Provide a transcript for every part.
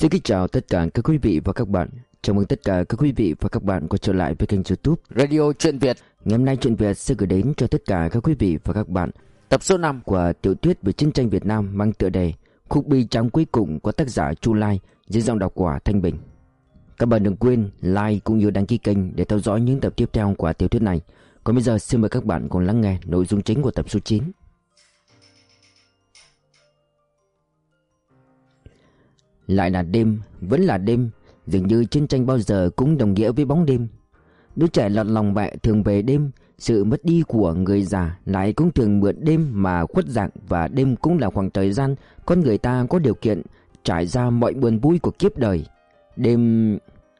Xin kính chào tất cả các quý vị và các bạn. Chào mừng tất cả các quý vị và các bạn quay trở lại với kênh YouTube Radio Chuyện Việt. Ngày hôm nay Chuyện Việt sẽ gửi đến cho tất cả các quý vị và các bạn Tập số 5 của tiểu thuyết về chiến tranh Việt Nam mang tựa đề Khúc bi tráng cuối cùng của tác giả Chu Lai dưới giọng đọc của Thanh Bình. Các bạn đừng quên like cũng như đăng ký kênh để theo dõi những tập tiếp theo của tiểu thuyết này. Còn bây giờ xin mời các bạn cùng lắng nghe nội dung chính của tập số 9. Lại là đêm, vẫn là đêm, dường như chiến tranh bao giờ cũng đồng nghĩa với bóng đêm. Đứa trẻ lọt lòng mẹ thường về đêm, sự mất đi của người già lại cũng thường mượn đêm mà khuất dạng, và đêm cũng là khoảng thời gian con người ta có điều kiện trải ra mọi buồn vui của kiếp đời. Đêm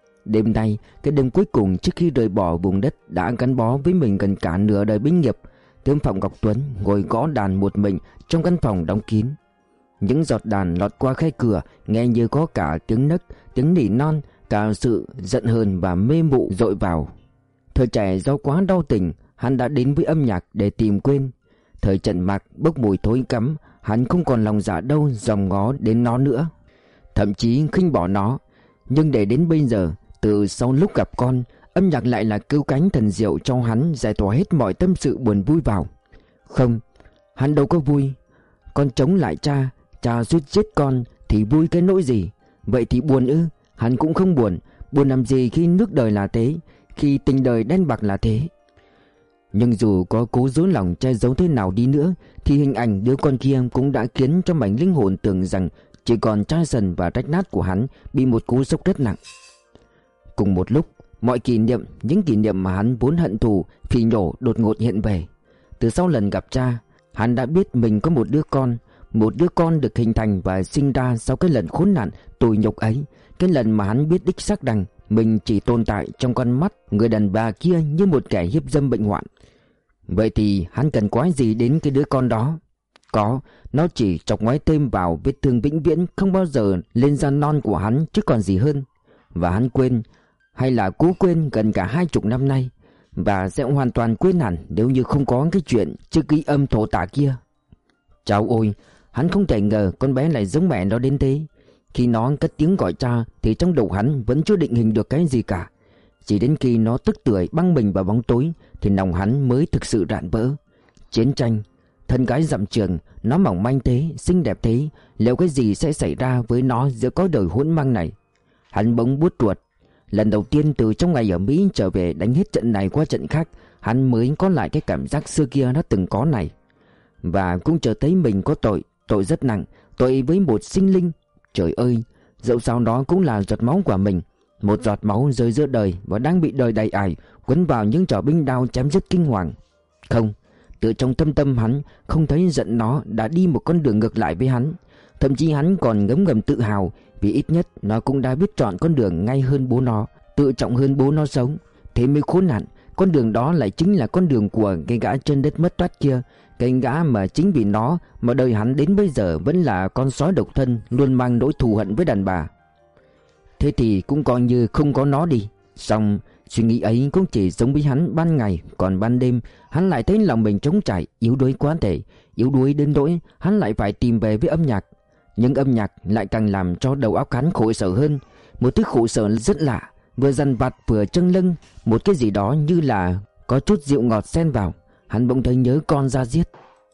nay, cái đêm cuối cùng trước khi rời bỏ vùng đất đã gắn bó với mình gần cả nửa đời binh nghiệp. Tướng Phạm Ngọc Tuấn ngồi gõ đàn một mình trong căn phòng đóng kín. Những giọt đàn lọt qua khe cửa nghe như có cả tiếng nấc, tiếng nỉ non, cả sự giận hờn và mê mụ dội vào. Thời trẻ do quá đau tình, hắn đã đến với âm nhạc để tìm quên. Thời trận mạc bốc mùi thối cắm, hắn không còn lòng dạ đâu dòm ngó đến nó nữa, thậm chí khinh bỏ nó. Nhưng để đến bây giờ, từ sau lúc gặp con, âm nhạc lại là cứu cánh thần diệu trong hắn, giải tỏa hết mọi tâm sự buồn vui vào. Không, hắn đâu có vui. Con chống lại cha, cha suýt giết con thì vui cái nỗi gì? Vậy thì buồn ư? Hắn cũng không buồn. Buồn làm gì khi nước đời là thế, khi tình đời đen bạc là thế. Nhưng dù có cố dối lòng che giấu thế nào đi nữa, thì hình ảnh đứa con kia cũng đã khiến cho mảnh linh hồn tưởng rằng chỉ còn chai sần và rách nát của hắn bị một cú sốc rất nặng. Cùng một lúc, mọi kỷ niệm, những kỷ niệm mà hắn vốn hận thù phỉ nhổ đột ngột hiện về. Từ sau lần gặp cha, hắn đã biết mình có một đứa con. Một đứa con được hình thành và sinh ra sau cái lần khốn nạn tủi nhục ấy. Cái lần mà hắn biết đích xác rằng mình chỉ tồn tại trong con mắt người đàn bà kia như một kẻ hiếp dâm bệnh hoạn. Vậy thì hắn cần quái gì đến cái đứa con đó? Có, nó chỉ chọc ngoáy thêm vào vết thương vĩnh viễn không bao giờ lên da non của hắn chứ còn gì hơn. Và hắn quên, hay là cố quên gần cả 20 năm nay, và sẽ hoàn toàn quên hẳn nếu như không có cái chuyện chữ ký âm thổ tả kia. Cháu ôi, hắn không thể ngờ con bé lại giống mẹ nó đến thế. Khi nó cất tiếng gọi cha thì trong đầu hắn vẫn chưa định hình được cái gì cả. Chỉ đến khi nó tức tưởi băng mình vào bóng tối thì lòng hắn mới thực sự rạn vỡ. Chiến tranh, thân gái dặm trường, nó mỏng manh thế, xinh đẹp thế, liệu cái gì sẽ xảy ra với nó giữa cõi đời hỗn mang này? Hắn bỗng buốt ruột. Lần đầu tiên từ trong ngày ở Mỹ trở về đánh hết trận này qua trận khác, hắn mới có lại cái cảm giác xưa kia nó từng có này. Và cũng chợt thấy mình có tội rất nặng, tội với một sinh linh. Trời ơi, dẫu sao đó cũng là giọt máu của mình, một giọt máu rơi giữa đời và đang bị đời đầy ải quấn vào những trò binh đao chém giết kinh hoàng. Không, từ trong thâm tâm hắn không thấy giận nó đã đi một con đường ngược lại với hắn. Thậm chí hắn còn ngấm ngầm tự hào vì ít nhất nó cũng đã biết chọn con đường ngay hơn bố nó, tự trọng hơn bố nó sống. Thế mới khốn nạn, con đường đó lại chính là con đường của cái gã chân đất mất toát kia. Cái gã mà chính vì nó mà đời hắn đến bây giờ vẫn là con sói độc thân, luôn mang nỗi thù hận với đàn bà. Thế thì cũng coi như không có nó đi. Song suy nghĩ ấy cũng chỉ giống với hắn ban ngày, còn ban đêm hắn lại thấy lòng mình trống trải, yếu đuối quá thể. Yếu đuối đến nỗi hắn lại phải tìm về với âm nhạc. Nhưng âm nhạc lại càng làm cho đầu óc hắn khổ sở hơn. Một thứ khổ sở rất lạ, vừa dằn vặt vừa châng lưng, một cái gì đó như là có chút rượu ngọt xen vào. Hắn bỗng thấy nhớ con ra giết.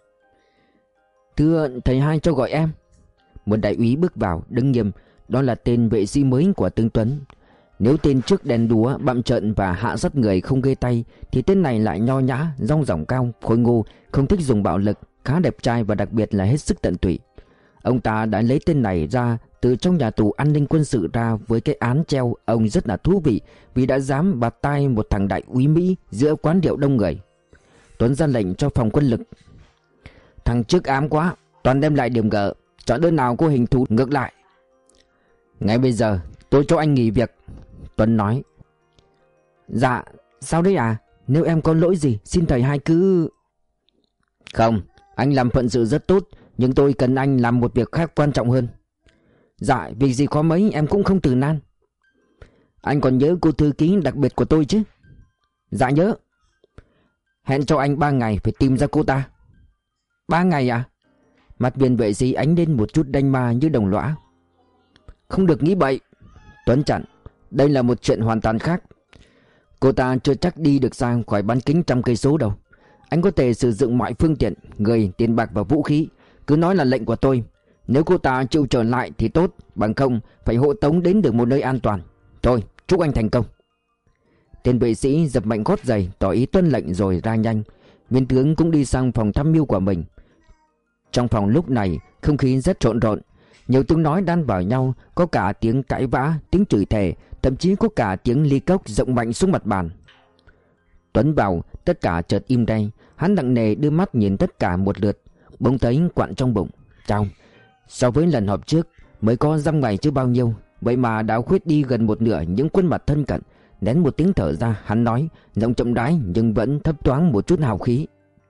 Thưa thầy hai cho gọi em. Một đại úy bước vào đứng nghiêm. Đó là tên vệ sĩ mới của tướng Tuấn. Nếu tên trước đèn đúa bặm trợn và hạ sát người không ghê tay, thì tên này lại nho nhã, dong dỏng cao, khôi ngô, không thích dùng bạo lực, khá đẹp trai và đặc biệt là hết sức tận tụy. Ông ta đã lấy tên này ra từ trong nhà tù an ninh quân sự ra với cái án treo. Ông rất là thú vị vì đã dám bạt tai một thằng đại úy Mỹ giữa quán rượu đông người. Tuấn ra lệnh cho phòng quân lực. Thằng trước ám quá, toàn đem lại điểm gỡ, chọn đơn nào có hình thù ngược lại. Ngay bây giờ tôi cho anh nghỉ việc. Tuấn nói. Dạ, sao đấy à? Nếu em có lỗi gì xin thầy hai cứ... Không, anh làm phận sự rất tốt, nhưng tôi cần anh làm một việc khác quan trọng hơn. Dạ, việc gì khó mấy em cũng không từ nan. Anh còn nhớ cô thư ký đặc biệt của tôi chứ? Dạ nhớ. Hẹn cho anh 3 ngày phải tìm ra cô ta. 3 ngày à? Mặt viên vệ sĩ ánh lên một chút đanh ma như đồng lõa. Không được nghĩ bậy. Tuấn chặn. Đây là một chuyện hoàn toàn khác. Cô ta chưa chắc đi được ra khỏi bán kính 100 cây số đâu. Anh có thể sử dụng mọi phương tiện, người, tiền bạc và vũ khí. Cứ nói là lệnh của tôi. Nếu cô ta chịu trở lại thì tốt, bằng không phải hộ tống đến được một nơi an toàn. Thôi, chúc anh thành công. Tên vệ sĩ dập mạnh gót giày tỏ ý tuân lệnh rồi ra nhanh. Viên tướng cũng đi sang phòng tham mưu của mình. Trong phòng lúc này không khí rất trộn rộn. Nhiều tiếng nói đan vào nhau, có cả tiếng cãi vã, tiếng chửi thề, thậm chí có cả tiếng ly cốc rộng mạnh xuống mặt bàn. Tuấn vào, tất cả chợt im đây. Hắn nặng nề đưa mắt nhìn tất cả một lượt, bỗng thấy quặn trong bụng. Chao, so với lần họp trước mới có dăm ngày chứ bao nhiêu, vậy mà đã khuyết đi gần một nửa những khuôn mặt thân cận. Nén một tiếng thở ra, hắn nói, giọng chậm rãi nhưng vẫn thấp thoáng một chút hào khí.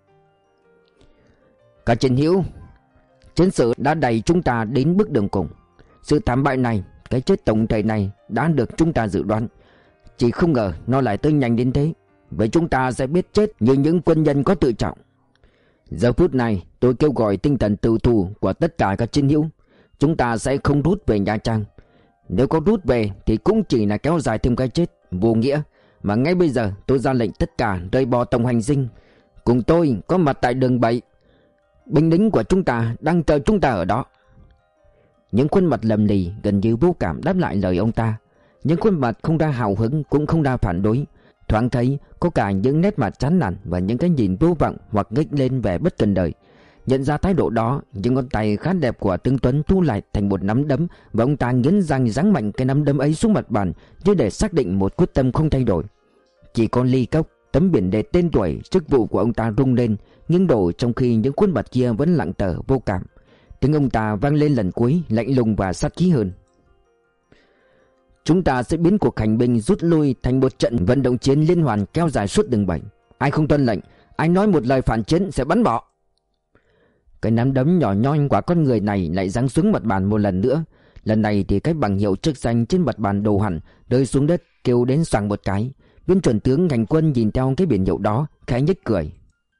Cả Trần Hữu, chiến sự đã đẩy chúng ta đến bước đường cùng. Sự thảm bại này, cái chết tổng thể này đã được chúng ta dự đoán. Chỉ không ngờ nó lại tới nhanh đến thế. Vậy chúng ta sẽ biết chết như những quân nhân có tự trọng. Giờ phút này tôi kêu gọi tinh thần tự thù của tất cả các chiến hữu. Chúng ta sẽ không rút về Nha Trang. Nếu có rút về thì cũng chỉ là kéo dài thêm cái chết vô nghĩa. Mà ngay bây giờ tôi ra lệnh tất cả rời bỏ tổng hành dinh. Cùng tôi có mặt tại đường 7. Binh lính của chúng ta đang chờ chúng ta ở đó. Những khuôn mặt lầm lì gần như vô cảm đáp lại lời ông ta. Những khuôn mặt không ra hào hứng cũng không ra phản đối. Thoáng thấy có cả những nét mặt chán nản và những cái nhìn vô vọng hoặc nghếch lên vẻ bất cần đời. Nhận ra thái độ đó, những ngón tay khá đẹp của tướng Tuấn thu lại thành một nắm đấm, và ông ta nghiến răng giáng mạnh cái nắm đấm ấy xuống mặt bàn như để xác định một quyết tâm không thay đổi. Chỉ còn ly cốc, tấm biển đề tên tuổi, chức vụ của ông ta rung lên, nghiêng đổ, trong khi những khuôn mặt kia vẫn lặng tở vô cảm. Tiếng ông ta vang lên lần cuối, lạnh lùng và sát khí hơn. Chúng ta sẽ biến cuộc hành binh rút lui thành một trận vận động chiến liên hoàn kéo dài suốt đường 7. Ai không tuân lệnh, ai nói một lời phản chiến sẽ bắn bỏ. Cái nắm đấm nhỏ nhoi của con người này lại giáng xuống mặt bàn một lần nữa. Lần này thì cái bằng hiệu chức danh trên mặt bàn đổ hẳn, rơi xuống đất kêu đến xoàng một cái. Viên chuẩn tướng hành quân nhìn theo cái biển hiệu đó, khẽ nhếch cười.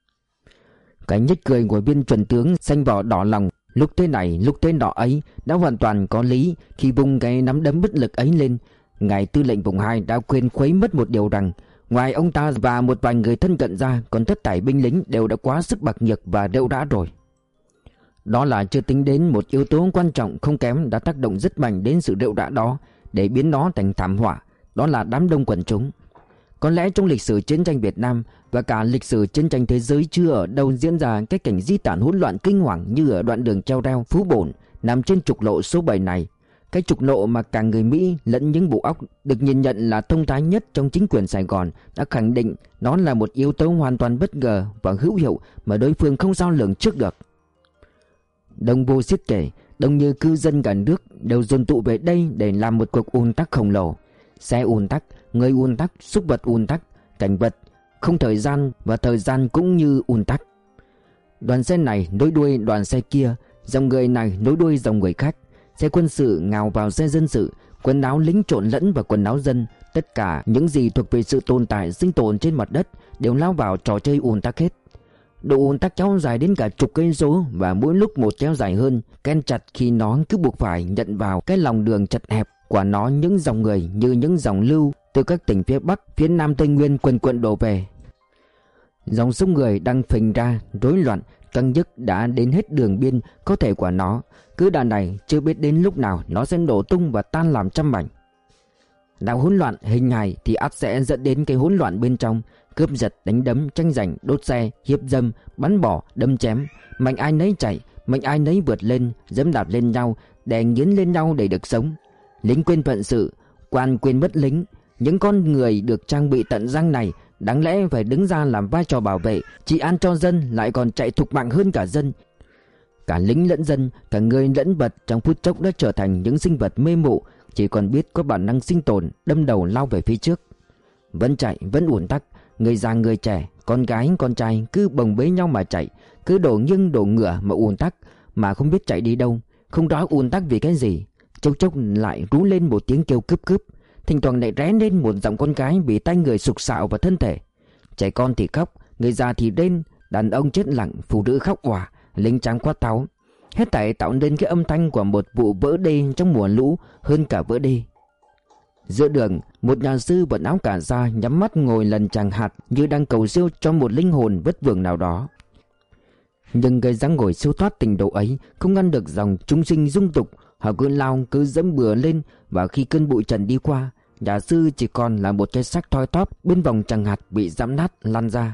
Cái nhếch cười của viên chuẩn tướng xanh vỏ đỏ lòng, lúc thế này lúc thế nọ ấy đã hoàn toàn có lý. Khi vung cái nắm đấm bất lực ấy lên, ngài tư lệnh vùng 2 đã quên khuấy mất một điều rằng ngoài ông ta và một vài người thân cận ra, còn tất thảy binh lính đều đã quá sức bạc nhược và rệu rã rồi. Đó là chưa tính đến một yếu tố quan trọng không kém đã tác động rất mạnh đến sự rệu rã đó, để biến nó thành thảm họa. Đó là đám đông quần chúng. Có lẽ trong lịch sử chiến tranh Việt Nam và cả lịch sử chiến tranh thế giới chưa ở đâu diễn ra cái cảnh di tản hỗn loạn kinh hoàng như ở đoạn đường treo reo Phú Bổn nằm trên trục lộ số 7 này. Cái trục lộ mà cả người Mỹ lẫn những bộ óc được nhìn nhận là thông thái nhất trong chính quyền Sài Gòn đã khẳng định nó là một yếu tố hoàn toàn bất ngờ và hữu hiệu mà đối phương không sao lường trước được. Đông vô xiết kể, đông như cư dân cả nước đều dồn tụ về đây để làm một cuộc ùn tắc khổng lồ. Xe ùn tắc, người ùn tắc, súc vật ùn tắc, cảnh vật, không thời gian và thời gian cũng như ùn tắc. Đoàn xe này nối đuôi đoàn xe kia, dòng người này nối đuôi dòng người khác. Xe quân sự ngào vào xe dân sự, quần áo lính trộn lẫn vào quần áo dân. Tất cả những gì thuộc về sự tồn tại sinh tồn trên mặt đất đều lao vào trò chơi ùn tắc hết. Độ ùn tắc kéo dài đến cả chục cây số và mỗi lúc một kéo dài hơn, ken chặt khi nó cứ buộc phải nhận vào cái lòng đường chật hẹp của nó những dòng người như những dòng lưu từ các tỉnh phía Bắc, phía Nam Tây Nguyên quần quận đổ về. Dòng sông người đang phình ra, rối loạn, căng nhức đã đến hết đường biên có thể của nó. Cứ đà này chưa biết đến lúc nào nó sẽ nổ tung và tan làm trăm mảnh. Đạo hỗn loạn hình hài thì ắt sẽ dẫn đến cái hỗn loạn bên trong, cướp giật, đánh đấm, tranh giành, đốt xe, hiếp dâm, bắn bỏ, đâm chém, mạnh ai nấy chạy, mạnh ai nấy vượt lên, giẫm đạp lên nhau, đè nghiến lên nhau để được sống. Lính quên phận sự, quan quên mất lính. Những con người được trang bị tận răng này đáng lẽ phải đứng ra làm vai trò bảo vệ, trị an cho dân, lại còn chạy thục mạng hơn cả dân. Cả lính lẫn dân, cả người lẫn vật trong phút chốc đã trở thành những sinh vật mê mụ, chỉ còn biết có bản năng sinh tồn, đâm đầu lao về phía trước. Vẫn chạy, vẫn ùn tắc, người già người trẻ, con gái con trai cứ bồng bế nhau mà chạy, cứ đổ nghiêng đổ ngửa mà ùn tắc, mà không biết chạy đi đâu, không rõ ùn tắc vì cái gì. Chốc chốc lại rú lên một tiếng kêu cướp cướp, thỉnh thoảng lại ré lên một giọng con gái bị tay người sục sạo vào thân thể. Trẻ con thì khóc, người già thì rên, đàn ông chết lặng, phụ nữ khóc òa, lính trắng quát tháo: hết thảy tạo nên cái âm thanh của một vụ vỡ đê trong mùa lũ hơn cả vỡ đê. Giữa đường, một nhà sư vận áo cà sa nhắm mắt ngồi lần tràng hạt như đang cầu siêu cho một linh hồn vất vưởng nào đó. Nhưng cái dáng ngồi siêu thoát tình độ ấy không ngăn được dòng chúng sinh dung tục. Họ cứ lao cứ dẫm bừa lên, và khi cơn bụi trần đi qua, nhà sư chỉ còn là một cái xác thoi thóp bên vòng tràng hạt bị giẫm nát lăn ra.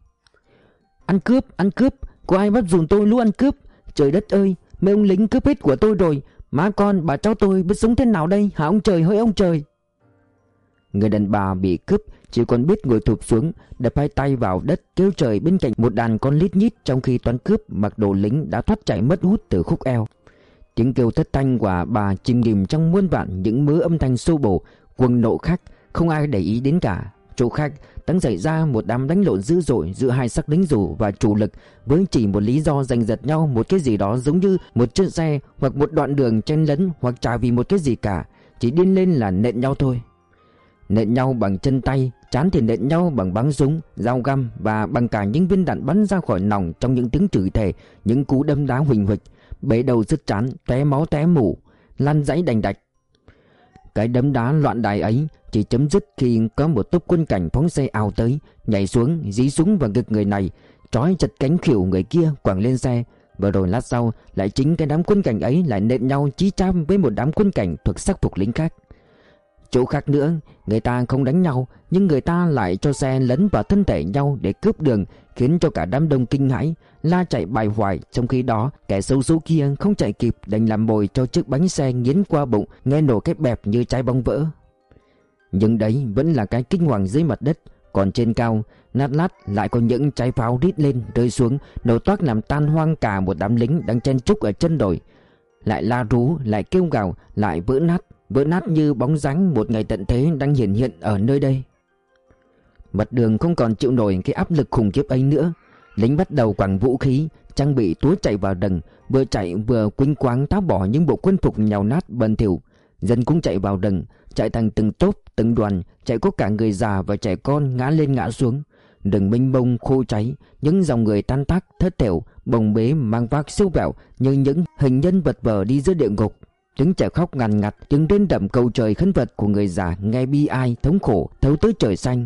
Ăn cướp, ăn cướp, có ai bắt dùm tôi lũ ăn cướp. Trời đất ơi, mấy ông lính cướp hết của tôi rồi. Má con, bà cháu tôi biết sống thế nào đây hả ông trời, hỡi ông trời. Người đàn bà bị cướp chỉ còn biết ngồi thụp xuống, đập hai tay vào đất kêu trời bên cạnh một đàn con lít nhít, trong khi toán cướp mặc đồ lính đã thoát chạy mất hút từ khúc eo. Tiếng kêu thất thanh của bà chìm nghỉm trong muôn vạn những mớ âm thanh xô bồ, cuồng nộ khác, không ai để ý đến cả. Chỗ khác đang xảy ra một đám đánh lộn dữ dội giữa hai sắc lính dù và chủ lực, với chỉ một lý do giành giật nhau một cái gì đó, giống như một chiếc xe hoặc một đoạn đường chen lấn, hoặc chả vì một cái gì cả, chỉ điên lên là nện nhau thôi. Nện nhau bằng chân tay, chán thì nện nhau bằng bắn súng, dao găm, và bằng cả những viên đạn bắn ra khỏi nòng trong những tiếng chửi thề, những cú đâm đá huỳnh huỵch, bể đầu sứt chán, tóe máu tóe mủ, lăn dãy đành đạch. Cái đấm đá loạn đài ấy chỉ chấm dứt khi có một tốp quân cảnh phóng xe ào tới, nhảy xuống, dí súng vào ngực người này, trói chặt cánh khuỷu người kia, quẳng lên xe. Và rồi lát sau lại chính cái đám quân cảnh ấy lại nện nhau chí cham với một đám quân cảnh thuộc sắc phục lính khác. Chỗ khác nữa, người ta không đánh nhau, nhưng người ta lại cho xe lấn vào thân thể nhau để cướp đường, khiến cho cả đám đông kinh hãi, la chạy bài hoài. Trong khi đó, kẻ xấu số kia không chạy kịp, đành làm mồi cho chiếc bánh xe nghiến qua bụng, nghe nổ cái bẹp như trái bóng vỡ. Nhưng đấy vẫn là cái kinh hoàng dưới mặt đất. Còn trên cao, nát lát lại có những trái pháo rít lên rơi xuống, nổ toác làm tan hoang cả một đám lính đang chen chúc ở chân đồi. Lại la rú, lại kêu gào, lại vỡ nát như bóng dáng một ngày tận thế đang hiện hiện ở nơi đây. Mặt đường không còn chịu nổi cái áp lực khủng khiếp ấy nữa. Lính bắt đầu quẳng vũ khí, trang bị túa chạy vào rừng, vừa chạy vừa quýnh quáng tháo bỏ những bộ quân phục nhàu nát bẩn thỉu. Dân cũng chạy vào rừng, chạy thành từng tốp, từng đoàn, chạy có cả người già và trẻ con ngã lên ngã xuống. Rừng mênh mông khô cháy, những dòng người tan tác thất thểu, bồng bế mang vác siêu vẹo như những hình nhân vật vờ đi giữa địa ngục. Tiếng trẻ khóc ngằn ngặt, tiếng rên đậm cầu trời khấn vật của người già nghe bi ai thống khổ thấu tới trời xanh.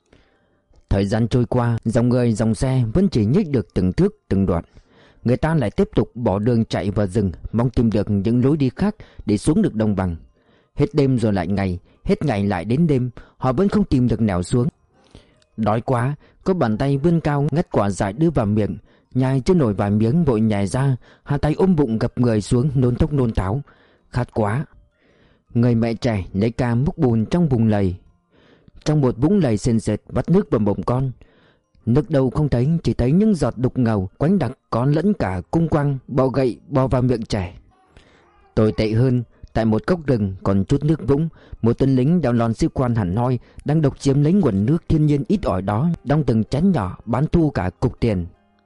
Thời gian trôi qua, dòng người dòng xe vẫn chỉ nhích được từng thước từng đoạn. Người ta lại tiếp tục bỏ đường chạy vào rừng, mong tìm được những lối đi khác để xuống được đồng bằng. Hết đêm rồi lại ngày, hết ngày lại đến đêm, họ vẫn không tìm được nẻo xuống. Đói quá, có bàn tay vươn cao ngắt quả dại đưa vào miệng, nhai chưa nổi vài miếng vội nhảy ra, hai tay ôm bụng gập người xuống nôn thốc nôn tháo. Khát quá. Người mẹ trẻ lấy ca múc bùn trong vùng lầy. Trong một vũng lầy sền sệt vắt nước vào mồm con. Nước đâu không thấy, chỉ thấy những giọt đục ngầu quánh đặc có lẫn cả cung quăng, bọ gậy bò vào miệng trẻ. Tồi tệ hơn, tại một cốc rừng còn chút nước vũng, một tên lính đeo lon sĩ quan hẳn hoi đang độc chiếm lấy nguồn nước thiên nhiên ít ỏi đó, đong từng chén nhỏ bán thu cả cục tiền.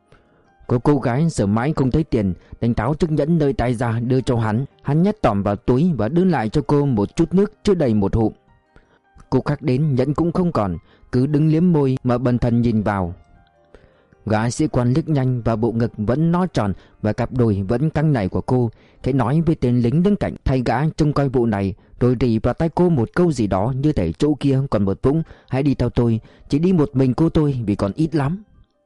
Có cô gái sợ mãi không thấy tiền, đánh tháo chiếc nhẫn nơi tay ra đưa cho hắn. Hắn nhét tỏm vào túi và đưa lại cho cô một chút nước chưa đầy một hụm. Cô khác đến nhẫn cũng không còn, cứ đứng liếm môi mà bần thần nhìn vào. Gã sĩ quan liếc nhanh vào bộ ngực vẫn no tròn và cặp đùi vẫn căng nảy của cô, khẽ nói với tên lính đứng cạnh thay gã trông coi vụ này, rồi rỉ vào tai cô một câu gì đó như thể chỗ kia còn một vũng. Hãy đi theo tôi, chỉ đi một mình cô tôi vì còn ít lắm.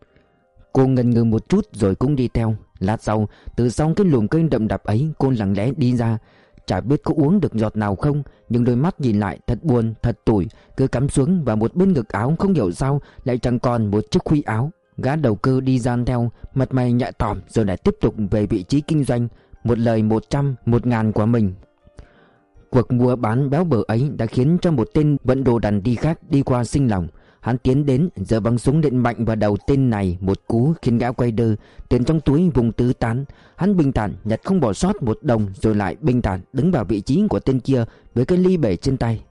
Cô ngần ngừ một chút rồi cũng đi theo. Lát sau, từ sau cái luồng cây đậm đạp ấy, cô lặng lẽ đi ra. Chả biết có uống được giọt nào không, nhưng đôi mắt nhìn lại thật buồn, thật tủi, cứ cắm xuống và một bên ngực áo không hiểu sao lại chẳng còn một chiếc khuy áo. Gã đầu cơ đi gian theo, mặt mày nhạy tỏm rồi lại tiếp tục về vị trí kinh doanh, một lời 100, 1000 của mình. Cuộc mua bán béo bở ấy đã khiến cho một tên vận đồ đàn đi khác đi qua sinh lòng. Hắn tiến đến, giơ băng súng nện mạnh vào đầu tên này một cú khiến gã quay đơ, tiền trong túi vùng tứ tán. Hắn bình thản nhặt không bỏ sót một đồng, rồi lại bình thản đứng vào vị trí của tên kia với cái ly bể trên tay.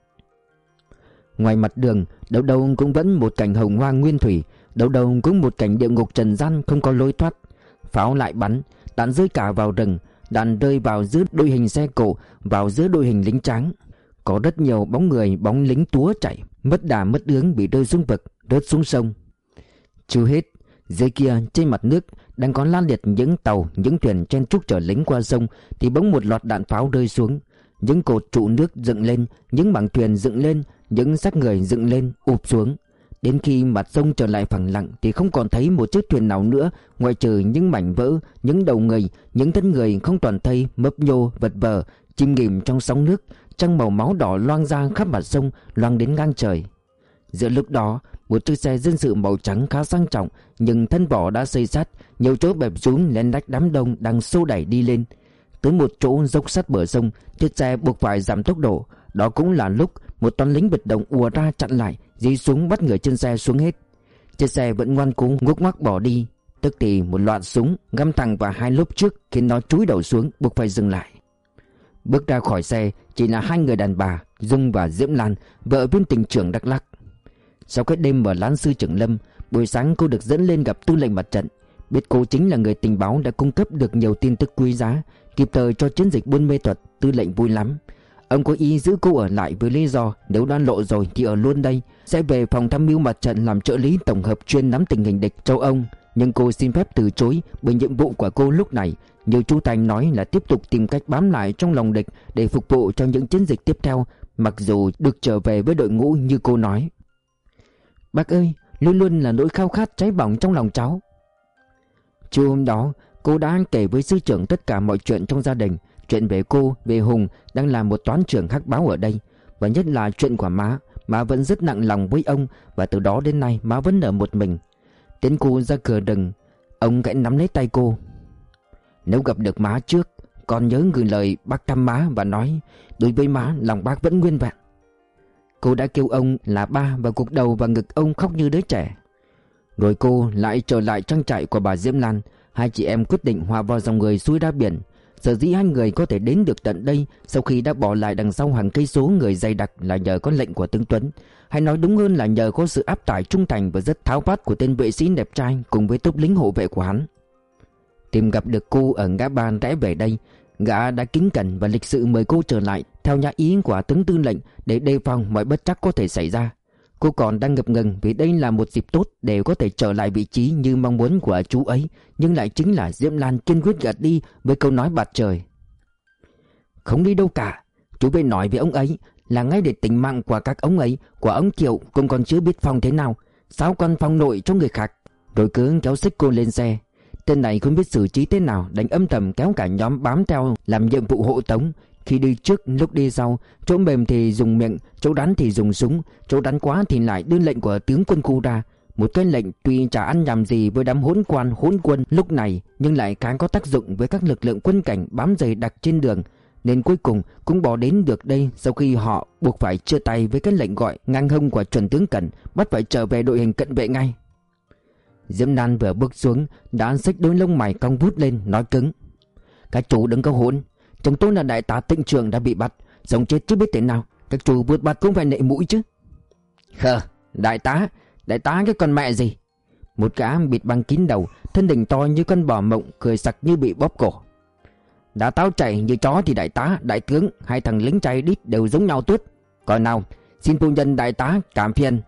Ngoài mặt đường, đâu đâu cũng vẫn một cảnh hồng hoa nguyên thủy, đâu đâu cũng một cảnh địa ngục trần gian không có lối thoát. Pháo lại bắn, đạn rơi cả vào rừng, đạn rơi vào giữa đội hình xe cộ, vào giữa đội hình lính trắng. Có rất nhiều bóng người, bóng lính túa chạy, mất đà mất hướng bị rơi xuống vực, rớt xuống sông. Chưa hết, Dưới kia trên mặt nước đang có la liệt những tàu, những thuyền chen chúc chở lính qua sông, thì bỗng một loạt đạn pháo rơi xuống. Những cột trụ nước dựng lên, những mảng thuyền dựng lên, những xác người dựng lên ụp xuống. Đến khi mặt sông trở lại phẳng lặng thì không còn thấy một chiếc thuyền nào nữa, ngoại trừ những mảnh vỡ, những đầu người, những thân người không toàn thây mấp nhô vật vờ chìm nghỉm trong sóng nước. Trăng màu máu đỏ loang ra khắp mặt sông, loang đến ngang trời. Giữa lúc đó, một chiếc xe dân sự màu trắng khá sang trọng, nhưng thân vỏ đã xây sắt, nhiều chỗ bẹp rúm lén lách đám đông đang xô đẩy đi lên. Tới một chỗ dốc sát bờ sông, chiếc xe buộc phải giảm tốc độ. Đó cũng là lúc một toán lính biệt động ùa ra chặn lại, gií súng bắt người trên xe xuống hết. Chiếc xe vẫn ngoan cố ngúc ngoắc bỏ đi. Tức thì một loạt súng găm thẳng vào hai lốp trước, khiến nó chúi đầu xuống, buộc phải dừng lại. Bước ra khỏi xe chỉ là hai người đàn bà, Dung và Diễm Lan, vợ viên tỉnh trưởng Đắk Lắk. Sau cái đêm ở Lán Sư Trưởng Lâm, buổi sáng cô được dẫn lên gặp tư lệnh mặt trận. Biết cô chính là người tình báo đã cung cấp được nhiều tin tức quý giá, kịp thời cho chiến dịch buôn mê thuật. Tư lệnh vui lắm. Ông có ý giữ cô ở lại với lý do nếu đã lộ rồi thì ở luôn đây, sẽ về phòng tham mưu mặt trận làm trợ lý tổng hợp chuyên nắm tình hình địch châu ông. Nhưng cô xin phép từ chối, bởi nhiệm vụ của cô lúc này, như chú Thành nói, là tiếp tục tìm cách bám lại trong lòng địch để phục vụ cho những chiến dịch tiếp theo, mặc dù được trở về với đội ngũ như cô nói. Bác ơi, luôn luôn là nỗi khao khát cháy bỏng trong lòng cháu. Chiều hôm đó, cô đã kể với sư trưởng tất cả mọi chuyện trong gia đình. Chuyện về cô, về Hùng đang là một toán trưởng hắc báo ở đây, và nhất là chuyện của má. Má vẫn rất nặng lòng với ông, và từ đó đến nay má vẫn ở một mình. Tiến cô ra cửa rừng, ông gãy nắm lấy tay cô. Nếu gặp được má trước, con nhớ gửi lời bác thăm má và nói đối với má lòng bác vẫn nguyên vẹn. Cô đã kêu ông là ba và gục đầu vào ngực ông khóc như đứa trẻ. Rồi cô lại trở lại trang trại của bà Diễm Lan. Hai chị em quyết định hòa vào dòng người xuôi ra biển. Sở dĩ hai người có thể đến được tận đây sau khi đã bỏ lại đằng sau hàng cây số người dày đặc là nhờ có lệnh của tướng Tuấn, hay nói đúng hơn là nhờ có sự áp tải trung thành và rất tháo vát của tên vệ sĩ đẹp trai cùng với tốp lính hộ vệ của hắn. Tìm gặp được cô ở ngã ba rẽ về đây, gã đã kính cẩn và lịch sự mời cô trở lại theo nhã ý của tướng tư lệnh để đề phòng mọi bất trắc có thể xảy ra. Cô còn đang ngập ngừng vì đây là một dịp tốt để có thể trở lại vị trí như mong muốn của chú ấy, nhưng lại chính là Diễm Lan kiên quyết gạt đi với câu nói bạt trời. Không đi đâu cả, chú về nói với ông ấy là ngay để tính mạng của các ông ấy, của ông Kiều cũng còn chưa biết phòng thế nào, sao còn phòng nội cho người khác. Rồi cứ kéo xích cô lên xe. Tên này không biết xử trí thế nào, đánh âm thầm kéo cả nhóm bám theo làm nhiệm vụ hộ tống. Khi đi trước lúc đi sau, chỗ mềm thì dùng miệng, chỗ đắn thì dùng súng, chỗ đắn quá thì lại đưa lệnh của tướng quân khu ra. Một cái lệnh tuy chả ăn nhầm gì với đám hỗn quan hỗn quân lúc này, nhưng lại khá có tác dụng với các lực lượng quân cảnh bám dày đặc trên đường, nên cuối cùng cũng bỏ đến được đây sau khi họ buộc phải chia tay với cái lệnh gọi ngang hông của chuẩn tướng Cẩn, bắt phải trở về đội hình cận vệ ngay. Diễm Lan vừa bước xuống đã xách đôi lông mày cong vút lên, nói cứng: Các chú đừng có hỗn, chồng tôi là đại tá Tịnh Trường đã bị bắt, sống chết chứ biết thế nào, các chú vượt bắt cũng phải nệ mũi chứ. Khờ, đại tá cái con mẹ gì. Một gã bịt băng kín đầu, thân hình to như con bò mộng, cười sặc như bị bóp cổ. Đã táo chảy như chó thì đại tá, đại tướng, hai thằng lính chay đít đều giống nhau tuốt. Còn nào, xin phu nhân đại tá cảm phiền.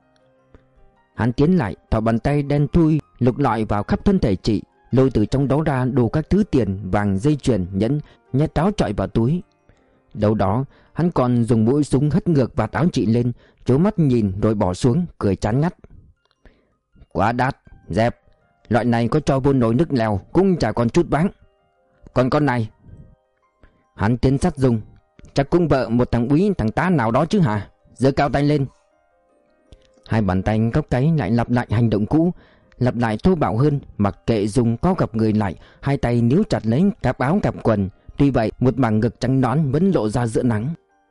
Hắn tiến lại, thò bàn tay đen thui lục lọi vào khắp thân thể chị, lôi từ trong đó ra đủ các thứ tiền, vàng, dây chuyền, nhẫn, nhét tráo trọi vào túi. Đâu đó hắn còn dùng mũi súng hất ngược vạt áo chị lên, trố mắt nhìn rồi bỏ xuống, cười chán ngắt. Quá đắt, dẹp. Loại này có cho vô nồi nước lèo cũng chả còn chút váng. Còn con này. Hắn tiến sát Dung. Chắc cũng vợ một thằng úy thằng tá nào đó chứ hả? Giơ cao tay lên. Hai bàn tay cóc cái lại lặp lại hành động cũ, lặp lại thô bạo hơn, mặc kệ Dung có gặp người lại, hai tay níu chặt lấy cạp áo cạp quần. Tuy vậy một mảng ngực trắng nõn vẫn lộ ra giữa nắng.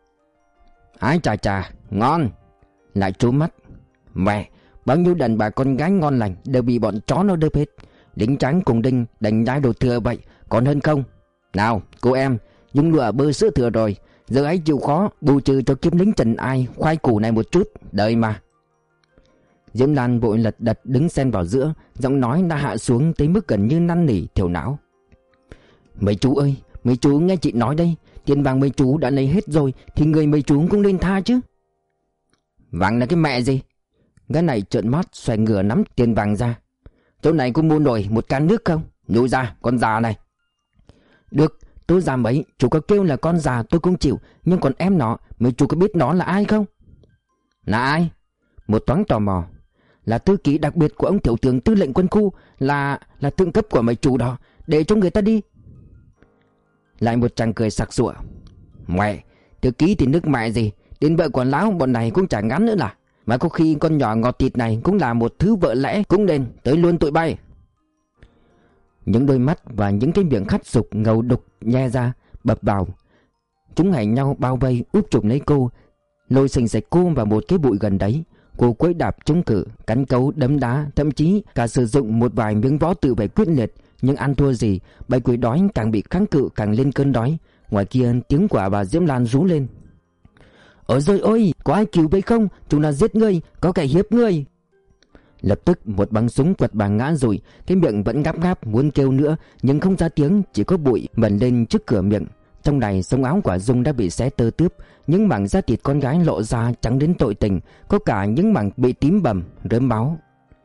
Ái chà chà, ngon. Lại trố mắt. Mẹ, bao nhiêu đàn bà con gái ngon lành đều bị bọn chó nó đớp hết. Lính trắng cùng đinh đành nhai đồ thừa vậy, còn hơn không? Nào, cô em, nhung lụa bơ sữa thừa rồi, giờ ấy chịu khó bù trừ cho kiếm lính Trần Ai khoai củ này một chút, đợi mà. Diễm Lan vội lật đật đứng xen vào giữa, giọng nói đã hạ xuống tới mức gần như năn nỉ thiểu não. Mấy chú ơi, mấy chú nghe chị nói đây, tiền vàng mấy chú đã lấy hết rồi thì người mấy chú cũng nên tha chứ. Vàng là cái mẹ gì? Gã này trợn mắt xoay ngửa nắm tiền vàng ra. Chỗ này có mua nổi một can nước không? Nhổ ra con già này. Được, tôi già mấy, chú có kêu là con già tôi cũng chịu. Nhưng còn em nó, mấy chú có biết nó là ai không? Là ai? Một toán tò mò. Là thư ký đặc biệt của ông tiểu tướng tư lệnh quân khu. Là thượng cấp của mấy chú đó. Để cho người ta đi. Lại một chàng cười sặc sụa. Mẹ, thư ký thì nước mẹ gì. Đến vợ quản lão bọn này cũng chả ngắn nữa là. Mà có khi con nhỏ ngọt thịt này cũng là một thứ vợ lẽ cũng nên tới luôn tụi bay. Những đôi mắt và những cái miệng khát sục ngầu đục nhe ra bập vào. Chúng hãy nhau bao vây úp chụp lấy cô, lôi sình sạch cô vào một cái bụi gần đấy. Cô quấy đạp chống cự, cắn cấu đấm đá, thậm chí cả sử dụng một vài miếng võ tự vệ quyết liệt. Nhưng ăn thua gì, bầy quỷ đói càng bị kháng cự càng lên cơn đói. Ngoài kia tiếng của bà Diễm Lan rú lên. Ôi giời ơi, có ai cứu vậy không? Chúng nó giết ngươi, có kẻ hiếp ngươi. Lập tức một băng súng quật bà ngã rồi. Cái miệng vẫn gáp gáp muốn kêu nữa, nhưng không ra tiếng, chỉ có bụi vần lên trước cửa miệng. Trong này sống áo của Dung đã bị xé tơ tướp. Những mảng da thịt con gái lộ ra trắng đến tội tình. Có cả những mảng bị tím bầm, rớm máu.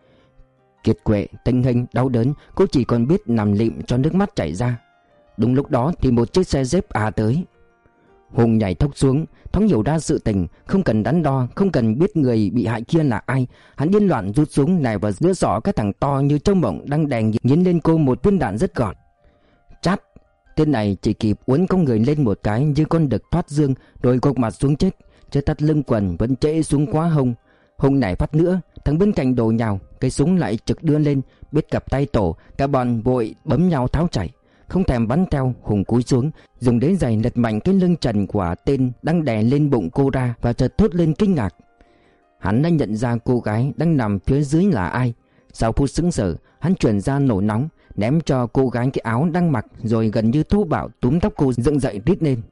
Kiệt quệ, tinh hình, đau đớn. Cô chỉ còn biết nằm lịm cho nước mắt chảy ra. Đúng lúc đó thì một chiếc xe dép tới. Hùng nhảy thốc xuống, thoáng hiểu ra sự tình, không cần đắn đo, không cần biết người bị hại kia là ai. Hắn điên loạn rút súng nài vào giữa giỏ cái thằng to như trâu mộng đang đè nghiến lên cô một viên đạn rất gọn. Chát! Tên này chỉ kịp uốn con người lên một cái như con đực thoát dương, rồi gục mặt xuống chết. Chiếc thắt lưng quần vẫn trễ xuống quá hông. Hùng nảy phát nữa, thằng bên cạnh đổ nhào, cây súng lại trực đưa lên, biết cặp tay tổ, cả bọn vội bấm nhau tháo chạy. Không thèm bắn theo, Hùng cúi xuống, dùng đế giày lật mạnh cái lưng trần của tên đang đè lên bụng cô ra và chợt thốt lên kinh ngạc. Hắn đã nhận ra cô gái đang nằm phía dưới là ai. Sau phút sững sờ, hắn chuyển ra nổ nóng, ném cho cô gái cái áo đang mặc, rồi gần như thô bạo túm tóc cô dựng dậy rít lên.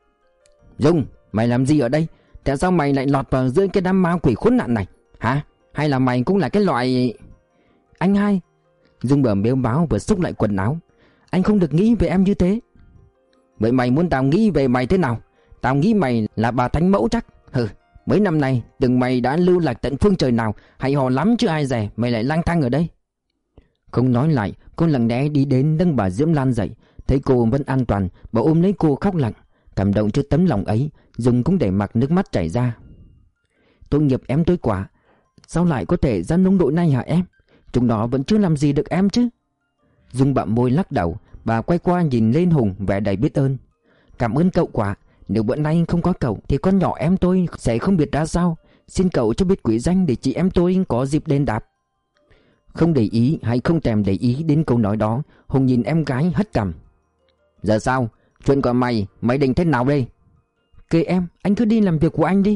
Dung, mày làm gì ở đây? Tại sao mày lại lọt vào giữa cái đám ma quỷ khốn nạn này? Hả? Hay là mày cũng là cái loại... Anh hai. Dung vừa mếu báo vừa xúc lại quần áo. Anh không được nghĩ về em như thế. Vậy mày muốn tao nghĩ về mày thế nào? Tao nghĩ mày là bà thánh mẫu chắc. Hừ, mấy năm nay từng mày đã lưu lạc tận phương trời nào, hay hò lắm chứ ai dè mày lại lang thang ở đây. Không nói lại, cô lặng lẽ đi đến nâng bà Diễm Lan dậy. Thấy cô vẫn an toàn, bà ôm lấy cô khóc lặng. Cảm động trước tấm lòng ấy, Dung cũng để mặc nước mắt chảy ra. Tội nghiệp em tôi quả. Sao lại có thể ra nông nỗi này hả em? Chúng nó vẫn chưa làm gì được em chứ. Dung bặm môi lắc đầu. Bà quay qua nhìn lên Hùng vẻ đầy biết ơn. Cảm ơn cậu quả. Nếu bữa nay không có cậu thì con nhỏ em tôi sẽ không biết ra sao. Xin cậu cho biết quý danh để chị em tôi có dịp đền đáp. Không để ý hay không thèm để ý đến câu nói đó, Hùng nhìn em gái hất cằm. Giờ sao? Chuyện của mày định thế nào đây? Kệ em, anh cứ đi làm việc của anh đi.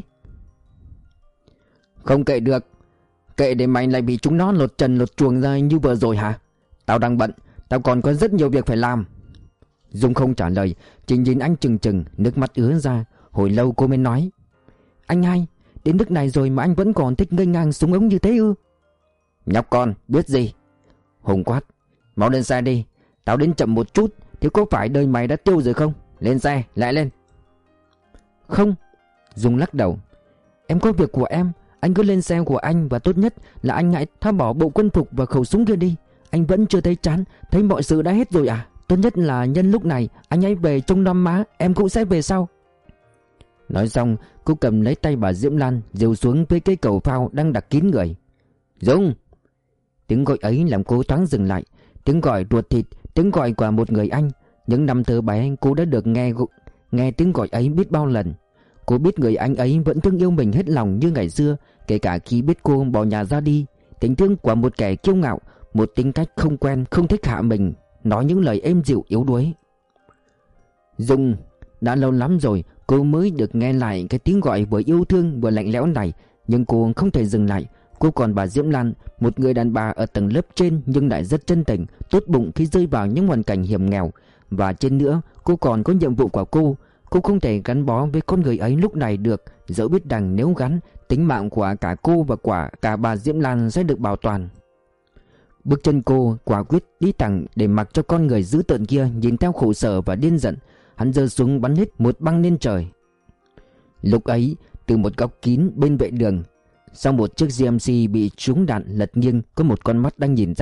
Không kệ được. Kệ để mày lại bị chúng nó lột trần lột chuồng ra như vừa rồi hả? Tao đang bận, tao còn có rất nhiều việc phải làm. Dung không trả lời, chỉ nhìn anh chừng chừng, nước mắt ứa ra. Hồi lâu cô mới nói. Anh hai, đến nước này rồi mà anh vẫn còn thích ngây ngang súng ống như thế ư? Nhóc con, biết gì? Hùng quát. Mau lên xe đi. Tao đến chậm một chút thì có phải đời mày đã tiêu rồi không? Lên xe, lại lên. Không. Dung lắc đầu. Em có việc của em. Anh cứ lên xe của anh, và tốt nhất là anh hãy tháo bỏ bộ quân phục và khẩu súng kia đi. Anh vẫn chưa thấy chán, thấy mọi sự đã hết rồi à? Tốt nhất là nhân lúc này anh hãy về trông nom má, em cũng sẽ về sau. Nói xong, cô cầm lấy tay bà Diễm Lan, dìu xuống với cây cầu phao đang đặt kín người. Dung! Tiếng gọi ấy làm cô thoáng dừng lại. Tiếng gọi ruột thịt, tiếng gọi của một người anh. Những năm thơ bé cô đã được nghe tiếng gọi ấy biết bao lần. Cô biết người anh ấy vẫn thương yêu mình hết lòng như ngày xưa, kể cả khi biết cô bỏ nhà ra đi. Tình thương của một kẻ kiêu ngạo, một tính cách không quen, không thích hạ mình, nói những lời êm dịu yếu đuối. Dung, đã lâu lắm rồi cô mới được nghe lại cái tiếng gọi vừa yêu thương vừa lạnh lẽo này. Nhưng cô không thể dừng lại. Cô còn bà Diễm Lan, một người đàn bà ở tầng lớp trên nhưng lại rất chân tình, tốt bụng khi rơi vào những hoàn cảnh hiểm nghèo. Và trên nữa, cô còn có nhiệm vụ của cô. Cô không thể gắn bó với con người ấy lúc này được, dẫu biết rằng nếu gắn, tính mạng của cả cô và cả bà Diễm Lan sẽ được bảo toàn. Bước chân cô quả quyết đi thẳng để mặc cho con người dữ tợn kia nhìn theo khổ sở và điên giận. Hắn giơ súng bắn hết một băng lên trời. Lúc ấy, từ một góc kín bên vệ đường, sau một chiếc GMC bị trúng đạn lật nghiêng, có một con mắt đang nhìn ra.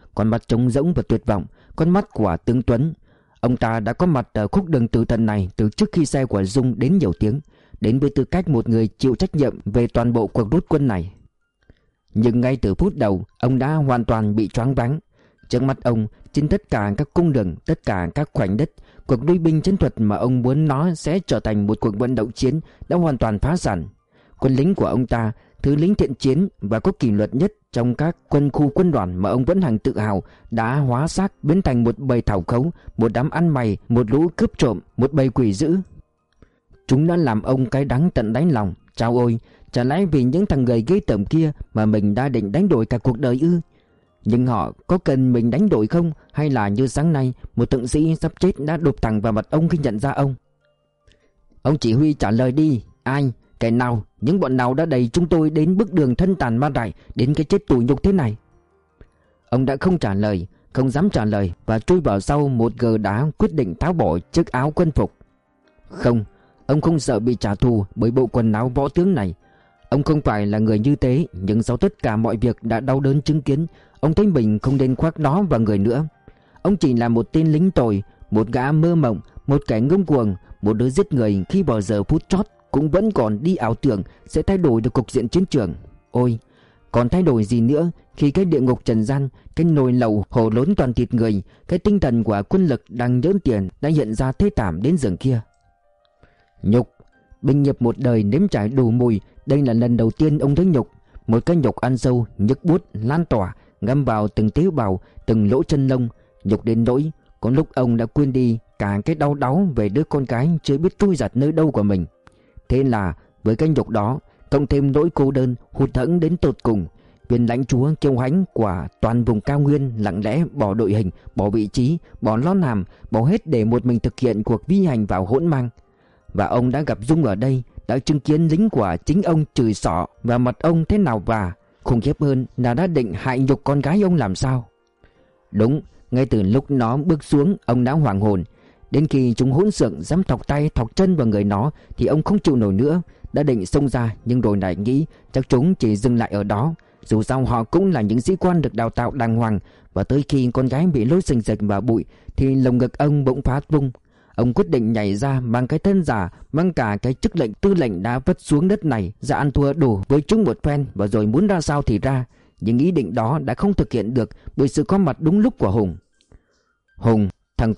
con mắt trống rỗng và tuyệt vọng, con mắt của tướng Tuấn. Ông ta đã có mặt ở khúc đường tử thần này từ trước khi xe của Dung đến nhiều tiếng, đến với tư cách một người chịu trách nhiệm về toàn bộ cuộc rút quân này. Nhưng ngay từ phút đầu, ông đã hoàn toàn bị choáng váng. Trước mắt ông, trên tất cả các cung đường, tất cả các khoảnh đất, cuộc nuôi binh chiến thuật mà ông muốn nó sẽ trở thành một cuộc vận động chiến đã hoàn toàn phá sản. Quân lính của ông ta, thứ lính thiện chiến và có kỷ luật nhất trong các quân khu quân đoàn mà ông vẫn hằng tự hào, đã hóa xác biến thành một bầy thảo khấu, một đám ăn mày, một lũ cướp trộm, một bầy quỷ dữ. Chúng đã làm ông cái đắng tận đáy lòng. Chao ôi, chả lẽ vì những thằng người ghê tởm kia mà mình đã định đánh đổi cả cuộc đời ư? Nhưng họ có cần mình đánh đổi không? Hay là như sáng nay, một thượng sĩ sắp chết đã đụp thẳng vào mặt ông khi nhận ra ông? Ông chỉ huy trả lời đi. Ai? Kẻ nào? Những bọn nào đã đẩy chúng tôi đến bước đường thân tàn ma dại, đến cái chết tủi nhục thế này? Ông đã không trả lời, không dám trả lời, và chui vào sau một gờ đá, quyết định tháo bỏ chiếc áo quân phục. Không, ông không sợ bị trả thù bởi bộ quần áo võ tướng này. Ông không phải là người như thế, nhưng sau tất cả mọi việc đã đau đớn chứng kiến, ông thấy mình không nên khoác đó vào người nữa. Ông chỉ là một tên lính tồi, một gã mơ mộng, một kẻ ngông cuồng, một đứa giết người khi vào giờ phút chót cũng vẫn còn đi ảo tưởng sẽ thay đổi được cục diện chiến trường. Ôi, còn thay đổi gì nữa khi cái địa ngục trần gian, cái nồi lẩu hổ lốn toàn thịt người, cái tinh thần của quân lực đang nhỡn tiền đã hiện ra thê thảm đến giường kia. Nhục, binh nghiệp một đời nếm trải đủ mùi, đây là lần đầu tiên ông thấy nhục. Một cái nhục ăn sâu, nhức buốt, lan tỏa, ngâm vào từng tế bào, từng lỗ chân lông. Nhục đến nỗi có lúc ông đã quên đi cả cái đau đáu về đứa con gái chưa biết trôi giặt nơi đâu của mình. Thế là với cái nhục đó, cộng thêm nỗi cô đơn hụt hẫng đến tột cùng, viên lãnh chúa kiêu hãnh của toàn vùng cao nguyên lặng lẽ bỏ đội hình, bỏ vị trí, bỏ lon hàm, bỏ hết để một mình thực hiện cuộc vi hành vào hỗn mang. Và ông đã gặp Dung ở đây, đã chứng kiến lính của chính ông chửi xỏ và mặt ông thế nào, và khủng khiếp hơn là đã định hại nhục con gái ông làm sao. Đúng, ngay từ lúc nó bước xuống, ông đã hoảng hồn. Đến khi chúng hỗn xược dám thọc tay thọc chân vào người nó thì ông không chịu nổi nữa, đã định xông ra, nhưng rồi lại nghĩ chắc chúng chỉ dừng lại ở đó. Dù sao họ cũng là những sĩ quan được đào tạo đàng hoàng, và tới khi con gái bị lôi sình sạch vào bụi thì lồng ngực ông bỗng phát vung. Ông quyết định nhảy ra, mang cái thân giả, mang cả cái chức lệnh tư lệnh đã vất xuống đất này ra ăn thua đủ với chúng một phen, và rồi muốn ra sao thì ra. Nhưng ý định đó đã không thực hiện được bởi sự có mặt đúng lúc của Hùng. Hùng, thằng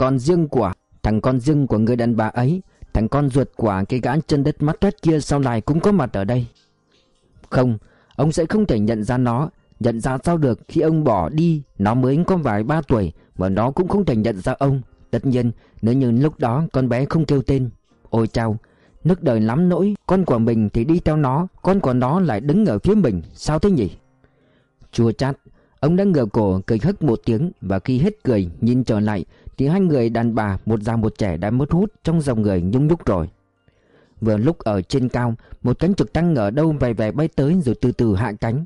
con riêng của người đàn bà ấy, thằng con ruột của cái gã chân đất mắt toét kia sau này cũng có mặt ở đây. Không, ông sẽ không thể nhận ra nó. Nhận ra sao được khi ông bỏ đi, nó mới có vài 3 tuổi, và nó cũng không thể nhận ra ông. Tất nhiên, nếu như lúc đó con bé không kêu tên. Ôi chao, nức đời lắm nỗi, con của mình thì đi theo nó, con của nó lại đứng ở phía mình, sao thế nhỉ? Chua chát, ông đã ngửa cổ cười hức một tiếng, và khi hết cười nhìn trở lại thì hai người đàn bà, một già một trẻ, đã mất hút trong dòng người nhung nhúc rồi. Vừa lúc ở trên cao, một cánh trực thăng ở đâu vè vè bay tới rồi từ từ hạ cánh.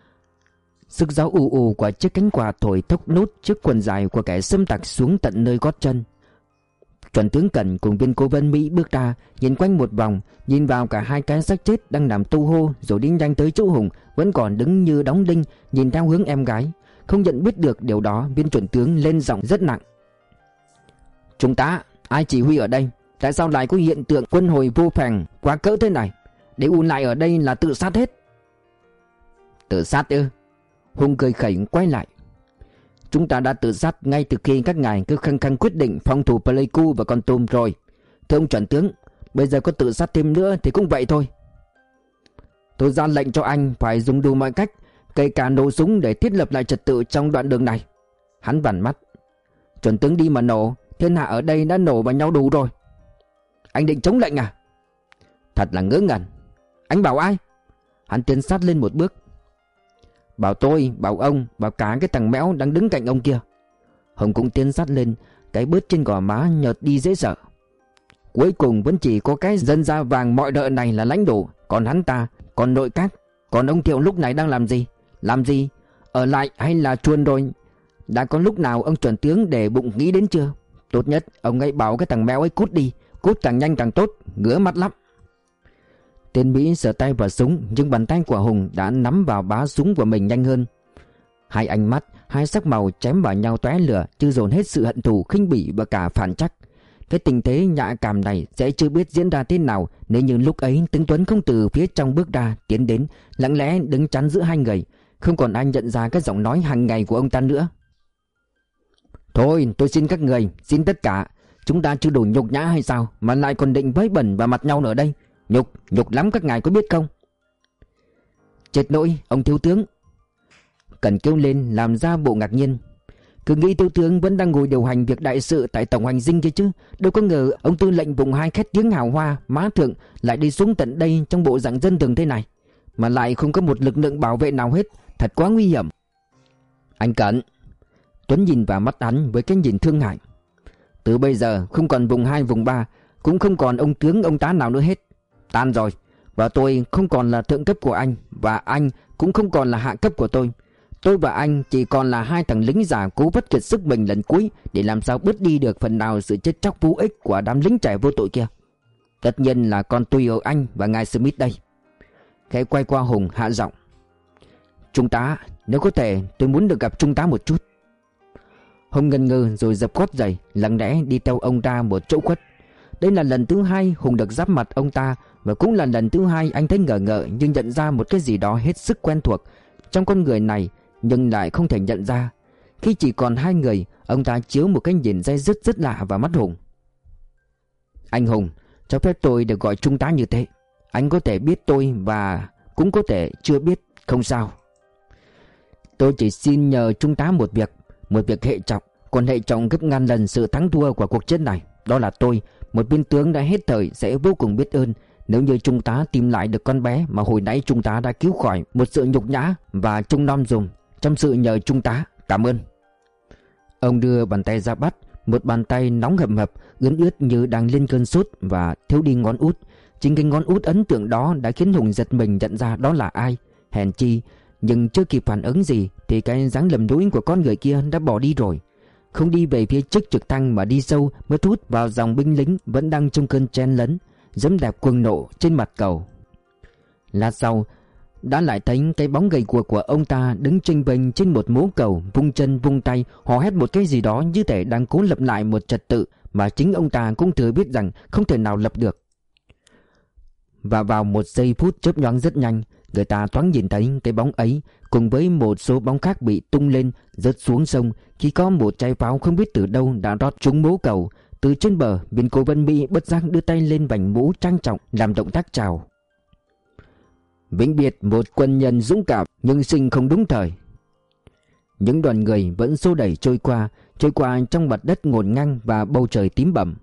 Sức gió ù ù của chiếc cánh quạt thổi thốc nút chiếc quần dài của kẻ xâm tặc xuống tận nơi gót chân. Chuẩn tướng Cẩn cùng viên cố vấn Mỹ bước ra, nhìn quanh một vòng, nhìn vào cả hai cái xác chết đang nằm tu hô, rồi đi nhanh tới chỗ Hùng vẫn còn đứng như đóng đinh, nhìn theo hướng em gái. Không nhận biết được điều đó, viên chuẩn tướng lên giọng rất nặng: "Chúng ta, ai chỉ huy ở đây? Tại sao lại có hiện tượng quân hồi vô phàng quá cỡ thế này? Để ùn lại ở đây là tự sát hết." "Tự sát ư?" Hùng cười khẩy quay lại: "Chúng ta đã tự sát ngay từ khi các ngài cứ khăng khăng quyết định phòng thủ Pleiku và Kon Tum rồi. Thưa ông chuẩn tướng, bây giờ có tự sát thêm nữa thì cũng vậy thôi. Tôi ra lệnh cho anh phải dùng đủ mọi cách, kể cả nổ súng để thiết lập lại trật tự trong đoạn đường này." Hắn vằn mắt: "Chuẩn tướng đi mà nổ, thiên hạ ở đây đã nổ vào nhau đủ rồi. Anh định chống lệnh à?" Thật là ngớ ngẩn. "Anh bảo ai?" Hắn tiến sát lên một bước: "Bảo tôi, bảo ông, bảo cả cái thằng méo đang đứng cạnh ông kia." Hồng cũng tiến sát lên, cái bớt trên gò má nhợt đi dễ sợ. "Cuối cùng vẫn chỉ có cái dân da vàng mọi đợi này là lãnh đủ. Còn hắn ta, còn nội các, còn ông Thiệu lúc này đang làm gì? Làm gì? Ở lại hay là chuồn rồi? Đã có lúc nào ông chuẩn tướng để bụng nghĩ đến chưa? Tốt nhất ông ấy bảo cái thằng méo ấy cút đi, cút càng nhanh càng tốt, ngứa mắt lắm." Tên Mỹ sờ tay vào súng, nhưng bàn tay của Hùng đã nắm vào bá súng của mình nhanh hơn. Hai ánh mắt, hai sắc màu chém vào nhau tóe lửa, chứ dồn hết sự hận thù, khinh bỉ và cả phản trắc. Cái tình thế nhạy cảm này sẽ chưa biết diễn ra thế nào nếu như lúc ấy Tướng Tuấn không từ phía trong bước ra, tiến đến, lặng lẽ đứng chắn giữa hai người. Không còn ai nhận ra cái giọng nói hàng ngày của ông ta nữa. Thôi tôi xin các người, xin tất cả, chúng ta chưa đủ nhục nhã hay sao mà lại còn định vấy bẩn vào mặt nhau nữa đây. Nhục lắm các ngài có biết không? Chết nỗi, ông thiếu tướng. Cần kêu lên làm ra bộ ngạc nhiên. Cứ nghĩ thiếu tướng vẫn đang ngồi điều hành việc đại sự tại tổng hành dinh kia chứ. Đâu có ngờ ông tư lệnh vùng 2 khét tiếng hào hoa má thượng lại đi xuống tận đây trong bộ dạng dân thường thế này, mà lại không có một lực lượng bảo vệ nào hết. Thật quá nguy hiểm. Anh Cẩn. Tuấn nhìn vào mắt hắn với cái nhìn thương hại. Từ bây giờ không còn vùng 2 vùng 3, cũng không còn ông tướng ông tá nào nữa hết. Tan rồi. Và tôi không còn là thượng cấp của anh, và anh cũng không còn là hạ cấp của tôi. Tôi và anh chỉ còn là hai thằng lính già cố vất kiệt sức mình lần cuối để làm sao bớt đi được phần nào sự chết chóc vô ích của đám lính trẻ vô tội kia. Tất nhiên là con tôi ở anh và ngài Smith đây. Khẽ quay qua Hùng hạ giọng. Trung tá, nếu có thể tôi muốn được gặp Trung tá một chút. Hùng ngần ngừ rồi dập gót giày, lặng lẽ đi theo ông ta một chỗ khuất. Đây là lần thứ hai Hùng được giáp mặt ông ta, và cũng là lần thứ hai anh thấy ngờ ngợ nhưng nhận ra một cái gì đó hết sức quen thuộc trong con người này, nhưng lại không thể nhận ra. Khi chỉ còn hai người, ông ta chiếu một cái nhìn dây dứt rất lạ vào mắt Hùng. Anh Hùng, cho phép tôi được gọi Trung tá như thế. Anh có thể biết tôi và cũng có thể chưa biết, không sao. Tôi chỉ xin nhờ Trung tá một việc hệ trọng, còn hệ trọng gấp ngàn lần sự thắng thua của cuộc chiến này. Đó là tôi, một viên tướng đã hết thời, sẽ vô cùng biết ơn nếu như Trung tá tìm lại được con bé mà hồi nãy Trung tá đã cứu khỏi một sự nhục nhã và trông nom dùng. Trong sự nhờ Trung tá, cảm ơn. Ông đưa bàn tay ra bắt, một bàn tay nóng hầm hập, ướt ướt như đang lên cơn sốt và thiếu đi ngón út. Chính cái ngón út ấn tượng đó đã khiến Hùng giật mình nhận ra đó là ai. Hèn chi, nhưng chưa kịp phản ứng gì thì cái dáng lầm lũi của con người kia đã bỏ đi rồi. Không đi về phía trước trực thăng mà đi sâu mới hút vào dòng binh lính vẫn đang trong cơn chen lấn, dẫm đạp cuồng nộ trên mặt cầu. Lát sau đã lại thấy cái bóng gầy guộc của ông ta đứng chênh vênh trên một mố cầu, vung chân vung tay hò hét một cái gì đó như thể đang cố lập lại một trật tự mà chính ông ta cũng thừa biết rằng không thể nào lập được. Và vào một giây phút chớp nhoáng rất nhanh, người ta thoáng nhìn thấy cái bóng ấy cùng với một số bóng khác bị tung lên rớt xuống sông khi có một trái pháo không biết từ đâu đã rót trúng mố cầu. Từ trên bờ, viên cố vấn Mỹ bất giác đưa tay lên vành mũ trang trọng làm động tác chào. Vĩnh biệt một quân nhân dũng cảm nhưng sinh không đúng thời. Những đoàn người vẫn xô đẩy trôi qua trong mặt đất ngổn ngang và bầu trời tím bầm.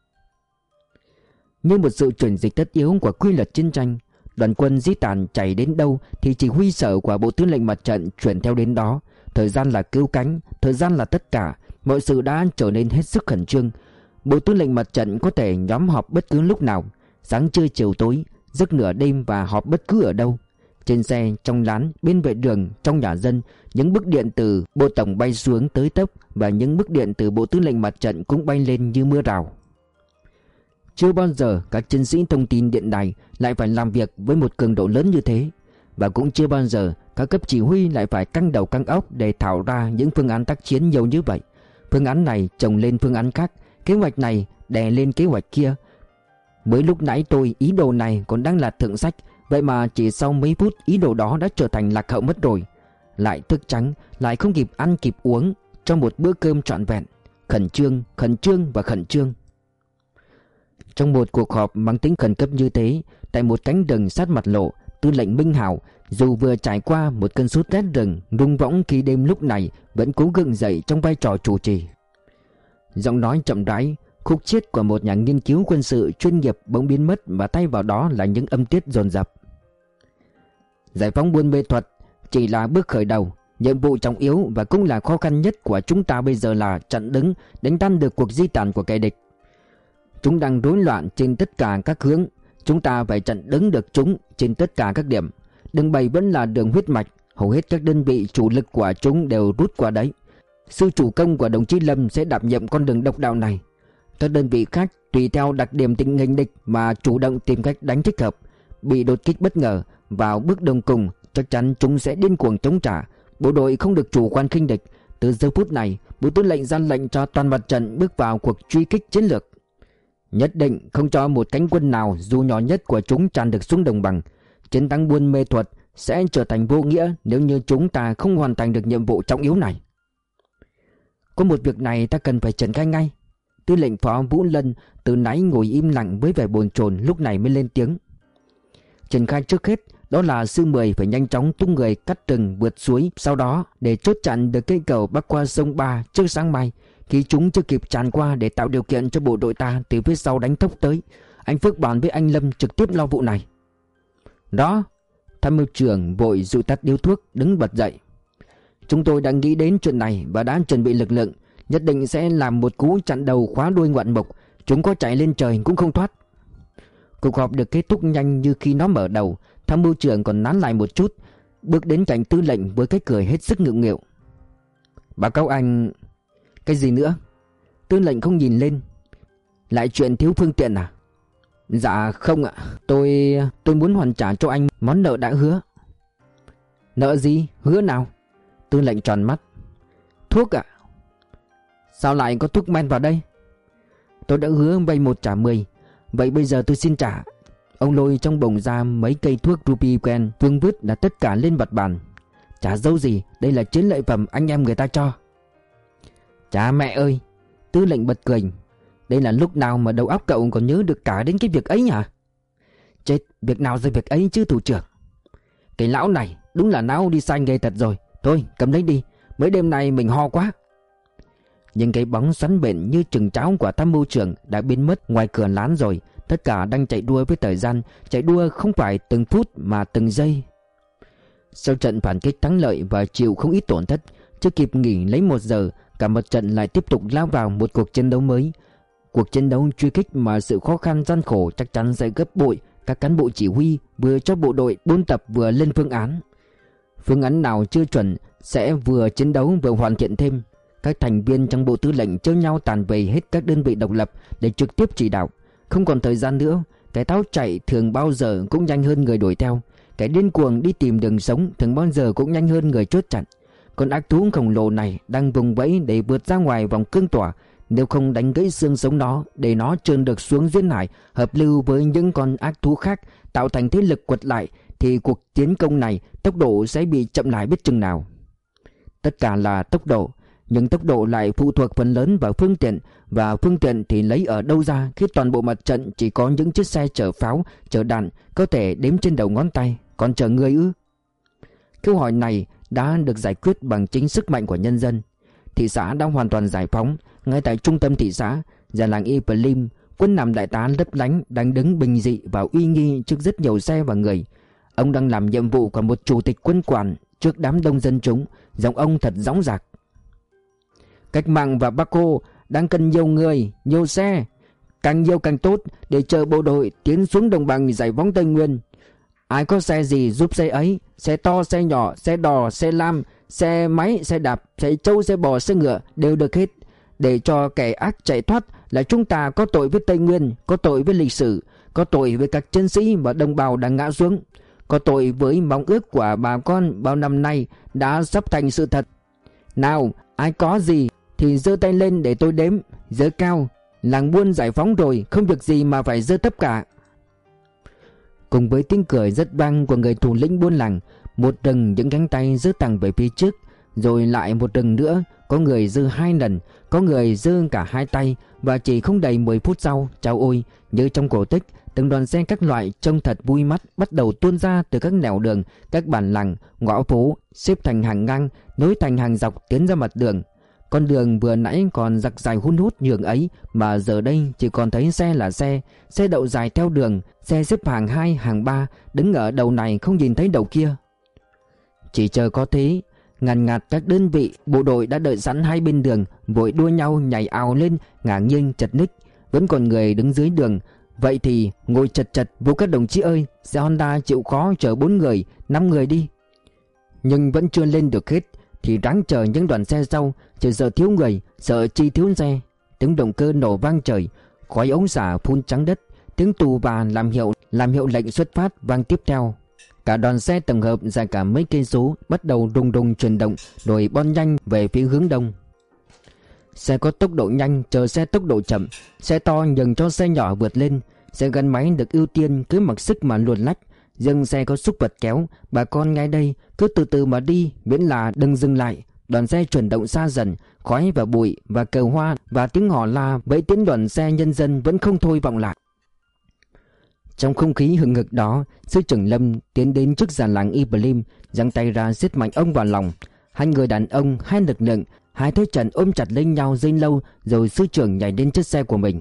Như một sự chuyển dịch tất yếu của quy luật chiến tranh, đoàn quân di tản chạy đến đâu thì chỉ huy sở của Bộ Tư lệnh Mặt trận chuyển theo đến đó. Thời gian là cứu cánh, thời gian là tất cả, mọi sự đã trở nên hết sức khẩn trương. Bộ Tư lệnh Mặt trận có thể nhóm họp bất cứ lúc nào, sáng trưa chiều tối, giấc nửa đêm và họp bất cứ ở đâu. Trên xe, trong lán, bên vệ đường, trong nhà dân, những bức điện từ Bộ Tổng bay xuống tới tấp và những bức điện từ Bộ Tư lệnh Mặt trận cũng bay lên như mưa rào. Chưa bao giờ các chiến sĩ thông tin điện đài lại phải làm việc với một cường độ lớn như thế, và cũng chưa bao giờ các cấp chỉ huy lại phải căng đầu căng óc để thảo ra những phương án tác chiến nhiều như vậy. Phương án này chồng lên phương án khác, kế hoạch này đè lên kế hoạch kia. Mới lúc nãy tôi ý đồ này còn đang là thượng sách, vậy mà chỉ sau mấy phút ý đồ đó đã trở thành lạc hậu mất rồi. Lại thức trắng, lại không kịp ăn kịp uống trong một bữa cơm trọn vẹn. Khẩn trương và khẩn trương. Trong một cuộc họp mang tính khẩn cấp như thế, tại một cánh rừng sát mặt lộ, Tư lệnh Minh Hảo dù vừa trải qua một cơn sốt rét rừng rung võng khi đêm lúc này vẫn cố gượng dậy trong vai trò chủ trì. Giọng nói chậm rãi, khúc chiết của một nhà nghiên cứu quân sự chuyên nghiệp bỗng biến mất và thay vào đó là những âm tiết dồn dập. Giải phóng Buôn Mê Thuột chỉ là bước khởi đầu. Nhiệm vụ trọng yếu và cũng là khó khăn nhất của chúng ta bây giờ là chặn đứng, đánh tan được cuộc di tản của kẻ địch. Chúng đang rối loạn trên tất cả các hướng. Chúng ta phải chặn đứng được chúng trên tất cả các điểm. Đường 7 vẫn là đường huyết mạch, hầu hết các đơn vị chủ lực của chúng đều rút qua đấy. Sư chủ công của đồng chí Lâm sẽ đảm nhiệm con đường độc đạo này. Các đơn vị khác tùy theo đặc điểm tình hình địch mà chủ động tìm cách đánh thích hợp. Bị đột kích bất ngờ vào bước đường cùng, chắc chắn chúng sẽ điên cuồng chống trả. Bộ đội không được chủ quan khinh địch. Từ giờ phút này, Bộ Tư lệnh ra lệnh cho toàn mặt trận bước vào cuộc truy kích chiến lược. Nhất định không cho một cánh quân nào dù nhỏ nhất của chúng tràn được xuống đồng bằng. Chiến thắng Buôn Mê Thuột sẽ trở thành vô nghĩa nếu như chúng ta không hoàn thành được nhiệm vụ trọng yếu này. Có một việc này ta cần phải triển khai ngay. Tư lệnh Phó Vũ Lân từ nãy ngồi im lặng với vẻ bồn chồn lúc này mới lên tiếng. Triển khai trước hết đó là sư 10 phải nhanh chóng tung người cắt rừng vượt suối, sau đó để chốt chặn được cây cầu bắc qua sông Ba trước sáng mai, khi chúng chưa kịp tràn qua, để tạo điều kiện cho bộ đội ta từ phía sau đánh tốc tới. Anh Phước Bản với anh Lâm trực tiếp lo vụ này. Đó. Tham mưu trưởng vội dụi tắt điếu thuốc, đứng bật dậy. Chúng tôi đã nghĩ đến chuyện này và đã chuẩn bị lực lượng, nhất định sẽ làm một cú chặn đầu khóa đuôi ngoạn mục. Chúng có chạy lên trời cũng không thoát. Cuộc họp được kết thúc nhanh như khi nó mở đầu. Tham mưu trưởng còn nán lại một chút, bước đến cạnh tư lệnh với cái cười hết sức ngượng nghịu. Báo cáo anh... Cái gì nữa? Tư lệnh không nhìn lên. Lại chuyện thiếu phương tiện à? Dạ không ạ. Tôi muốn hoàn trả cho anh món nợ đã hứa. Nợ gì? Hứa nào? Tư lệnh tròn mắt. Thuốc ạ. Sao lại có thuốc men vào đây? Tôi đã hứa vay 1 trả 10. Vậy bây giờ tôi xin trả. Ông lôi trong bồng ra mấy cây thuốc Rupiquen, Vương vứt đã tất cả lên mặt bàn. Chả dâu gì, đây là chiến lợi phẩm anh em người ta cho. Chà mẹ ơi! Tư lệnh bật cười. Đây là lúc nào mà đầu óc cậu còn nhớ được cả đến cái việc ấy hả? Chết, việc nào rồi việc ấy chứ thủ trưởng. Cái lão này đúng là não đi sai nghề thật rồi. Thôi cầm lấy đi, mấy đêm nay mình ho quá. Nhưng cái bóng xoắn bện như chừng cháo của tham mưu trưởng đã biến mất ngoài cửa lán rồi. Tất cả đang chạy đua với thời gian, chạy đua không phải từng phút mà từng giây. Sau trận phản kích thắng lợi và chịu không ít tổn thất, chưa kịp nghỉ lấy 1 giờ, cả mặt trận lại tiếp tục lao vào một cuộc chiến đấu mới. Cuộc chiến đấu truy kích mà sự khó khăn gian khổ chắc chắn sẽ gấp bội. Các cán bộ chỉ huy vừa cho bộ đội buôn tập vừa lên phương án. Phương án nào chưa chuẩn sẽ vừa chiến đấu vừa hoàn thiện thêm. Các thành viên trong bộ tư lệnh chơi nhau tàn về hết các đơn vị độc lập để trực tiếp chỉ đạo. Không còn thời gian nữa. Cái tháo chạy thường bao giờ cũng nhanh hơn người đuổi theo. Cái điên cuồng đi tìm đường sống thường bao giờ cũng nhanh hơn người chốt chặn. Con ác thú khổng lồ này đang vùng vẫy để vượt ra ngoài vòng cương tỏa. Nếu không đánh gãy xương sống nó, để nó trơn được xuống duyên hải, hợp lưu với những con ác thú khác, tạo thành thế lực quật lại, thì cuộc tiến công này tốc độ sẽ bị chậm lại biết chừng nào. Tất cả là tốc độ, nhưng tốc độ lại phụ thuộc phần lớn vào phương tiện, và phương tiện thì lấy ở đâu ra khi toàn bộ mặt trận chỉ có những chiếc xe chở pháo, chở đạn có thể đếm trên đầu ngón tay, còn chở người ư? Câu hỏi này đã được giải quyết bằng chính sức mạnh của nhân dân. Thị xã đã hoàn toàn giải phóng. Ngay tại trung tâm thị xã, già làng Yplim, quân nằm đại tá lấp lánh đang đứng bình dị và uy nghi trước rất nhiều xe và người. Ông đang làm nhiệm vụ của một chủ tịch quân quản trước đám đông dân chúng. Giọng ông thật dõng dạc. Cách mạng và Bác Hồ đang cần nhiều người, nhiều xe, càng nhiều càng tốt, để chờ bộ đội tiến xuống đồng bằng giải phóng Tây Nguyên. Ai có xe gì giúp xe ấy, xe to, xe nhỏ, xe đò, xe lam, xe máy, xe đạp, xe trâu, xe bò, xe ngựa đều được hết. Để cho kẻ ác chạy thoát là chúng ta có tội với Tây Nguyên, có tội với lịch sử, có tội với các chiến sĩ và đồng bào đang ngã xuống, có tội với mong ước của bà con bao năm nay đã sắp thành sự thật. Nào, ai có gì thì giơ tay lên để tôi đếm. Giơ cao. Làng Buôn giải phóng rồi, không việc gì mà phải giơ thấp cả. Cùng với tiếng cười rất vang của người thủ lĩnh buôn làng, một rừng những cánh tay giơ thẳng về phía trước, rồi lại một rừng nữa. Có người giơ 2 lần, có người giơ cả 2 tay. Và chỉ không đầy 10 phút sau, chao ôi, như trong cổ tích, từng đoàn xe các loại trông thật vui mắt bắt đầu tuôn ra từ các nẻo đường, các bản làng, ngõ phố, xếp thành hàng ngang, nối thành hàng dọc tiến ra mặt đường. Con đường vừa nãy còn dặc dài hun hút nhường ấy, mà giờ đây chỉ còn thấy xe là xe đậu dài theo đường, xe xếp hàng 2, hàng 3, đứng ở đầu này không nhìn thấy đầu kia. Chỉ chờ có thế, ngàn ngạt các đơn vị bộ đội đã đợi sẵn hai bên đường, vội đua nhau nhảy ào lên, ngả nghiêng chật ních. Vẫn còn người đứng dưới đường. Vậy thì ngồi chật chật vô các đồng chí ơi, xe Honda chịu khó chở 4 người, 5 người đi. Nhưng vẫn chưa lên được hết thì ráng chờ những đoàn xe sau. Chỉ sợ thiếu người, sợ chi thiếu xe. Tiếng động cơ nổ vang trời, khói ống xả phun trắng đất, tiếng tù và làm hiệu lệnh xuất phát vang tiếp theo. Cả đoàn xe tổng hợp dài cả mấy cây số bắt đầu rung rung chuyển động rồi bon nhanh về phía hướng đông. Xe có tốc độ nhanh chờ xe tốc độ chậm, xe to nhường cho xe nhỏ vượt lên. Xe gắn máy được ưu tiên cứ mặc sức mà luồn lách, riêng xe có xúc vật kéo, bà con ngay đây cứ từ từ mà đi, miễn là đừng dừng lại. Đoàn xe chuyển động xa dần, khói và bụi và cờ hoa và tiếng hò la vẫy tiễn đoàn xe nhân dân vẫn không thôi vọng lại. Trong không khí hừng hực đó, sư trưởng Lâm tiến đến trước giàn làng Iblim, giang tay ra siết mạnh ông vào lòng. Hai người đàn ông, hai lực lượng, hai thế trận ôm chặt lấy nhau dây lâu, rồi sư trưởng nhảy đến chiếc xe của mình.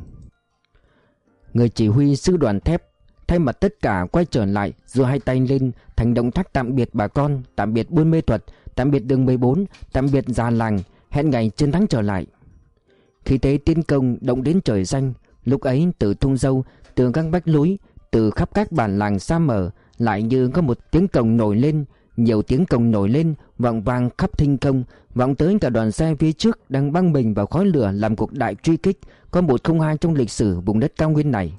Người chỉ huy sư đoàn thép thay mặt tất cả quay trở lại, giơ hai tay lên thành động tác tạm biệt bà con, tạm biệt Buôn Mê Thuật, tạm biệt đường 14, tạm biệt già làng, hẹn ngày chiến thắng trở lại. Khi thế tiến công động đến trời xanh, lúc ấy từ thung dâu, từ các vách núi, từ khắp các bản làng xa mờ, lại như có một tiếng cồng nổi lên, nhiều tiếng cồng nổi lên, vọng vang khắp thinh không, vọng tới cả đoàn xe phía trước đang băng mình vào khói lửa làm cuộc đại truy kích có 102 trong lịch sử vùng đất cao nguyên này.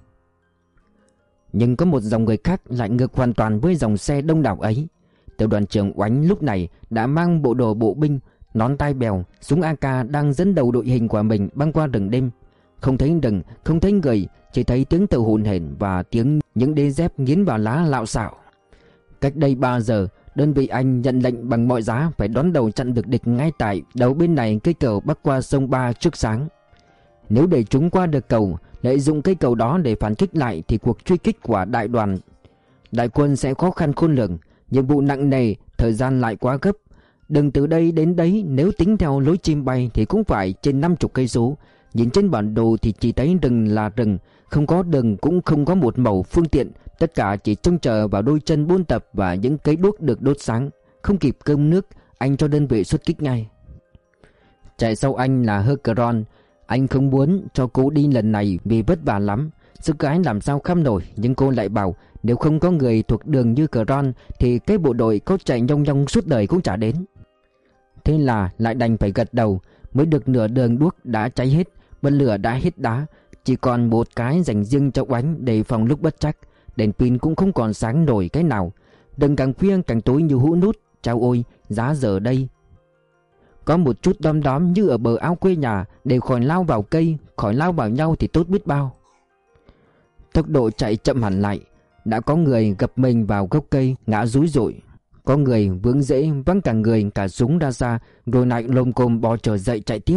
Nhưng có một dòng người khác lại ngược hoàn toàn với dòng xe đông đảo ấy. Tiểu đoàn trưởng Oánh lúc này đã mang bộ đồ bộ binh, nón tai bèo, súng AK đang dẫn đầu đội hình của mình băng qua rừng đêm. Không thấy rừng, không thấy người, chỉ thấy tiếng thở hổn hển và tiếng những đế dép nghiến vào lá lạo xạo. Cách đây 3 giờ, đơn vị anh nhận lệnh bằng mọi giá phải đón đầu chặn được địch ngay tại đầu bên này cây cầu bắc qua sông Ba trước sáng. Nếu để chúng qua được cầu, lợi dụng cây cầu đó để phản kích lại thì cuộc truy kích của đại quân sẽ khó khăn khôn lường, nhiệm vụ nặng nề, thời gian lại quá gấp. Đường từ đây đến đấy nếu tính theo lối chim bay thì cũng phải trên 50 cây số. Nhìn trên bản đồ thì chỉ thấy rừng là rừng, không có đường cũng không có một mẩu phương tiện, tất cả chỉ trông chờ vào đôi chân buôn tập và những cây đuốc được đốt sáng. Không kịp cơm nước, anh cho đơn vị xuất kích ngay. Chạy sau anh là Hercron. Anh không muốn cho cô đi lần này vì vất vả lắm, sức gái làm sao kham nổi, nhưng cô lại bảo nếu không có người thuộc đường như Cron thì cái bộ đội có chạy nhong nhong suốt đời cũng chả đến. Thế là lại đành phải gật đầu. Mới được nửa đường đuốc đã cháy hết, bật lửa đã hết đá, chỉ còn một cái dành riêng cho Oánh để phòng lúc bất trắc. Đèn pin cũng không còn sáng nổi cái nào. Đường càng khuya càng tối như hũ nút. Chao ôi, giá giờ đây có một chút đom đóm như ở bờ ao quê nhà, để khỏi lao vào cây, khỏi lao vào nhau thì tốt biết bao. Tốc độ chạy chậm hẳn lại. Đã có người gập mình vào gốc cây ngã rúi rụi, có người vướng rễ văng cả người cả súng ra xa, rồi lại lồm cồm bò trở dậy chạy tiếp.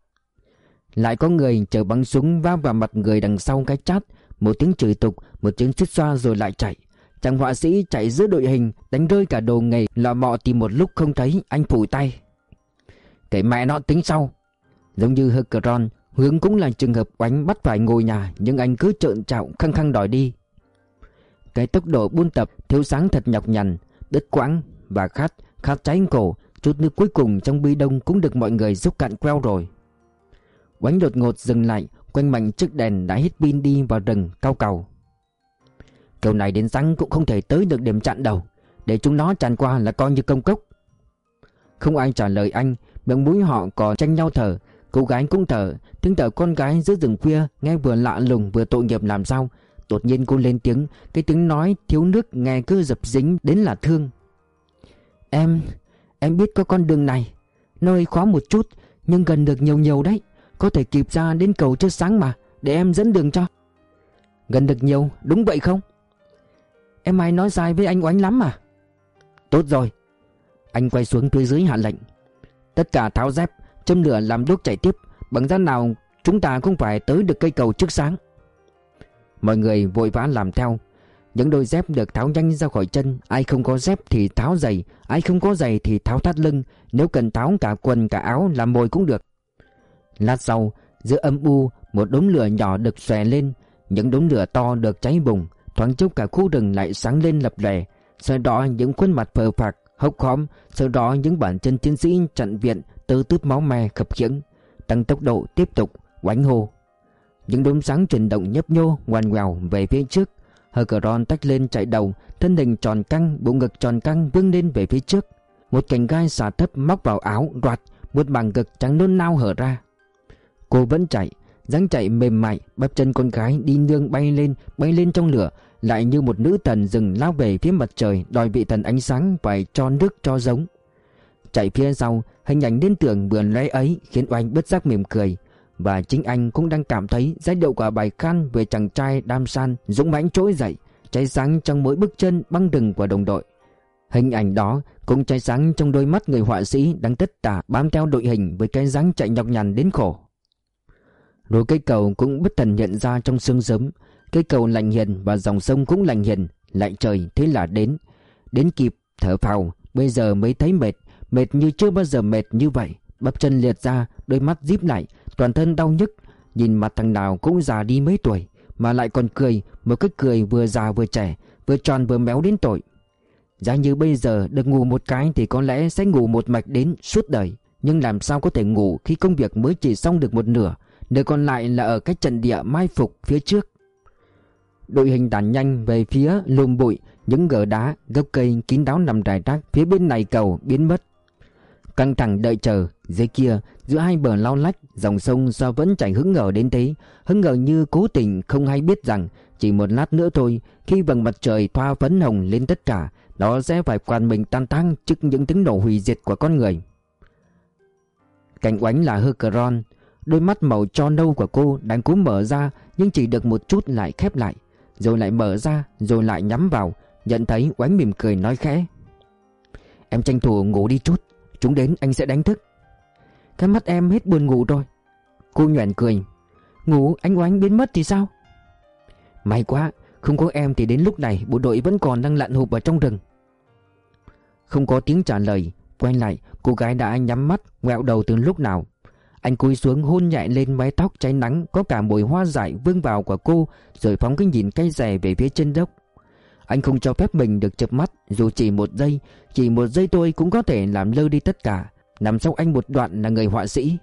Lại có người chở bắn súng va vào mặt người đằng sau cái chát, một tiếng chửi tục, một tiếng chít xoa rồi lại chạy. Chàng họa sĩ chạy giữa đội hình, đánh rơi cả đồ nghề, lọ mọ tìm một lúc không thấy, anh phủi tay. Cái mẹ nó tính sau. Giống như Hercron, Hướng cũng là trường hợp Oánh bắt phải ngồi nhà, nhưng anh cứ trợn trạo khăng khăng đòi đi. Cái tốc độ buôn tập thiếu sáng thật nhọc nhằn, đứt quãng và khát cháy cổ. Chút nước cuối cùng trong bi đông cũng được mọi người giúp cạn queo rồi. Oánh đột ngột dừng lại, quanh mạnh chiếc đèn đã hết pin đi vào rừng cao cầu. Kiểu này đến sáng cũng không thể tới được điểm chặn đầu, để chúng nó tràn qua là coi như công cốc. Không ai trả lời anh, miệng mũi họ còn tranh nhau thở. Cô gái cũng thở, tiếng thở con gái giữa rừng khuya nghe vừa lạ lùng vừa tội nghiệp làm sao. Đột nhiên cô lên tiếng, cái tiếng nói thiếu nước nghe cứ dập dính đến là thương. Em biết có con đường này, nơi khó một chút nhưng gần được nhiều đấy, có thể kịp ra đến cầu trước sáng mà, để em dẫn đường cho. Gần được nhiều, đúng vậy không? Em hay nói sai với anh Oánh lắm mà. Tốt rồi. Anh quay xuống phía dưới hạ lệnh. Tất cả tháo dép, châm lửa làm đuốc chạy tiếp, bằng giá nào chúng ta cũng phải tới được cây cầu trước sáng. Mọi người vội vã làm theo. Những đôi dép được tháo nhanh ra khỏi chân. Ai không có dép thì tháo giày, ai không có giày thì tháo thắt lưng. Nếu cần tháo cả quần cả áo làm mồi cũng được. Lát sau, giữa âm u, một đốm lửa nhỏ được xòe lên. Những đốm lửa to được cháy bùng. Thoáng chốc cả khu rừng lại sáng lên lập lòe. Sau đó những khuôn mặt phờ phạc hốc hóm, sau đó những bàn chân chiến sĩ chặn viện tơ tướp máu me khập khiễng. Tăng tốc độ tiếp tục. Oánh hô. Những đốm sáng chuyển động nhấp nhô ngoằn ngoèo về phía trước. Hercron tách lên chạy đầu, thân hình tròn căng, bộ ngực tròn căng vươn lên về phía trước. Một cành gai xà thấp móc vào áo, đoạt, một mảng ngực trắng nôn nao hở ra. Cô vẫn chạy, dáng chạy mềm mại, bắp chân con gái đi nương bay lên trong lửa, lại như một nữ thần rừng lao về phía mặt trời, đòi vị thần ánh sáng phải cho nước cho giống. Chạy phía sau, hình ảnh liên tưởng vừa lóe ấy khiến Oanh bất giác mỉm cười. Và chính anh cũng đang cảm thấy giai điệu của bài khan về chàng trai đam san dũng mãnh trỗi dậy, cháy sáng trong mỗi bước chân băng rừng của đồng đội. Hình ảnh đó cũng cháy sáng trong đôi mắt người họa sĩ đang tất tả bám theo đội hình với cái dáng chạy nhọc nhằn đến khổ. Rồi cây cầu cũng bất thần hiện ra trong sương sớm. Cây cầu lạnh hiền và dòng sông cũng lạnh hiền. Lại trời, thế là đến kịp thở phào. Bây giờ mới thấy mệt như chưa bao giờ mệt như vậy. Bắp chân liệt ra, đôi mắt díp lại, toàn thân đau nhức. Nhìn mặt thằng nào cũng già đi mấy tuổi, mà lại còn cười, một cái cười vừa già vừa trẻ, vừa tròn vừa méo đến tội. Giá như bây giờ được ngủ một cái thì có lẽ sẽ ngủ một mạch đến suốt đời. Nhưng làm sao có thể ngủ khi công việc mới chỉ xong được một nửa, nơi còn lại là ở cái trận địa mai phục phía trước. Đội hình tản nhanh về phía lùm bụi, những gờ đá, gốc cây kín đáo nằm rải rác phía bên này cầu biến mất. Căng thẳng đợi chờ, dưới kia, giữa hai bờ lau lách, dòng sông sao vẫn chảy hững hờ đến thế, hững hờ như cố tình không hay biết rằng chỉ một lát nữa thôi, khi vầng mặt trời thoa phấn hồng lên tất cả, nó sẽ phải quằn mình tan tác trước những tiếng nổ hủy diệt của con người. Cạnh Oánh là Hercron, đôi mắt màu tro nâu của cô đang cố mở ra nhưng chỉ được một chút lại khép lại, rồi lại mở ra, rồi lại nhắm vào. Nhận thấy Oánh mỉm cười nói khẽ: "Em tranh thủ ngủ đi chút, chúng đến anh sẽ đánh thức." Cái mắt em hết buồn ngủ rồi. Cô nhoẻn cười: "Ngủ anh Oánh biến mất thì sao?" "May quá, không có em thì đến lúc này bộ đội vẫn còn đang lặn hụp ở trong rừng." Không có tiếng trả lời. Quay lại, cô gái đã nhắm mắt ngoẹo đầu từ lúc nào. Anh cúi xuống hôn nhẹ lên mái tóc cháy nắng có cả mùi hoa dại vương vào của cô, rồi phóng cái nhìn cay dè về phía chân dốc. Anh không cho phép mình được chợp mắt, dù chỉ một giây thôi cũng có thể làm lơ đi tất cả. Nằm sau anh một đoạn là người họa sĩ.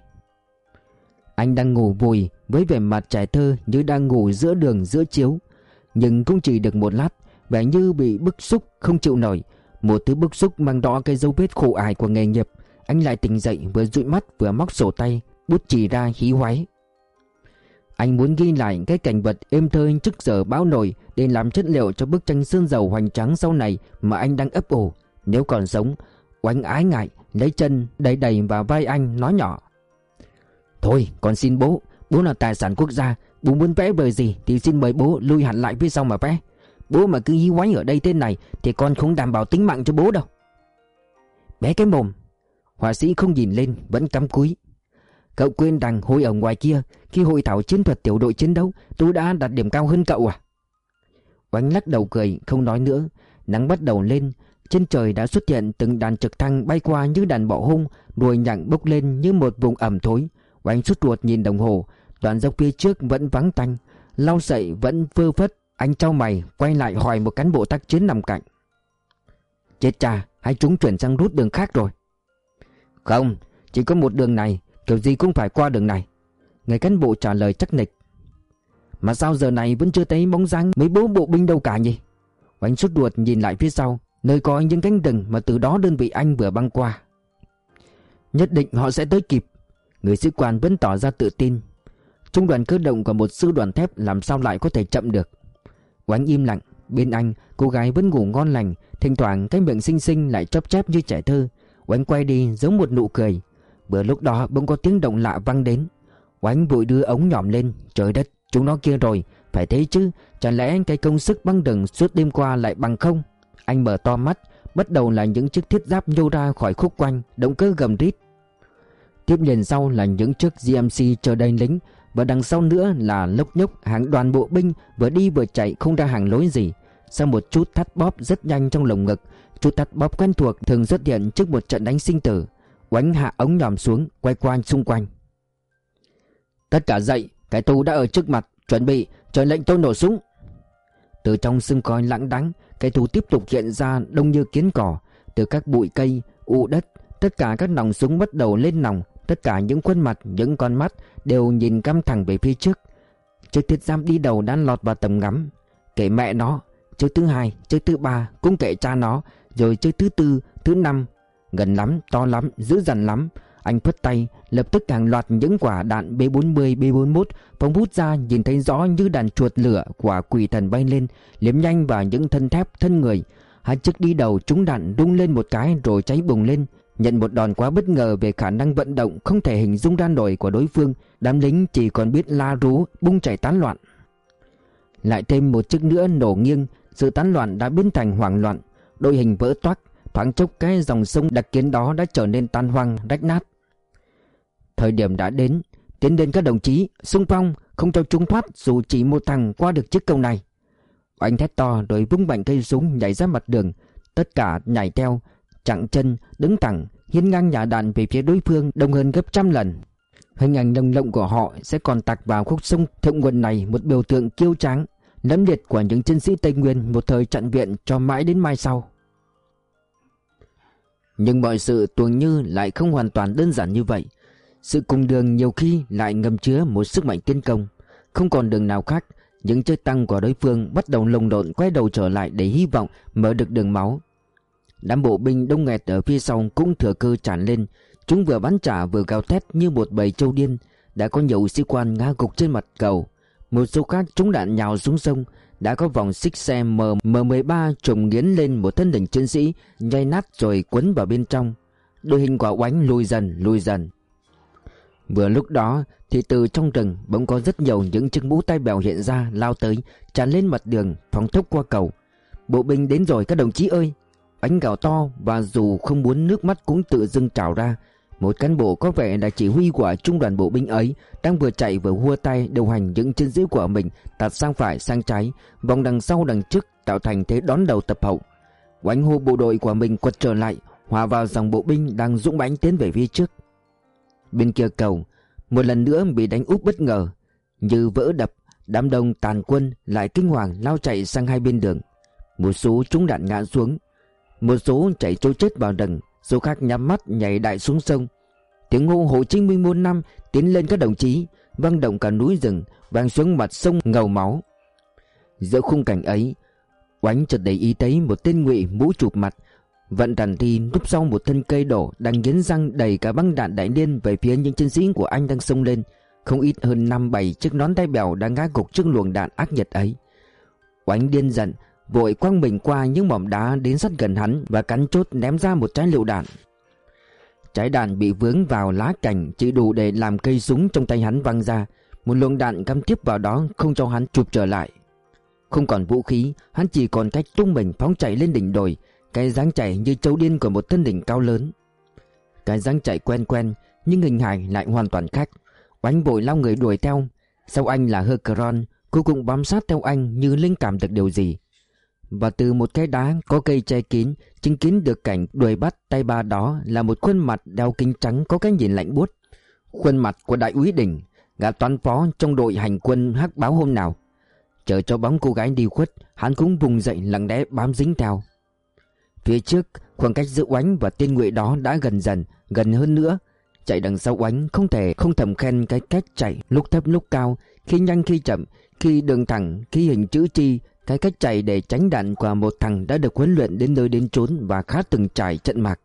Anh đang ngủ vùi với vẻ mặt trẻ thơ như đang ngủ giữa đường giữa chiếu. Nhưng cũng chỉ được một lát, vẻ như bị bức xúc không chịu nổi. Một thứ bức xúc mang đỏ cái dấu vết khổ ải của nghề nghiệp. Anh lại tỉnh dậy, vừa dụi mắt vừa móc sổ tay, bút chỉ ra hí hoáy. Anh muốn ghi lại cái cảnh vật êm thơi trước giờ bão nổi để làm chất liệu cho bức tranh sơn dầu hoành tráng sau này mà anh đang ấp ủ. Nếu còn sống, Oánh ái ngại lấy chân đẩy đầy vào vai anh, nói nhỏ: "Thôi con xin bố là tài sản quốc gia. Bố muốn vẽ vời gì thì xin mời bố lui hẳn lại phía sau mà vẽ. Bố mà cứ hí hoáy ở đây thế này thì con không đảm bảo tính mạng cho bố đâu." "Bé cái mồm!" Họa sĩ không nhìn lên, vẫn cắm cúi: "Cậu quên rằng hồi ở ngoài kia, khi hội thảo chiến thuật tiểu đội chiến đấu, tôi đã đạt điểm cao hơn cậu à?" Oánh lắc đầu cười, không nói nữa. Nắng bắt đầu lên. Trên trời đã xuất hiện từng đàn trực thăng bay qua như đàn bọ hung, đuôi nhặng bốc lên như một vùng ẩm thối. Oánh sốt ruột nhìn đồng hồ. Đoạn dốc phía trước vẫn vắng tanh, lau sậy vẫn phơ phất. Anh chau mày quay lại hỏi một cán bộ tác chiến nằm cạnh: "Chết cha, hay chúng chuyển sang rút đường khác rồi?" "Không, chỉ có một đường này, kiểu gì cũng phải qua đường này." Người cán bộ trả lời chắc nịch. "Mà sao giờ này vẫn chưa thấy bóng dáng mấy bố bộ binh đâu cả nhỉ?" Oánh sốt ruột nhìn lại phía sau, nơi có những cánh rừng mà từ đó đơn vị anh vừa băng qua. "Nhất định họ sẽ tới kịp." Người sĩ quan vẫn tỏ ra tự tin. Trung đoàn cơ động của một sư đoàn thép làm sao lại có thể chậm được. Oánh im lặng. Bên anh, cô gái vẫn ngủ ngon lành, thỉnh thoảng cái miệng xinh xinh lại chóp chép như trẻ thơ. Oánh quay đi giống một nụ cười. Vừa lúc đó bỗng có tiếng động lạ vang đến. Oánh vội đưa ống nhòm lên. Trời đất, chúng nó kia rồi. Phải thế chứ, chẳng lẽ cái công sức băng rừng suốt đêm qua lại bằng không? Anh mở to mắt. Bắt đầu là những chiếc thiết giáp nhô ra khỏi khúc quanh, động cơ gầm rít. Tiếp liền sau là những chiếc GMC chờ đầy lính. Và đằng sau nữa là lốc nhốc hàng đoàn bộ binh vừa đi vừa chạy không ra hàng lối gì. Sau một chút thắt bóp rất nhanh trong lồng ngực, chút thắt bóp quen thuộc thường xuất hiện trước một trận đánh sinh tử. Oánh hạ ống nhòm xuống, quay qua xung quanh: "Tất cả dậy, kẻ thù đã ở trước mặt, chuẩn bị, chờ lệnh tôi nổ súng." Từ trong sương khói lãng đãng, kẻ thù tiếp tục hiện ra đông như kiến cỏ. Từ các bụi cây, ụ đất, tất cả các nòng súng bắt đầu lên nòng. Tất cả những khuôn mặt, những con mắt đều nhìn căm thẳng về phía trước. Chiếc thiết giáp đi đầu đã lọt vào tầm ngắm. Kệ mẹ nó, chiếc thứ hai, chiếc thứ ba cũng kệ cha nó, rồi chiếc thứ tư, thứ năm. Gần lắm, to lắm, dữ dằn lắm. Anh phất tay, lập tức hàng loạt những quả đạn B40, B41 phóng vút ra, nhìn thấy rõ như đàn chuột lửa của quỷ thần bay lên, liếm nhanh vào những thân thép thân người. Hai chiếc đi đầu trúng đạn rung lên một cái rồi cháy bùng lên. Nhận một đòn quá bất ngờ về khả năng vận động không thể hình dung ra nổi của đối phương, đám lính chỉ còn biết la rú bung chảy tán loạn. Lại thêm một chiếc nữa nổ nghiêng, sự tán loạn đã biến thành hoảng loạn. Đội hình vỡ toác, thoáng chốc cái dòng sông đặc kiến đó đã trở nên tan hoang rách nát. Thời điểm đã đến, tiến đến các đồng chí, xung phong, không cho chúng thoát dù chỉ một thằng qua được chiếc cầu này. Anh thét to rồi vung mạnh cây súng nhảy ra mặt đường. Tất cả nhảy theo, chặn chân, đứng thẳng, hiên ngang nhả đạn về phía đối phương đông hơn gấp trăm lần. Hình ảnh lồng lộng của họ sẽ còn tạc vào khúc sông Thượng Nguồn này một biểu tượng kiêu tráng, lẫm liệt của những chiến sĩ Tây Nguyên một thời chặn viện cho mãi đến mai sau. Nhưng mọi sự tưởng như lại không hoàn toàn đơn giản như vậy. Sự cùng đường nhiều khi lại ngầm chứa một sức mạnh tiến công. Không còn đường nào khác, những chiếc tăng của đối phương bắt đầu lồng lộn quay đầu trở lại để hy vọng mở được đường máu. Đám bộ binh đông nghẹt ở phía sau cũng thừa cơ tràn lên. Chúng vừa bắn trả vừa gào thét như một bầy trâu điên. Đã có nhiều sĩ quan ngã gục trên mặt cầu, một số khác trúng đạn nhào xuống sông. Đã có vòng xích xe M13 trùng nghiến lên một thân hình chiến sĩ, nhai nát rồi quấn vào bên trong. Đội hình của Oánh lùi dần. Vừa lúc đó thì từ trong rừng bỗng có rất nhiều những chiếc mũ tai bèo hiện ra, lao tới, tràn lên mặt đường, phóng tốc qua cầu. Bộ binh đến rồi các đồng chí ơi! Oánh gào to, và dù không muốn nước mắt cũng tự dưng trào ra. Một cán bộ có vẻ là chỉ huy của trung đoàn bộ binh ấy đang vừa chạy vừa hua tay điều hành những chiến sĩ của mình tạt sang phải sang trái, vòng đằng sau đằng trước, tạo thành thế đón đầu tập hậu. Oánh hô bộ đội của mình quật trở lại, hòa vào dòng bộ binh đang dũng mãnh tiến về phía trước. Bên kia cầu, một lần nữa bị đánh úp bất ngờ, như vỡ đập, đám đông tàn quân lại kinh hoàng lao chạy sang hai bên đường. Một số trúng đạn ngã xuống, một số chạy trối chết vào rừng, số khác nhắm mắt nhảy đại xuống sông. Tiếng hô Hồ Chí Minh muôn năm tiến lên các đồng chí vang động cả núi rừng, vang xuống mặt sông ngầu máu. Giữa khung cảnh ấy, Oánh chợt để ý thấy một tên ngụy mũ chụp mặt vận đàn thi núp sau một thân cây đổ đang nghiến răng đẩy cả băng đạn đại liên về phía những chiến sĩ của anh đang xông lên. Không ít hơn 5-7 chiếc nón tai bèo đang ngã gục trước luồng đạn ác nhiệt ấy. Oánh điên giận vội quăng mình qua những mỏm đá đến sát gần hắn và cắn chốt ném ra một trái lựu đạn. Trái đạn bị vướng vào lá cành chỉ đủ để làm cây súng trong tay hắn văng ra. Một luồng đạn cắm tiếp vào đó không cho hắn chụp trở lại. Không còn vũ khí, hắn chỉ còn cách tung mình phóng chạy lên đỉnh đồi, cái dáng chạy như trâu điên của một thân đỉnh cao lớn. Cái dáng chạy quen nhưng hình hài lại hoàn toàn khác. Oánh vội lao người đuổi theo. Sau anh là Hercron, cô cũng bám sát theo anh như linh cảm được điều gì. Và từ một cái đá có cây che kín, chứng kiến được cảnh đuổi bắt tay ba đó là một khuôn mặt đeo kính trắng có cái nhìn lạnh buốt. Khuôn mặt của đại úy Đình, gã toán phó trong đội hành quân hắc báo hôm nào. Chờ cho bóng cô gái đi khuất, hắn cũng vùng dậy lặng lẽ bám dính theo. Phía trước, khoảng cách giữa Oánh và tên ngụy đó đã gần hơn nữa. Chạy đằng sau Oánh không thể không thầm khen cái cách chạy lúc thấp lúc cao, khi nhanh khi chậm, khi đường thẳng, khi hình chữ chi. Cái cách chạy để tránh đạn của một thằng đã được huấn luyện đến nơi đến chốn và khá từng trải trận mạc.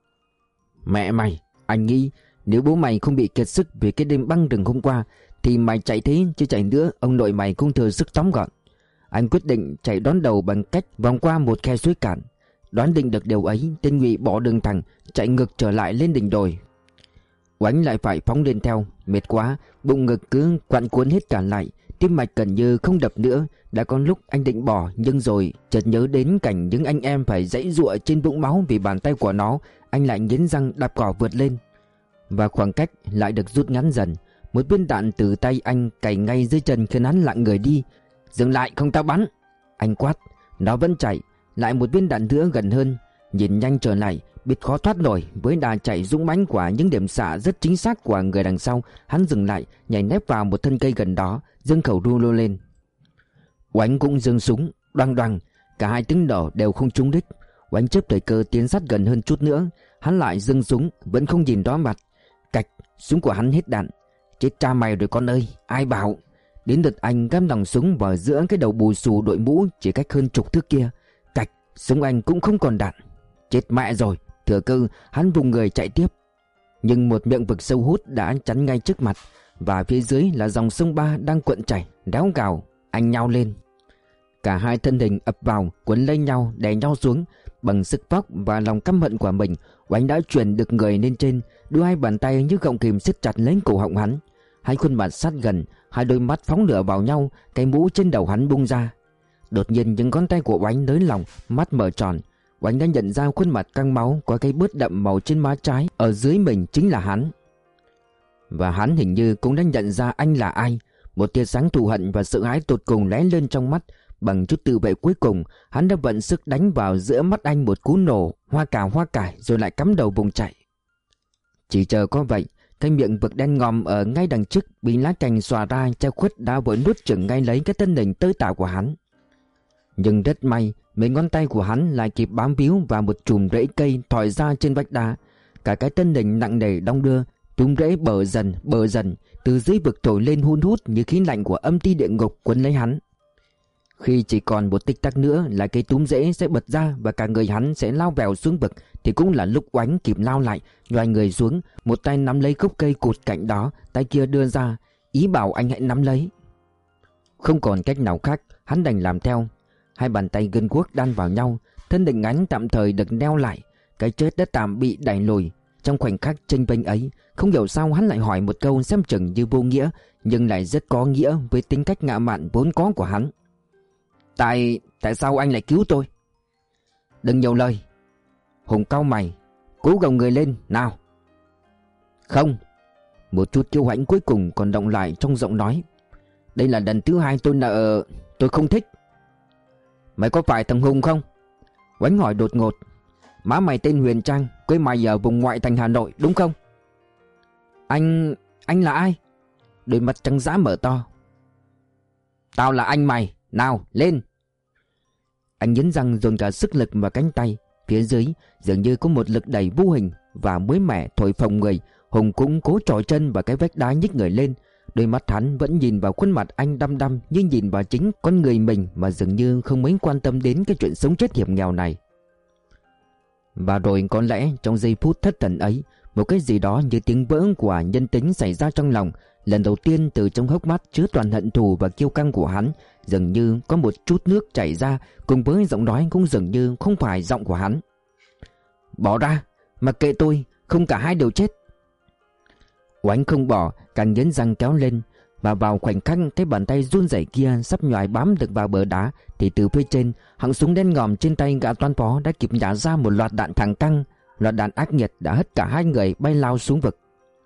Mẹ mày, anh nghĩ nếu bố mày không bị kiệt sức vì cái đêm băng rừng hôm qua thì mày chạy thế chứ chạy nữa ông nội mày cũng thừa sức tóm gọn. Anh quyết định chạy đón đầu bằng cách vòng qua một khe suối cạn. Đoán định được điều ấy, tên ngụy bỏ đường thẳng chạy ngược trở lại lên đỉnh đồi. Oánh lại phải phóng lên theo, mệt quá, bụng ngực cứ quặn cuốn hết cả lại, tim mạch gần như không đập nữa. Đã có lúc anh định bỏ, nhưng rồi chợt nhớ đến cảnh những anh em phải giãy giụa trên vũng máu vì bàn tay của nó. Anh lại nghiến răng đạp cỏ vượt lên, và khoảng cách lại được rút ngắn dần. Một viên đạn từ tay anh cày ngay dưới chân khiến hắn lạng người đi. Dừng lại, không tao bắn, anh quát. Nó vẫn chạy. Lại một viên đạn nữa gần hơn. Nhìn nhanh trở lại, biết khó thoát nổi. Với đà chạy dũng mãnh của những điểm xạ rất chính xác của người đằng sau, hắn dừng lại, nhảy nép vào một thân cây gần đó, giương khẩu ru lô lên. Oánh cũng giương súng, đoàng đoàng. Cả hai tiếng nổ đều không trúng đích. Oánh chớp thời cơ tiến sát gần hơn chút nữa. Hắn lại giương súng, vẫn không nhìn rõ mặt. Cạch, súng của hắn hết đạn. Chết cha mày rồi con ơi, ai bảo. Đến lượt anh găm nòng súng vào giữa cái đầu bù xù đội mũ chỉ cách hơn chục thước kia. Cạch, súng anh cũng không còn đạn. Chết mẹ rồi. Thừa cơ hắn vùng người chạy tiếp. Nhưng một miệng vực sâu hút đã chắn ngay trước mặt, và phía dưới là dòng sông Ba đang cuộn chảy, réo gào, anh nhao lên. Cả hai thân hình ập vào, cuốn lấy nhau, đè nhau xuống. Bằng sức vóc và lòng căm hận của mình, Oánh đã chuyển được người lên trên, đưa hai bàn tay như gọng kìm siết chặt lấy cổ họng hắn. Hai khuôn mặt sát gần, hai đôi mắt phóng lửa vào nhau, cái mũ trên đầu hắn bung ra. Đột nhiên những ngón tay của Oánh nới lỏng, mắt mở tròn. Oánh đã nhận ra khuôn mặt căng máu có cái bớt đậm màu trên má trái ở dưới mình chính là hắn. Và hắn hình như cũng đã nhận ra anh là ai. Một tia sáng thù hận và sợ hãi tột cùng lóe lên trong mắt. Bằng chút tự vệ cuối cùng, hắn đã vận sức đánh vào giữa mắt anh một cú nổ, hoa cào hoa cải, rồi lại cắm đầu vùng chạy. Chỉ chờ có vậy, cái miệng vực đen ngòm ở ngay đằng trước bị lá cành xòa ra che khuất đã vội nuốt chửng ngay lấy cái thân hình tơi tả của hắn. Nhưng rất may, mấy ngón tay của hắn lại kịp bám víu vào một chùm rễ cây thỏi ra trên vách đá. Cả cái thân hình nặng nề đong đưa, túm rễ bờ dần, từ dưới vực thổi lên hun hút như khí lạnh của âm ti địa ngục quấn lấy hắn. Khi chỉ còn một tích tắc nữa là cái túm rễ sẽ bật ra và cả người hắn sẽ lao vèo xuống vực, thì cũng là lúc Oánh kịp lao lại, nhoài người xuống, một tay nắm lấy gốc cây cột cạnh đó, tay kia đưa ra, ý bảo anh hãy nắm lấy. Không còn cách nào khác, hắn đành làm theo. Hai bàn tay gân guốc đan vào nhau, thân hình hắn tạm thời được neo lại, cái chết đã tạm bị đẩy lùi. Trong khoảnh khắc chênh vênh ấy, không hiểu sao hắn lại hỏi một câu xem chừng như vô nghĩa, nhưng lại rất có nghĩa với tính cách ngạo mạn vốn có của hắn. Tại sao anh lại cứu tôi? Đừng nhiều lời. Hùng cau mày, cố gồng người lên, nào. Không. Một chút kiêu hãnh cuối cùng còn động lại trong giọng nói. Đây là lần thứ hai tôi không thích. Mày có phải thằng Hùng không? Oánh hỏi đột ngột. Má mày tên Huyền Trang, quê mày ở vùng ngoại thành Hà Nội đúng không? Anh là ai? Đôi mắt trắng dã mở to. Tao là anh mày, nào lên. Anh nhấn răng dồn cả sức lực vào cánh tay. Phía dưới dường như có một lực đẩy vô hình và mới mẻ thổi phồng người. Hùng cũng cố trỏ chân vào cái vách đá nhích người lên. Đôi mắt hắn vẫn nhìn vào khuôn mặt anh đăm đăm, như nhìn vào chính con người mình mà dường như không mấy quan tâm đến cái chuyện sống chết hiểm nghèo này. Và rồi có lẽ trong giây phút thất thần ấy, một cái gì đó như tiếng vỡ của nhân tính xảy ra trong lòng. Lần đầu tiên từ trong hốc mắt chứa toàn hận thù và kiêu căng của hắn, dường như có một chút nước chảy ra, cùng với giọng nói cũng dường như không phải giọng của hắn. Bỏ ra, mặc kệ tôi, không cả hai đều chết. Oánh không bỏ, càng nhấn răng kéo lên. Và vào khoảnh khắc cái bàn tay run rẩy kia sắp nhoài bám được vào bờ đá, thì từ phía trên, họng súng đen ngòm trên tay gã toán phó đã kịp nhả ra một loạt đạn thẳng căng. Loạt đạn ác nghiệt đã hất cả hai người bay lao xuống vực.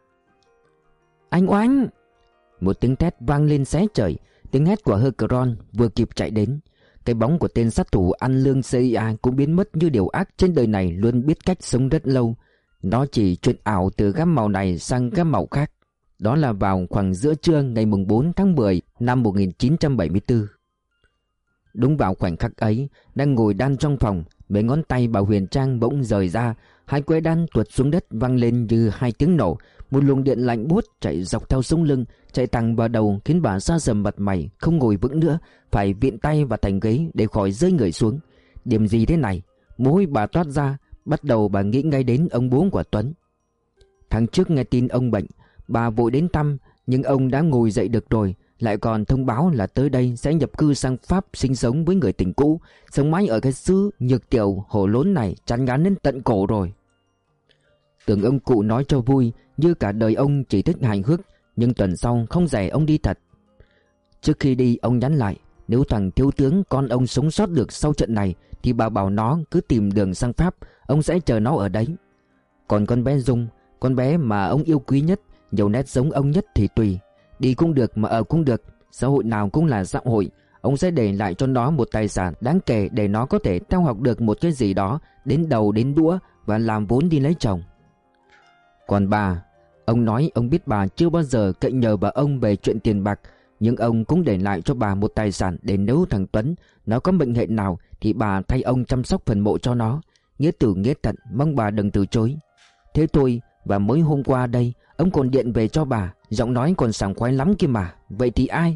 Anh Oánh! Một tiếng thét vang lên xé trời. Tiếng hét của Hercron vừa kịp chạy đến. Cái bóng của tên sát thủ ăn lương CIA cũng biến mất như điều ác trên đời này luôn biết cách sống rất lâu. Nó chỉ chuyển ảo từ gam màu này sang gam màu khác. Đó là vào khoảng giữa trưa ngày 4 tháng 10 năm 1974. Đúng vào khoảnh khắc ấy, đang ngồi đan trong phòng, mấy ngón tay bà Huyền Trang bỗng rời ra, hai que đan tuột xuống đất vang lên như hai tiếng nổ. Một luồng điện lạnh buốt chạy dọc theo sống lưng, chạy thẳng vào đầu, khiến bà sa sầm mặt mày, không ngồi vững nữa, phải viện tay vào thành ghế để khỏi rơi người xuống. Điểm gì thế này? Mồ hôi bà toát ra. Bắt đầu bà nghĩ ngay đến ông bố của Tuấn. Tháng trước nghe tin ông bệnh, bà vội đến thăm, nhưng ông đã ngồi dậy được rồi, lại còn thông báo là tới đây sẽ nhập cư sang Pháp sinh sống với người tình cũ, sống mãi ở cái xứ nhược tiểu hổ lốn này chán ngán đến tận cổ rồi. Tưởng ông cụ nói cho vui, như cả đời ông chỉ thích hài hước, nhưng tuần sau không rẻ ông đi thật. Trước khi đi ông nhắn lại, nếu thằng thiếu tướng con ông sống sót được sau trận này thì bà bảo nó cứ tìm đường sang Pháp, ông sẽ chờ nó ở đấy. Còn con bé Dung, con bé mà ông yêu quý nhất, nhiều nét giống ông nhất thì tùy. Đi cũng được mà ở cũng được, xã hội nào cũng là xã hội. Ông sẽ để lại cho nó một tài sản đáng kể để nó có thể theo học được một cái gì đó, đến đầu đến đũa và làm vốn đi lấy chồng. Còn bà, ông nói ông biết bà chưa bao giờ cậy nhờ vào ông về chuyện tiền bạc, nhưng ông cũng để lại cho bà một tài sản để nếu thằng Tuấn nó có bệnh hệ nào thì bà thay ông chăm sóc phần mộ cho nó. Nghĩa tử nghĩa tận, mong bà đừng từ chối. Thế thôi, và mới hôm qua đây ông còn điện về cho bà, giọng nói còn sảng khoái lắm kia mà. Vậy thì ai?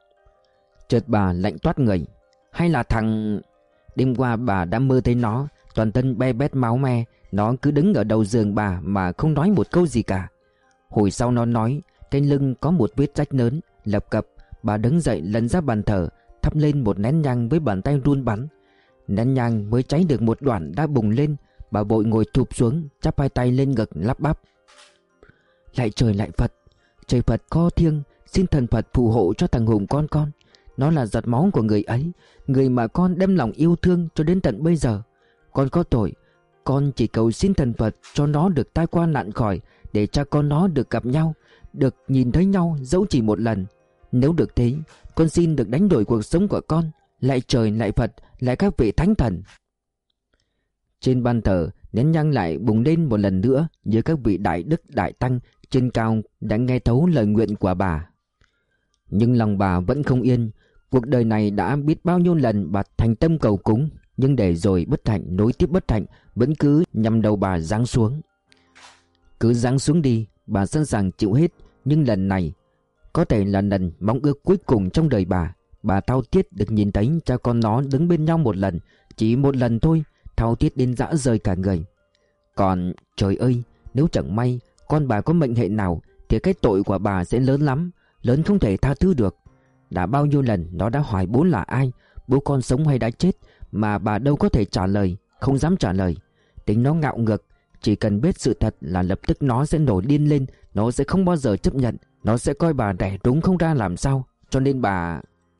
Chợt bà lạnh toát người. Hay là thằng... Đêm qua bà đã mơ thấy nó, toàn thân be bét máu me. Nó cứ đứng ở đầu giường bà mà không nói một câu gì cả. Hồi sau nó nói trên lưng có một vết rách lớn. Lập cập bà đứng dậy lần ra bàn thờ, thắp lên một nén nhang với bàn tay run bắn. Nén nhang mới cháy được một đoạn đã bùng lên. Bà vội ngồi thụp xuống, chắp hai tay lên ngực lắp bắp: Lạy trời lạy Phật, trời Phật có thiêng, xin thần Phật phù hộ cho thằng Hùng con. Nó là giọt máu của người ấy, người mà con đem lòng yêu thương cho đến tận bây giờ. Con có tội, con chỉ cầu xin thần Phật cho nó được tai qua nạn khỏi, để cha con nó được gặp nhau, được nhìn thấy nhau dẫu chỉ một lần. Nếu được thế, con xin được đánh đổi cuộc sống của con. Lạy trời lạy Phật, lạy các vị thánh thần. Trên ban thờ, nén nhang lại bùng lên một lần nữa, như các vị đại đức đại tăng trên cao đã nghe thấu lời nguyện của bà. Nhưng lòng bà vẫn không yên. Cuộc đời này đã biết bao nhiêu lần bà thành tâm cầu cúng, nhưng để rồi bất hạnh nối tiếp bất hạnh vẫn cứ nhằm đầu bà giáng xuống. Cứ giáng xuống đi, bà sẵn sàng chịu hết. Nhưng lần này có thể là lần mong ước cuối cùng trong đời bà. Bà thao thiết được nhìn thấy cha con nó đứng bên nhau một lần, chỉ một lần thôi, thao thiết đến rã rời cả người. Còn trời ơi, nếu chẳng may con bà có mệnh hệ nào thì cái tội của bà sẽ lớn lắm, lớn không thể tha thứ được. Đã bao nhiêu lần nó đã hỏi bố là ai, bố con sống hay đã chết, mà bà đâu có thể trả lời, không dám trả lời. Tính nó ngạo ngược, chỉ cần biết sự thật là lập tức nó sẽ nổi điên lên. Nó sẽ không bao giờ chấp nhận. Nó sẽ coi bà đẻ đúng không ra làm sao. Cho nên bà...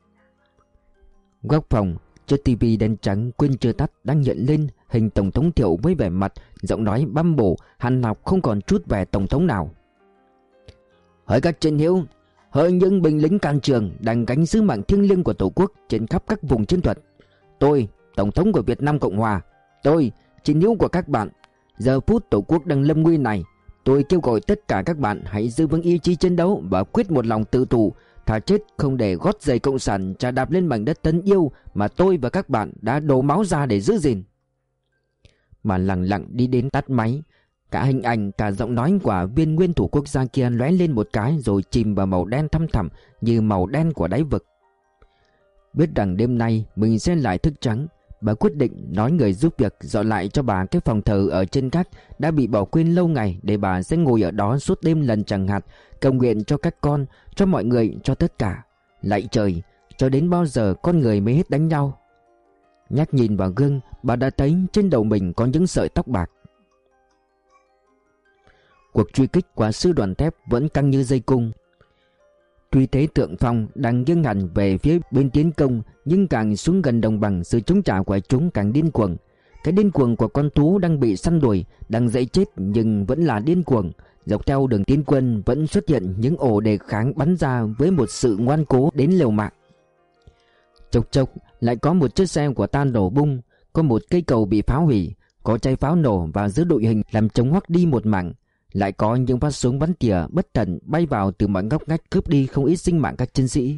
Góc phòng, chiếc tivi đen trắng quên chưa tắt đang hiện lên hình Tổng thống Thiệu với vẻ mặt, giọng nói băm bổ, hằn học không còn chút vẻ tổng thống nào. Hỡi các chiến hữu, hỡi những binh lính can trường đang gánh sứ mạng thiêng liêng của Tổ quốc trên khắp các vùng chiến thuật. Tôi, Tổng thống của Việt Nam Cộng Hòa, tôi, chiến hữu của các bạn, giờ phút Tổ quốc đang lâm nguy này, tôi kêu gọi tất cả các bạn hãy giữ vững ý chí chiến đấu và quyết một lòng tự thủ, thà chết không để gót giày cộng sản chà đạp lên mảnh đất thân yêu mà tôi và các bạn đã đổ máu ra để giữ gìn. Mà lặng lặng đi đến tắt máy. Cả hình ảnh, cả giọng nói của viên nguyên thủ quốc gia kia lóe lên một cái rồi chìm vào màu đen thăm thẳm như màu đen của đáy vực. Biết rằng đêm nay mình sẽ lại thức trắng, bà quyết định nói người giúp việc dọn lại cho bà cái phòng thờ ở trên gác đã bị bỏ quên lâu ngày, để bà sẽ ngồi ở đó suốt đêm lần chẳng hạt, cầu nguyện cho các con, cho mọi người, cho tất cả. Lạy trời, cho đến bao giờ con người mới hết đánh nhau? Nhắc nhìn vào gương, bà đã thấy trên đầu mình có những sợi tóc bạc. Cuộc truy kích của sư đoàn thép vẫn căng như dây cung. Tuy thế Thượng Phong đang nghiêng hẳn về phía bên tiến công, nhưng càng xuống gần đồng bằng, sự chống trả của chúng càng điên cuồng. Cái điên cuồng của con thú đang bị săn đuổi, đang dãy chết nhưng vẫn là điên cuồng. Dọc theo đường tiến quân vẫn xuất hiện những ổ đề kháng bắn ra với một sự ngoan cố đến liều mạng. Chốc chốc lại có một chiếc xe của ta nổ bung, có một cây cầu bị phá hủy, có chai pháo nổ và giữa đội hình làm chống hoắc đi một mảng. Lại có những phát súng bắn tỉa bất tận bay vào từ mọi ngóc ngách, cướp đi không ít sinh mạng các chiến sĩ.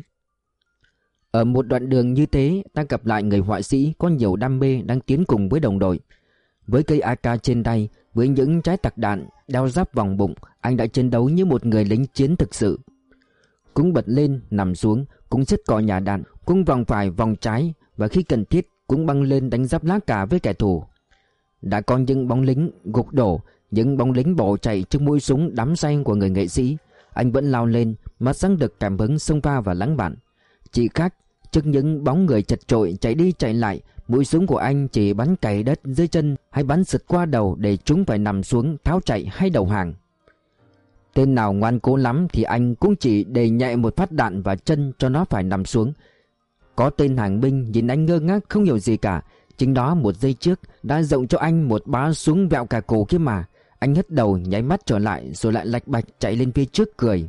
Ở một đoạn đường như thế, ta gặp lại người họa sĩ có nhiều đam mê đang tiến cùng với đồng đội. Với cây AK trên tay, với những trái tạc đạn đeo giáp vòng bụng, anh đã chiến đấu như một người lính chiến thực sự. Cũng bật lên, nằm xuống, cũng xếp cò nhà đạn, cũng vòng phải vòng trái, và khi cần thiết cũng băng lên đánh giáp lá cà với kẻ thù. Đã có những bóng lính gục đổ, những bóng lính bỏ chạy trước mũi súng đắm say của người nghệ sĩ. Anh vẫn lao lên, mắt sáng được cảm hứng xông pha và lắng bạn. Chỉ khác, trước những bóng người chật chội chạy đi chạy lại, mũi súng của anh chỉ bắn cày đất dưới chân hay bắn sượt qua đầu để chúng phải nằm xuống tháo chạy hay đầu hàng. Tên nào ngoan cố lắm thì anh cũng chỉ đề nhẹ một phát đạn vào chân cho nó phải nằm xuống. Có tên hàng binh nhìn anh ngơ ngác không hiểu gì cả. Chính đó một giây trước đã rộng cho anh một bá súng vẹo cả cổ kia mà. Anh hất đầu nháy mắt trở lại rồi lại lạch bạch chạy lên phía trước cười.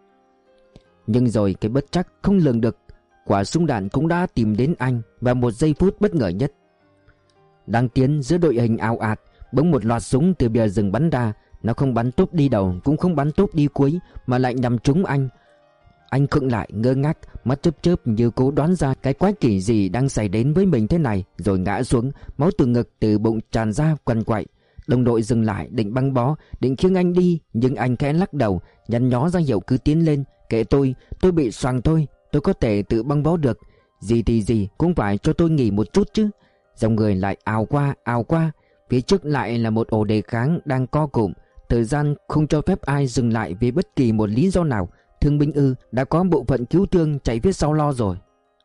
Nhưng rồi cái bất trắc không lường được, quả súng đạn cũng đã tìm đến anh vào một giây phút bất ngờ nhất. Đang tiến giữa đội hình ào ạt, bỗng một loạt súng từ bìa rừng bắn ra. Nó không bắn tốp đi đầu cũng không bắn tốp đi cuối, mà lại nhằm trúng anh. Anh khựng lại ngơ ngác, mắt chớp chớp như cố đoán ra cái quái quỷ gì đang xảy đến với mình thế này, rồi ngã xuống, máu từ ngực từ bụng tràn ra quằn quại. Đồng đội dừng lại định băng bó, định khiêng anh đi, nhưng anh khẽ lắc đầu, nhăn nhó ra hiệu cứ tiến lên. Kệ tôi bị xoàng thôi, tôi có thể tự băng bó được. Gì thì gì cũng phải cho tôi nghỉ một chút chứ. Dòng người lại ào qua. Phía trước lại là một ổ đề kháng đang co cụm. Thời gian không cho phép ai dừng lại vì bất kỳ một lý do nào. Thương binh ư? Đã có bộ phận cứu thương chạy phía sau lo rồi.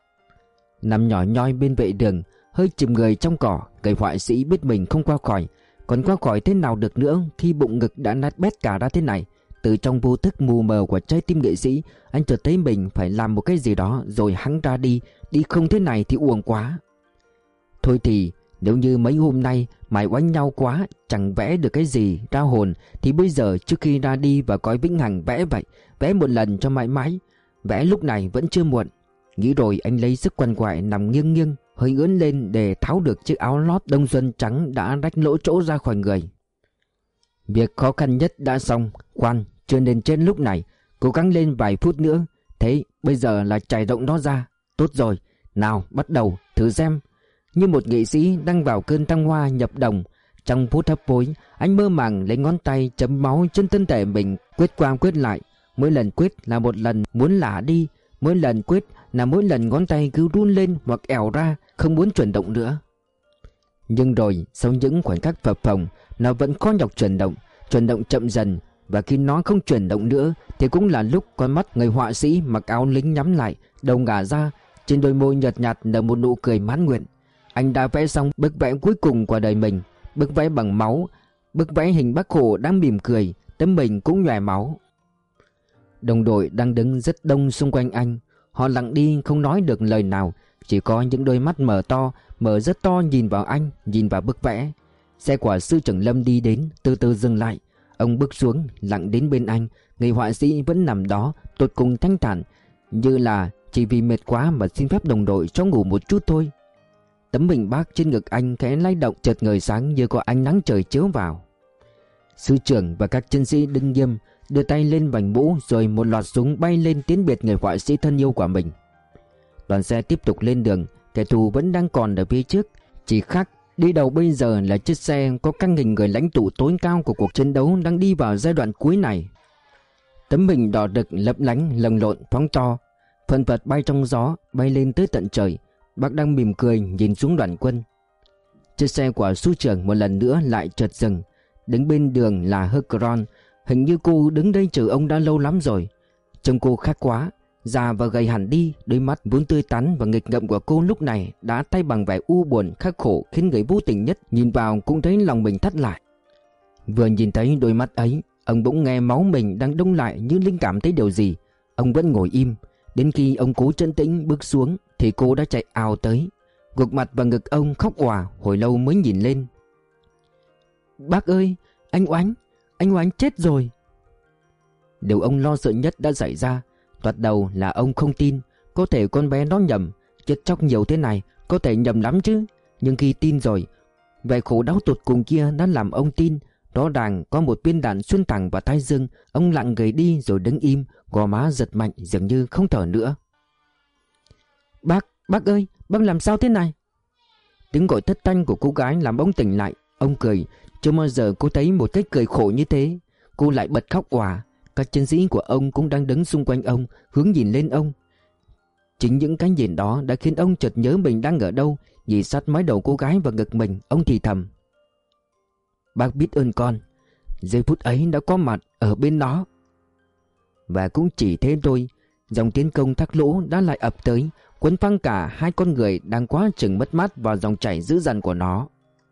Nằm nhỏ nhoi bên vệ đường, hơi chìm người trong cỏ, người họa sĩ biết mình không qua khỏi. Còn qua khỏi thế nào được nữa khi bụng ngực đã nát bét cả ra thế này. Từ trong vô thức mù mờ của trái tim nghệ sĩ, anh chợt thấy mình phải làm một cái gì đó rồi hắng ra đi. Đi không thế này thì uổng quá. Thôi thì nếu như mấy hôm nay mải oánh nhau quá, chẳng vẽ được cái gì ra hồn, thì bây giờ trước khi ra đi và cõi vĩnh hằng vẽ vậy. Vẽ một lần cho mãi mãi. Vẽ lúc này vẫn chưa muộn. Nghĩ rồi anh lấy sức quằn quại nằm nghiêng nghiêng, hơi ưỡn lên để tháo được chiếc áo lót đông xuân trắng đã rách lỗ chỗ ra khỏi người. Việc khó khăn nhất đã xong. Khoan, chưa nên trên lúc này. Cố gắng lên vài phút nữa. Thế bây giờ là trải rộng nó ra. Tốt rồi, nào bắt đầu, thử xem. Như một nghệ sĩ đang vào cơn thăng hoa nhập đồng. Trong phút hấp hối, anh mơ màng lấy ngón tay chấm máu trên thân thể mình, quyết qua quyết lại. Mỗi lần quyết là một lần muốn lả đi. Mỗi lần quyết là mỗi lần ngón tay cứ run lên hoặc ẻo ra, không muốn chuyển động nữa. Nhưng rồi sau những khoảnh khắc phập phồng, nó vẫn khó nhọc chuyển động chậm dần. Và khi nó không chuyển động nữa thì cũng là lúc con mắt người họa sĩ mặc áo lính nhắm lại, đầu ngả ra, trên đôi môi nhợt nhạt nở một nụ cười mãn nguyện. Anh đã vẽ xong bức vẽ cuối cùng của đời mình, bức vẽ bằng máu, bức vẽ hình Bác Hồ đang mỉm cười, tấm mình cũng nhòe máu. Đồng đội đang đứng rất đông xung quanh anh. Họ lặng đi không nói được lời nào, chỉ có những đôi mắt mở rất to nhìn vào anh, nhìn vào bức vẽ. Xe của sư trưởng Lâm đi đến, từ từ dừng lại. Ông bước xuống, lặng đến bên anh. Người họa sĩ vẫn nằm đó, tột cùng thanh thản, như là chỉ vì mệt quá mà xin phép đồng đội cho ngủ một chút thôi. Tấm bình Bác trên ngực anh khẽ lay động, chợt ngời sáng như có ánh nắng trời chiếu vào. Sư trưởng và các chiến sĩ đứng nghiêm, đưa tay lên vành mũ, rồi một loạt súng bay lên tiến biệt người họa sĩ thân yêu của mình. Đoàn xe tiếp tục lên đường. Kẻ thù vẫn đang còn ở phía trước, chỉ khác đi đầu bây giờ là chiếc xe có các hình người lãnh tụ tối cao của cuộc chiến đấu đang đi vào giai đoạn cuối này. Tấm hình đỏ rực lấp lánh lồng lộn phóng to, phần phật bay trong gió, bay lên tới tận trời. Bác đang mỉm cười nhìn xuống đoàn quân. Chiếc xe của sư trưởng một lần nữa lại chợt dừng. Đứng bên đường là Hercron. Hình như cô đứng đây chờ ông đã lâu lắm rồi. Trông cô khác quá, già và gầy hẳn đi. Đôi mắt vốn tươi tắn và nghịch ngợm của cô lúc này đã thay bằng vẻ u buồn khắc khổ, khiến người vô tình nhất nhìn vào cũng thấy lòng mình thắt lại. Vừa nhìn thấy đôi mắt ấy, ông bỗng nghe máu mình đang đông lại như linh cảm thấy điều gì. Ông vẫn ngồi im. Đến khi ông cố trấn tĩnh bước xuống thì cô đã chạy ào tới, gục mặt vào ngực ông khóc òa, hồi lâu mới nhìn lên. Bác ơi, anh Oánh chết rồi. Điều ông lo sợ nhất đã xảy ra. Thoạt đầu là ông không tin. Có thể con bé nó nhầm. Chết chóc nhiều thế này, có thể nhầm lắm chứ. Nhưng khi tin rồi, vẻ khổ đau tột cùng kia đã làm ông tin. Rõ ràng có một viên đạn xuyên thẳng vào thái dương. Ông lặng người đi rồi đứng im, gò má giật mạnh dường như không thở nữa. Bác ơi, bác làm sao thế này? Tiếng gọi thất thanh của cô gái làm ông tỉnh lại. Ông cười. Chưa bao giờ cô thấy một cái cười khổ như thế. Cô lại bật khóc òa. Các chiến sĩ của ông cũng đang đứng xung quanh ông, hướng nhìn lên ông. Chính những cái nhìn đó đã khiến ông chợt nhớ mình đang ở đâu. Nhìn sát mái đầu cô gái vào ngực mình, ông thì thầm: Bác biết ơn con. Giây phút ấy đã có mặt ở bên nó. Và cũng chỉ thế thôi. Dòng tiến công thác lỗ đã lại ập tới, cuốn phăng cả hai con người đang quá chừng mất mát vào dòng chảy dữ dằn của nó.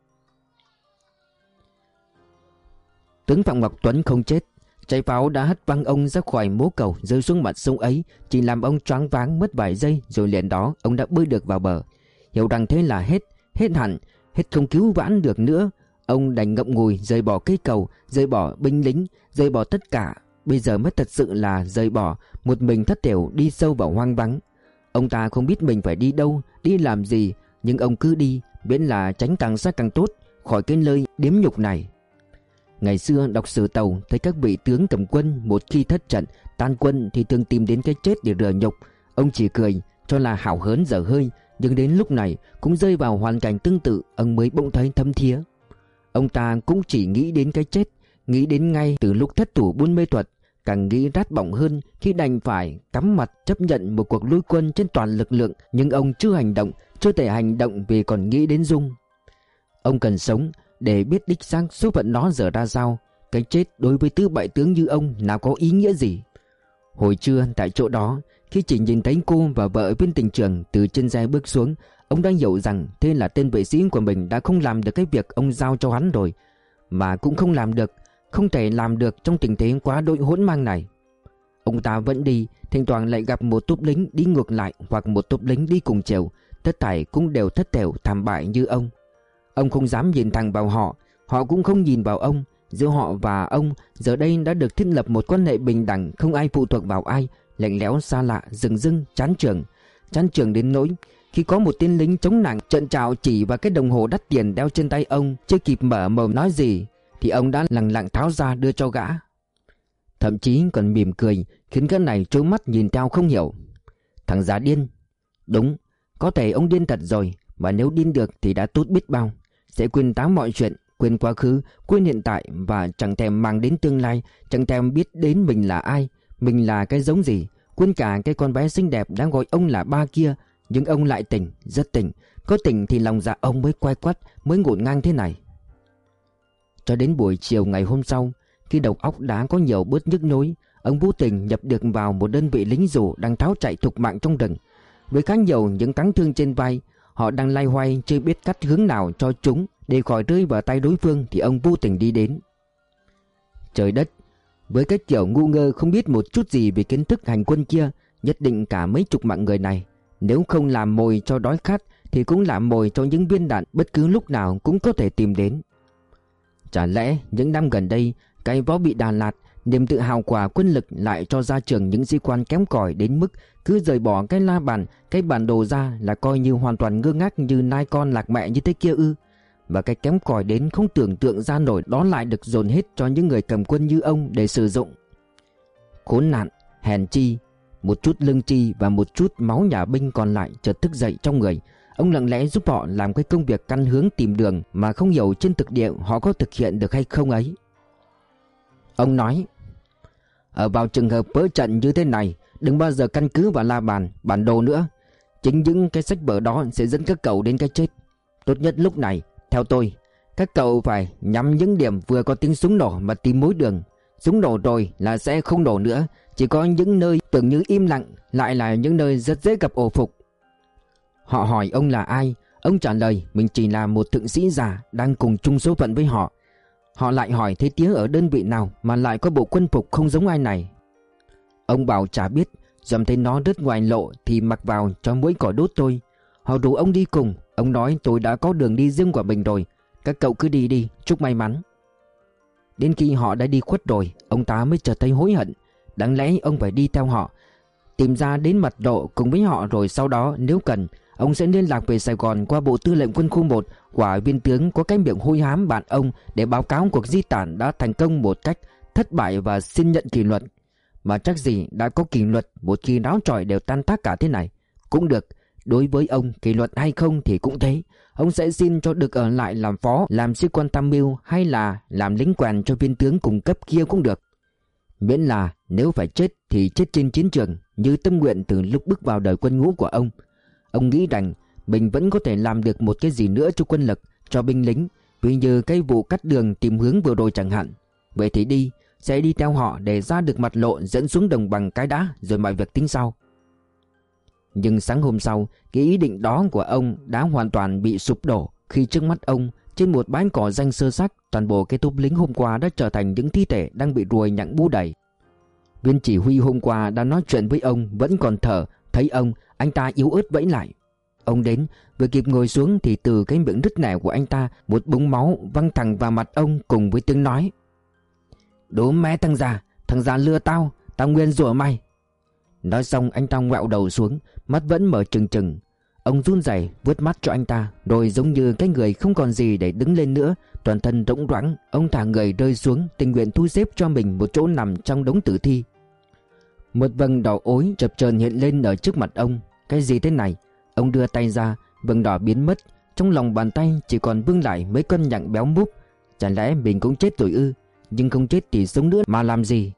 Tướng Phạm Ngọc Tuấn không chết. Trái pháo đã hất văng ông ra khỏi mố cầu, rơi xuống mặt sông ấy, chỉ làm ông choáng váng mất vài giây, rồi liền đó ông đã bơi được vào bờ. Hiểu rằng thế là hết hẳn, hết không cứu vãn được nữa. Ông đành ngậm ngùi rời bỏ cây cầu, rời bỏ binh lính, rời bỏ tất cả. Bây giờ mới thật sự là rời bỏ, một mình thất thểu đi sâu vào hoang vắng. Ông ta không biết mình phải đi đâu, đi làm gì, nhưng ông cứ đi, miễn là tránh càng xa càng tốt, khỏi cái nơi điếm nhục này. Ngày xưa đọc sử Tàu thấy các vị tướng cầm quân một khi thất trận, tan quân thì thường tìm đến cái chết để rửa nhục. Ông chỉ cười cho là hào hớn dở hơi, nhưng đến lúc này cũng rơi vào hoàn cảnh tương tự, ông mới bỗng thấy thấm thía. Ông ta cũng chỉ nghĩ đến cái chết, nghĩ đến ngay từ lúc thất thủ buôn mê thuật, càng nghĩ rát bỏng hơn khi đành phải cắm mặt chấp nhận một cuộc lui quân trên toàn lực lượng. Nhưng ông chưa hành động, chưa thể hành động vì còn nghĩ đến Dung. Ông cần sống để biết đích xác số phận nó giờ ra sao. Cái chết đối với tứ bại tướng như ông nào có ý nghĩa gì. Hồi trưa tại chỗ đó, khi chỉ nhìn thấy cô và vợ viên tỉnh trưởng từ trên xe bước xuống, ông đã hiểu rằng thế là tên vệ sĩ của mình đã không làm được cái việc ông giao cho hắn rồi. Mà cũng không thể làm được trong tình thế quá đỗi hỗn mang này. Ông ta vẫn đi, thỉnh thoảng lại gặp một tốp lính đi ngược lại hoặc một tốp lính đi cùng chiều. Tất thảy cũng đều thất thểu thảm bại như ông. Ông không dám nhìn thẳng vào họ, họ cũng không nhìn vào ông. Giữa họ và ông giờ đây đã được thiết lập một quan hệ bình đẳng, không ai phụ thuộc vào ai, lạnh lẽo xa lạ, rừng rưng, chán chường đến nỗi khi có một tên lính chống nặng trợn trào chỉ vào cái đồng hồ đắt tiền đeo trên tay ông, chưa kịp mở mồm nói gì thì ông đã lẳng lặng tháo ra đưa cho gã. Thậm chí còn mỉm cười khiến gã này trố mắt nhìn theo không hiểu. Thằng già điên. Đúng, có thể ông điên thật rồi, mà nếu điên được thì đã tốt biết bao. Sẽ quên táo mọi chuyện, quên quá khứ, quên hiện tại và chẳng thèm mang đến tương lai, chẳng thèm biết đến mình là ai, mình là cái giống gì, quên cả cái con bé xinh đẹp đang gọi ông là ba kia. Nhưng ông lại tỉnh, rất tỉnh, có tỉnh thì lòng dạ ông mới quay quắt, mới ngổn ngang thế này. Cho đến buổi chiều ngày hôm sau, khi đầu óc đã có nhiều bớt nhức nhối, ông vô tình nhập được vào một đơn vị lính dù đang tháo chạy thục mạng trong rừng. Với khá nhiều những cáng thương trên vai, họ đang loay hoay chưa biết cắt hướng nào cho chúng để khỏi rơi vào tay đối phương thì ông vô tình đi đến. Trời đất, với cái kiểu ngu ngơ không biết một chút gì về kiến thức hành quân kia, nhất định cả mấy chục mạng người này, nếu không làm mồi cho đói khát thì cũng làm mồi cho những viên đạn bất cứ lúc nào cũng có thể tìm đến. Chả lẽ những năm gần đây, cái võ bị Đà Lạt, niềm tự hào của quân lực lại cho ra trường những sĩ quan kém cỏi đến mức cứ rời bỏ cái la bàn, cái bản đồ ra là coi như hoàn toàn ngơ ngác như nai con lạc mẹ như thế kia ư? Và cái kém cỏi đến không tưởng tượng ra nổi đó lại được dồn hết cho những người cầm quân như ông để sử dụng. Khốn nạn, hèn chi. Một chút lương tri và một chút máu nhà binh còn lại chợt thức dậy trong người. Ông lặng lẽ giúp họ làm cái công việc căn hướng tìm đường mà không hiểu trên thực địa họ có thực hiện được hay không ấy. Ông nói: ở vào trường hợp vỡ trận như thế này, đừng bao giờ căn cứ vào la bàn, bản đồ nữa. Chính những cái sách vở đó sẽ dẫn các cậu đến cái chết. Tốt nhất lúc này, theo tôi, các cậu phải nhắm những điểm vừa có tiếng súng nổ mà tìm mối đường. Súng nổ rồi là sẽ không nổ nữa. Chỉ có những nơi tưởng như im lặng lại là những nơi rất dễ gặp ổ phục. Họ hỏi ông là ai. Ông trả lời mình chỉ là một thượng sĩ già đang cùng chung số phận với họ. Họ lại hỏi thế tía ở đơn vị nào mà lại có bộ quân phục không giống ai này. Ông bảo chả biết, dòm thấy nó đứt ngoài lộ thì mặc vào cho mỗi cỏ đốt tôi. Họ rủ ông đi cùng. Ông nói tôi đã có đường đi riêng của mình rồi, các cậu cứ đi đi, chúc may mắn. Đến khi họ đã đi khuất rồi, ông ta mới chợt thấy hối hận. Đáng lẽ ông phải đi theo họ, tìm ra đến mật độ cùng với họ, rồi sau đó nếu cần ông sẽ liên lạc về Sài Gòn qua bộ tư lệnh quân khu 1 của viên tướng có cái miệng hôi hám bạn ông để báo cáo cuộc di tản đã thành công một cách thất bại và xin nhận kỷ luật. Mà chắc gì đã có kỷ luật, một khi náo trọi đều tan tác cả thế này. Cũng được, đối với ông kỷ luật hay không thì cũng thế. Ông sẽ xin cho được ở lại làm phó, làm sĩ quan tham mưu hay là làm lính quèn cho viên tướng cùng cấp kia cũng được. Miễn là nếu phải chết thì chết trên chiến trường, như tâm nguyện từ lúc bước vào đời quân ngũ của ông. Ông nghĩ rằng mình vẫn có thể làm được một cái gì nữa cho quân lực, cho binh lính, vì như cái vụ cắt đường tìm hướng vừa rồi chẳng hạn. Vậy thì đi, sẽ đi theo họ để ra được mặt lộ dẫn xuống đồng bằng cái đã, rồi mọi việc tính sau. Nhưng sáng hôm sau, cái ý định đó của ông đã hoàn toàn bị sụp đổ khi trước mắt ông, trên một bãi cỏ xanh xơ xác, toàn bộ cái tốp lính hôm qua đã trở thành những thi thể đang bị ruồi nhặng bu đầy. Viên chỉ huy hôm qua đã nói chuyện với ông vẫn còn thở, thấy ông, anh ta yếu ớt vẫy lại. Ông đến, vừa kịp ngồi xuống thì từ cái miệng đứt nẻ của anh ta, một búng máu văng thẳng vào mặt ông cùng với tiếng nói: "Đố mẹ thằng già lừa tao, tao nguyên rủa mày." Nói xong anh ta ngoẹo đầu xuống, mắt vẫn mở trừng trừng. Ông run rẩy vuốt mắt cho anh ta, rồi giống như cái người không còn gì để đứng lên nữa, toàn thân rỗng rãng, ông thả người rơi xuống, tình nguyện thu xếp cho mình một chỗ nằm trong đống tử thi. Một vầng đỏ ối chập chờn hiện lên ở trước mặt ông. Cái gì thế này? Ông đưa tay ra, vầng đỏ biến mất, trong lòng bàn tay chỉ còn vương lại mấy cân nhặng béo múp. Chẳng lẽ mình cũng chết rồi ư? Nhưng không chết thì sống nữa mà làm gì?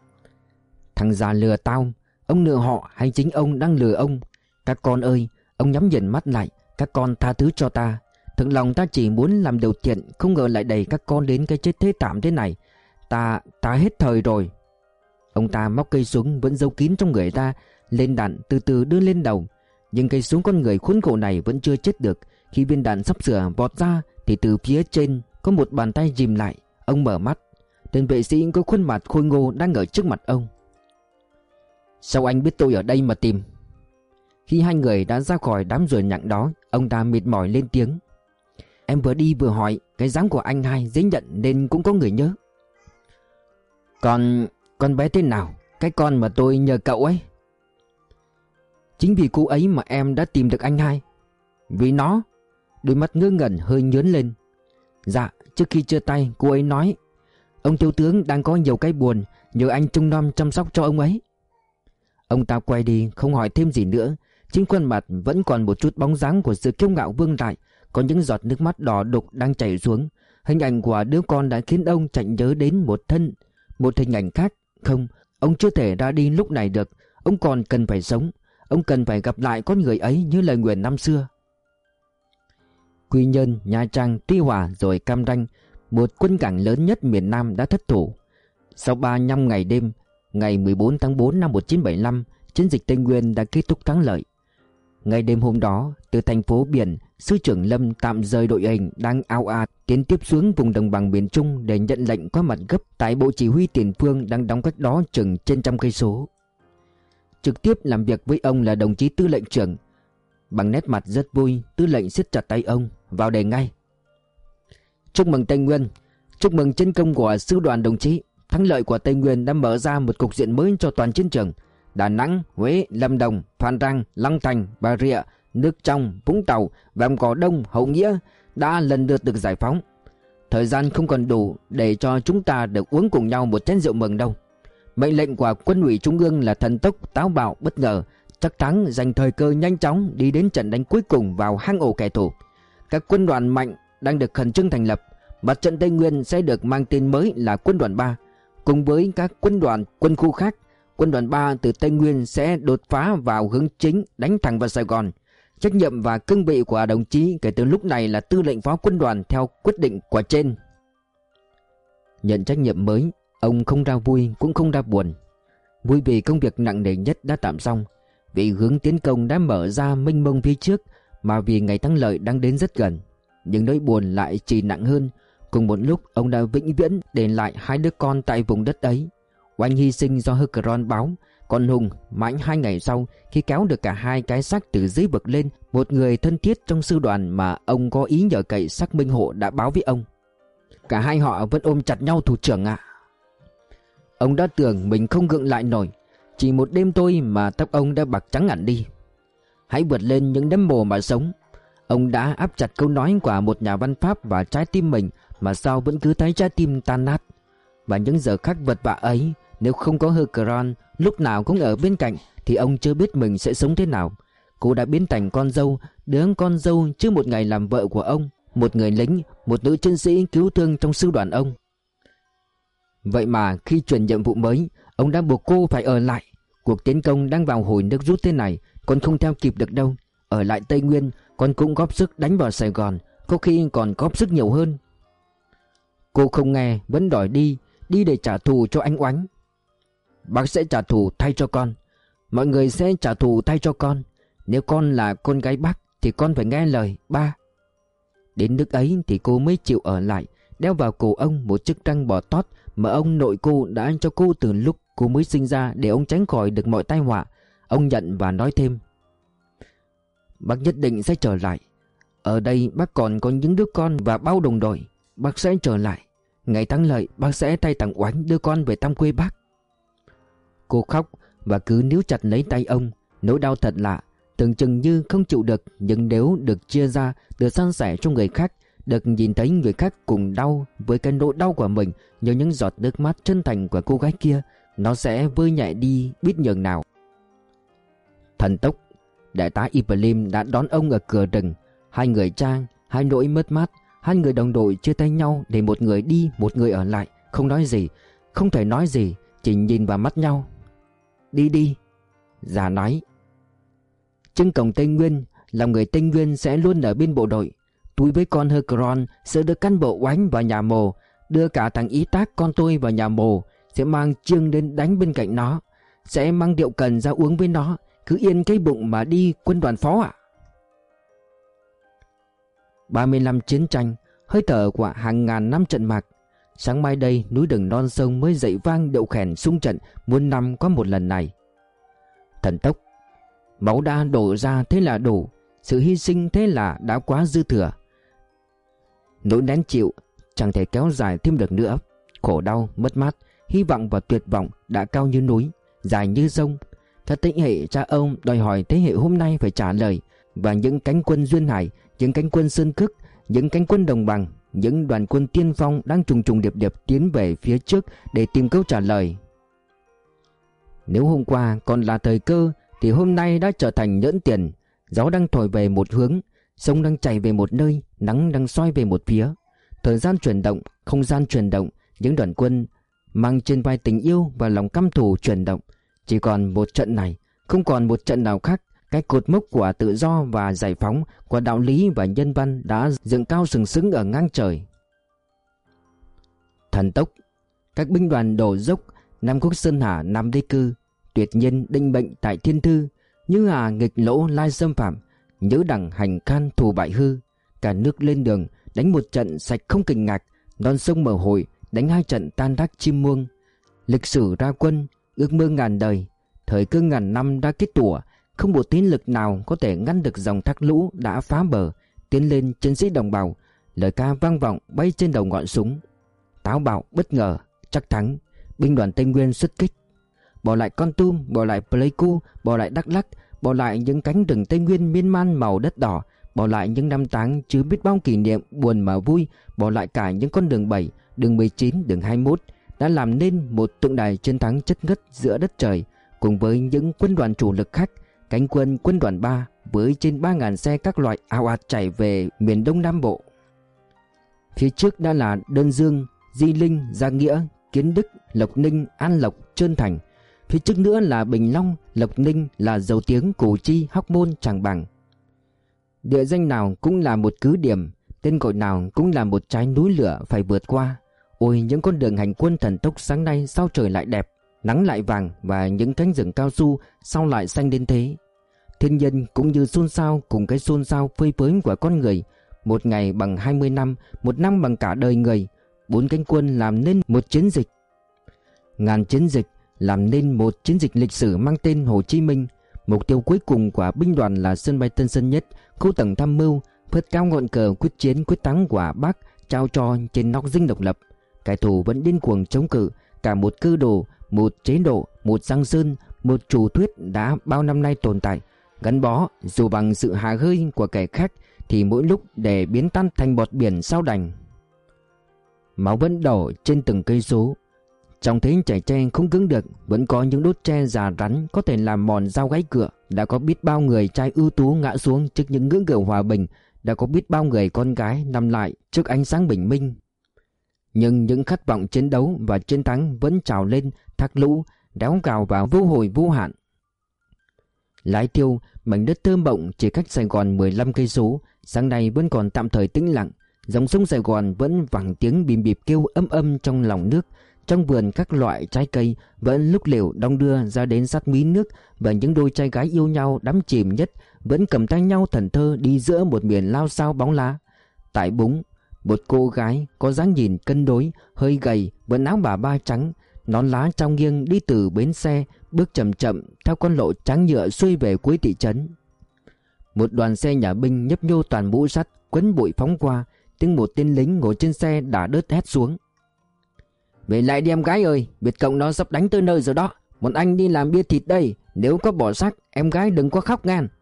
Thằng già lừa tao. Ông lừa họ hay chính ông đang lừa ông? Các con ơi, ông nhắm nghiền mắt lại, Các con tha thứ cho ta. Thực lòng ta chỉ muốn làm điều thiện, không ngờ lại đẩy các con đến cái chết thế thảm thế này. Ta hết thời rồi. Ông ta móc cây súng vẫn giấu kín trong người ta lên đạn, từ từ đưa lên đầu. Nhưng cây súng con người khốn khổ này vẫn chưa chết được. Khi viên đạn sắp sửa vọt ra thì từ phía trên có một bàn tay ghim lại. Ông mở mắt. Tên vệ sĩ có khuôn mặt khôi ngô đang ở trước mặt ông. Sao anh biết tôi ở đây mà tìm? Khi hai người đã ra khỏi đám ruồi nhặng đó, ông ta mệt mỏi lên tiếng. Em vừa đi vừa hỏi, cái dáng của anh hai dễ nhận nên cũng có người nhớ. Con bé thế nào? Cái con mà tôi nhờ cậu ấy. Chính vì cô ấy mà em đã tìm được anh hai. Vì nó? Đôi mắt ngơ ngẩn hơi nhớn lên. Dạ, trước khi chia tay cô ấy nói ông thiếu tướng đang có nhiều cái buồn, nhờ anh trông nom chăm sóc cho ông ấy. Ông ta quay đi không hỏi thêm gì nữa. Trên khuôn mặt vẫn còn một chút bóng dáng của sự kiêu ngạo vương đại. Có những giọt nước mắt đỏ đục đang chảy xuống. Hình ảnh của đứa con đã khiến ông chạy nhớ đến một hình ảnh khác. Không, ông chưa thể ra đi lúc này được. Ông còn cần phải sống. Ông cần phải gặp lại con người ấy như lời nguyền năm xưa. Quy Nhơn, Nha Trang, Tuy Hòa rồi Cam Ranh, một quân cảng lớn nhất miền Nam đã thất thủ. Sau 35 ngày đêm, ngày 14 tháng 4 năm 1975, chiến dịch Tây Nguyên đã kết thúc thắng lợi. Ngày đêm hôm đó, từ thành phố biển, Sư trưởng Lâm tạm rời đội hình đang ào ạt tiến tiếp xuống vùng đồng bằng miền Trung để nhận lệnh có mặt gấp tại bộ chỉ huy tiền phương đang đóng cách đó chừng trên trăm cây số. Trực tiếp làm việc với ông là đồng chí tư lệnh trưởng. Bằng nét mặt rất vui, tư lệnh siết chặt tay ông, vào đề ngay. Chúc mừng Tây Nguyên, chúc mừng chiến công của sư đoàn đồng chí. Thắng lợi của Tây Nguyên đã mở ra một cục diện mới cho toàn chiến trường. Đà Nẵng, Huế, Lâm Đồng, Phan Rang, Long Thành, Bà Rịa, Nước Trong, Vũng Tàu, Vàm Cỏ Đông, Hậu Nghĩa đã lần lượt được giải phóng. Thời gian không còn đủ để cho chúng ta được uống cùng nhau một chén rượu mừng đâu. Mệnh lệnh của quân ủy trung ương là thần tốc, táo bạo, bất ngờ, chắc thắng, dành thời cơ nhanh chóng đi đến trận đánh cuối cùng vào hang ổ kẻ thù. Các quân đoàn mạnh đang được khẩn trương thành lập. Mặt trận Tây Nguyên sẽ được mang tên mới là quân đoàn 3. Cùng với các quân đoàn quân khu khác, quân đoàn 3 từ Tây Nguyên sẽ đột phá vào hướng chính, đánh thẳng vào Sài Gòn. Trách nhiệm và cương vị của đồng chí kể từ lúc này là tư lệnh phó quân đoàn theo quyết định của trên. Nhận trách nhiệm mới, ông không ra vui cũng không ra buồn. Vui vì công việc nặng nề nhất đã tạm xong, vì hướng tiến công đã mở ra mênh mông phía trước, mà vì ngày thắng lợi đang đến rất gần. Nhưng nỗi buồn lại chỉ nặng hơn. Cùng một lúc ông đã vĩnh viễn để lại hai đứa con tại vùng đất ấy. Oanh hy sinh do Huracron báo. Còn Hùng mãi 2 ngày sau, khi kéo được cả hai cái xác từ dưới vực lên, một người thân thiết trong sư đoàn mà ông có ý nhờ cậy xác minh hộ đã báo với ông. Cả hai họ vẫn ôm chặt nhau thủ trưởng ạ. Ông đã tưởng mình không gượng lại nổi. Chỉ một đêm thôi mà tóc ông đã bạc trắng hẳn đi. Hãy vượt lên những nấm mồ mà sống. Ông đã áp chặt câu nói của một nhà văn Pháp vào trái tim mình, mà sao vẫn cứ thấy trái tim tan nát. Và những giờ khắc vật vã ấy, nếu không có Huracron lúc nào cũng ở bên cạnh thì ông chưa biết mình sẽ sống thế nào. Cô đã biến thành con dâu, đứa con dâu trước một ngày làm vợ của ông, một người lính, một nữ chiến sĩ cứu thương trong sư đoàn ông. Vậy mà khi chuyển nhiệm vụ mới, ông đã buộc cô phải ở lại. Cuộc tiến công đang vào hồi nước rút thế này, con không theo kịp được đâu. Ở lại Tây Nguyên, con cũng góp sức đánh vào Sài Gòn, có khi còn góp sức nhiều hơn. Cô không nghe, vẫn đòi đi để trả thù cho anh Oánh. Bác sẽ trả thù thay cho con. Mọi người sẽ trả thù thay cho con. Nếu con là con gái bác thì con phải nghe lời ba. Đến nước ấy thì cô mới chịu ở lại, đeo vào cổ ông một chiếc răng bò tót mà ông nội cô đã cho cô từ lúc cô mới sinh ra, để ông tránh khỏi được mọi tai họa. Ông nhận và nói thêm: bác nhất định sẽ trở lại. Ở đây bác còn có những đứa con và bao đồng đội. Bác sẽ trở lại. Ngày thắng lợi bác sẽ thay tặng Oánh đưa con về thăm quê bác. Cô khóc và cứ níu chặt lấy tay ông. Nỗi đau thật lạ, tưởng chừng như không chịu được. Nhưng nếu được chia ra, được san sẻ cho người khác, được nhìn thấy người khác cùng đau với cái nỗi đau của mình, như những giọt nước mắt chân thành của cô gái kia, nó sẽ vơi nhẹ đi biết nhường nào. Thần tốc, đại tá Ibrahim đã đón ông ở cửa rừng. Hai người cha, hai nỗi mất mát, hai người đồng đội chia tay nhau để một người đi, một người ở lại. Không nói gì, không thể nói gì, chỉ nhìn vào mắt nhau. Đi đi, già nói. Trên cổng Tây Nguyên, Lòng người Tây Nguyên sẽ luôn ở bên bộ đội. Tôi với con Hơ Cron sẽ đưa cán bộ oánh vào nhà mồ, đưa cả thằng Ý Tác con tôi vào nhà mồ, sẽ mang chiêng đến đánh bên cạnh nó, sẽ mang rượu cần ra uống với nó. Cứ yên cái bụng mà đi quân đoàn phó ạ. 30 năm chiến tranh, hơi thở của hàng ngàn năm trận mạc. Sáng mai đây núi rừng non sông mới dậy vang điệu khèn xung trận muôn năm có một lần này. Thần tốc, máu đã đổ ra thế là đủ, sự hy sinh thế là đã quá dư thừa. Nỗi nén chịu chẳng thể kéo dài thêm được nữa. Khổ đau, mất mát, hy vọng và tuyệt vọng đã cao như núi, dài như sông. Các thế hệ cha ông đòi hỏi thế hệ hôm nay phải trả lời. Và những cánh quân Duyên Hải, những cánh quân Sơn Cước, những cánh quân Đồng Bằng, những đoàn quân tiên phong đang trùng trùng điệp điệp tiến về phía trước để tìm câu trả lời. Nếu hôm qua còn là thời cơ thì hôm nay đã trở thành nhẫn tiền. Gió đang thổi về một hướng, sông đang chảy về một nơi, nắng đang soi về một phía. Thời gian chuyển động, không gian chuyển động, những đoàn quân mang trên vai tình yêu và lòng căm thù chuyển động. Chỉ còn một trận này, không còn một trận nào khác. Cái cột mốc của tự do và giải phóng, của đạo lý và nhân văn đã dựng cao sừng sững ở ngang trời. Thần tốc, các binh đoàn đổ dốc, Nam Quốc Sơn Hà Nam Đế Cư, Tuyệt Nhiên đinh bệnh tại Thiên Thư, Như Hà nghịch lỗ lai xâm phạm, Nhớ Đẳng hành can thù bại hư. Cả nước lên đường đánh một trận sạch không kình ngạc, non sông mở hội đánh 2 trận tan tác chim muông. Lịch sử ra quân, ước mơ ngàn đời, thời cơ ngàn năm đã kết tủa. Không một tín lực nào có thể ngăn được dòng thác lũ đã phá bờ. Tiến lên chiến sĩ đồng bào, lời ca vang vọng bay trên đầu ngọn súng. Táo bạo bất ngờ, chắc thắng. Binh đoàn Tây Nguyên xuất kích, bỏ lại Kon Tum, bỏ lại Pleiku, bỏ lại Đắk Lắk, bỏ lại những cánh rừng Tây Nguyên miên man màu đất đỏ, bỏ lại những năm tháng chứ biết bao kỷ niệm buồn mà vui, bỏ lại cả những con đường 7, đường 19, đường 21 đã làm nên một tượng đài chiến thắng chất ngất giữa đất trời. Cùng với những quân đoàn chủ lực khác, cánh quân quân đoàn 3 với trên 3.000 xe các loại ào ạt chạy về miền Đông Nam Bộ. Phía trước đã là Đơn Dương, Di Linh, Gia Nghĩa, Kiến Đức, Lộc Ninh, An Lộc, Trơn Thành. Phía trước nữa là Bình Long, Lộc Ninh, là Dầu Tiếng, Củ Chi, Hóc Môn, Tràng Bàng. Địa danh nào cũng là một cứ điểm, tên gọi nào cũng là một trái núi lửa phải vượt qua. Ôi những con đường hành quân thần tốc sáng nay sao trời lại đẹp, nắng lại vàng và những cánh rừng cao su sao lại xanh đến thế. Thiên nhiên cũng như xôn xao cùng cái xôn xao phơi phới của con người. Một ngày bằng 20 năm, một năm bằng cả đời người. 4 cánh quân làm nên một chiến dịch. Ngàn chiến dịch làm nên một chiến dịch lịch sử mang tên Hồ Chí Minh. Mục tiêu cuối cùng của binh đoàn là sân bay Tân Sơn Nhất. Khu tầng tham mưu phất cao ngọn cờ quyết chiến quyết thắng của Bác trao cho trên nóc dinh độc lập. Kẻ thù vẫn điên cuồng chống cự. Cả một cơ đồ, một chế độ, một Giang Sơn, một chủ thuyết đã bao năm nay tồn tại, gắn bó dù bằng sự hà hơi của kẻ khác thì mỗi lúc để biến tan thành bọt biển sao đành. Máu vẫn đổ trên từng cây số. Trong thế chảy tre không cứng được, vẫn có những đốt tre già rắn có thể làm mòn dao gáy cựa. Đã có biết bao người trai ưu tú ngã xuống trước những ngưỡng cửa hòa bình. Đã có biết bao người con gái nằm lại trước ánh sáng bình minh. Nhưng những khát vọng chiến đấu và chiến thắng vẫn trào lên thác lũ, đéo gào vào vô hồi vô hạn. Lái Thiêu, mảnh đất thơm bộng chỉ cách Sài Gòn 15 cây số, sáng nay vẫn còn tạm thời tĩnh lặng. Dòng sông Sài Gòn vẫn vẳng tiếng bìm bịp kêu âm âm trong lòng nước. Trong vườn các loại trái cây vẫn lúc liều đong đưa ra đến sát mí nước, và những đôi trai gái yêu nhau đắm chìm nhất vẫn cầm tay nhau thần thơ đi giữa một miền lao sao bóng lá. Tại Búng, một cô gái có dáng nhìn cân đối, hơi gầy, vẫn áo bà ba trắng, nón lá trong nghiêng đi từ bến xe, bước chậm chậm theo con lộ trắng nhựa xuôi về cuối thị trấn. Một đoàn xe nhà binh nhấp nhô toàn mũ sắt quấn bụi phóng qua, tiếng một tên lính ngồi trên xe đã đớt hét xuống: "Về lại đi em gái ơi, Việt Cộng nó sắp đánh tới nơi rồi đó. Bọn anh đi làm bia thịt đây, nếu có bỏ xác em gái đừng có khóc ngan."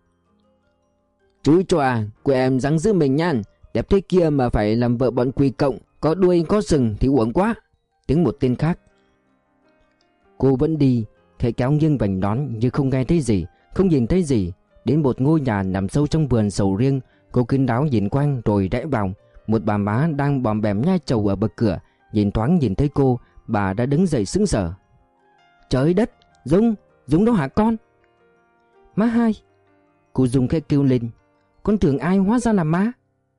"Chú chòa, của em dáng giữ mình nhan, đẹp thế kia mà phải làm vợ bọn Quỳ Cộng, có đuôi có sừng thì uổng quá." Tiếng một tên khác. Cô vẫn đi, khẽ kéo nghiêng vành nón như không nghe thấy gì, không nhìn thấy gì. Đến một ngôi nhà nằm sâu trong vườn sầu riêng, cô kín đáo nhìn quanh rồi rẽ vào. Một bà má đang bòm bèm nhai trầu ở bậc cửa, nhìn thoáng nhìn thấy cô, bà đã đứng dậy sững sờ. "Trời đất, Dung, Dung đâu hả con?" "Má Hai." Cô Dung khẽ kêu lên. Con tưởng ai hóa ra là má.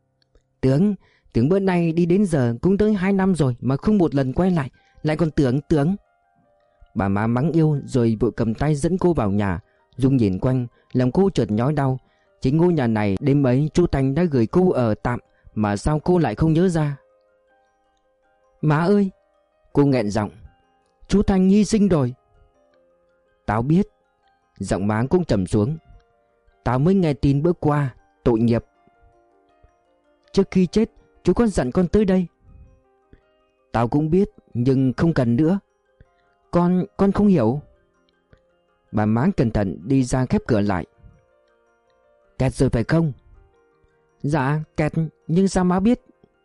Tưởng bữa nay đi đến giờ cũng tới 2 năm rồi mà không một lần quay lại. Lại còn tưởng. Bà má mắng yêu rồi vội cầm tay dẫn cô vào nhà. Dung nhìn quanh, lòng cô chợt nhói đau. Chính ngôi nhà này đêm ấy chú Thành đã gửi cô ở tạm, mà sao cô lại không nhớ ra? Má ơi! Cô nghẹn giọng. Chú Thành hy sinh rồi. Tao biết. Giọng má cũng trầm xuống. Tao mới nghe tin bữa qua. Tội nghiệp. Trước khi chết chú có dặn con tới đây. Tao cũng biết, nhưng không cần nữa. Con không hiểu. Bà má cẩn thận đi ra khép cửa lại. Kẹt rồi phải không? Dạ kẹt, nhưng sao má biết?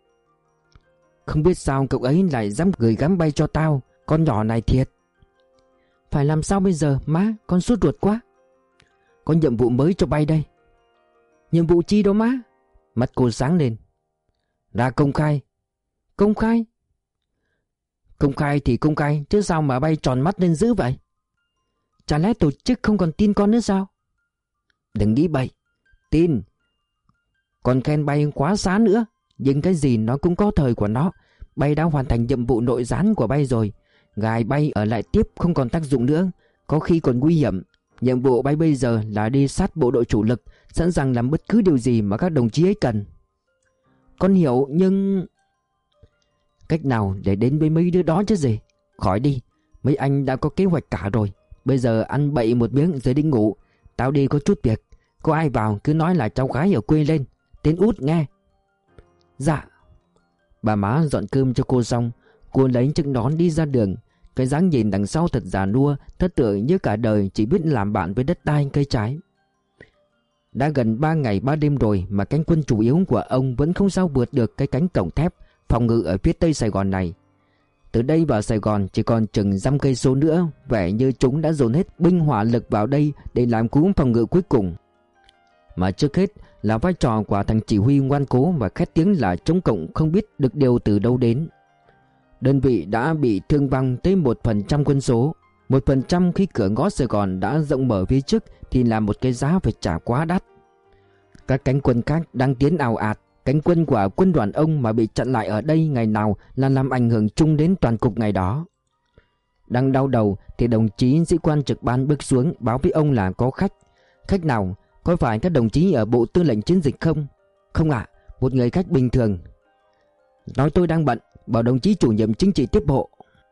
Không biết sao cậu ấy lại dám gửi gắm bay cho tao. Con nhỏ này thiệt. Phải làm sao bây giờ má? Con sốt ruột quá. Có nhiệm vụ mới cho bay đây. Nhiệm vụ chi đó má? Mắt cô sáng lên. Ra công khai. Công khai? Công khai thì công khai, chứ sao mà bay tròn mắt lên dữ vậy? Chả lẽ tổ chức không còn tin con nữa sao? Đừng nghĩ bậy. Tin. Còn khen bay quá xá nữa. Nhưng cái gì nó cũng có thời của nó. Bay đã hoàn thành nhiệm vụ nội gián của bay rồi. Gài bay ở lại tiếp không còn tác dụng nữa. Có khi còn nguy hiểm. Nhiệm vụ bay bây giờ là đi sát bộ đội chủ lực, sẵn sàng làm bất cứ điều gì mà các đồng chí ấy cần. Con hiểu, nhưng... Cách nào để đến với mấy đứa đó chứ gì? Khỏi đi. Mấy anh đã có kế hoạch cả rồi. Bây giờ ăn bậy một miếng rồi đi ngủ. Tao đi có chút việc. Có ai vào cứ nói là cháu gái ở quê lên. Tên Út nghe. Dạ. Bà má dọn cơm cho cô xong, cô lấy chiếc nón đi ra đường. Cái dáng nhìn đằng sau thật già nua, thất tưởng như cả đời chỉ biết làm bạn với đất đai cây trái. Đã gần 3 ngày 3 đêm rồi mà cánh quân chủ yếu của ông vẫn không sao vượt được cái cánh cổng thép phòng ngự ở phía tây Sài Gòn này. Từ đây vào Sài Gòn chỉ còn chừng dăm cây số nữa, vẻ như chúng đã dồn hết binh hỏa lực vào đây để làm cú phòng ngự cuối cùng. Mà trước hết là vai trò của thằng chỉ huy ngoan cố và khét tiếng là chống cộng không biết được điều từ đâu đến. Đơn vị đã bị thương vong tới 1% quân số. 1% khi cửa ngõ Sài Gòn đã rộng mở phía trước thì là một cái giá phải trả quá đắt. Các cánh quân khác đang tiến ào ạt. Cánh quân của quân đoàn ông mà bị chặn lại ở đây ngày nào là làm ảnh hưởng chung đến toàn cục ngày đó. Đang đau đầu thì đồng chí sĩ quan trực ban bước xuống báo với ông là có khách. Khách nào? Có phải các đồng chí ở Bộ Tư lệnh Chiến dịch không? Không ạ, một người khách bình thường. Nói tôi đang bận, bảo đồng chí chủ nhiệm chính trị tiếp hộ.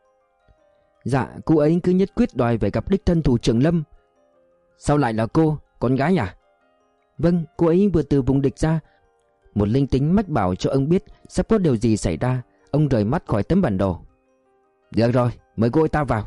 Dạ, cô ấy cứ nhất quyết đòi phải gặp đích thân thủ trưởng Lâm. Sao lại là cô, con gái à? Vâng, cô ấy vừa từ vùng địch ra. Một linh tính mách bảo cho ông biết sắp có điều gì xảy ra. Ông rời mắt khỏi tấm bản đồ. Được rồi, mời cô ấy ta vào.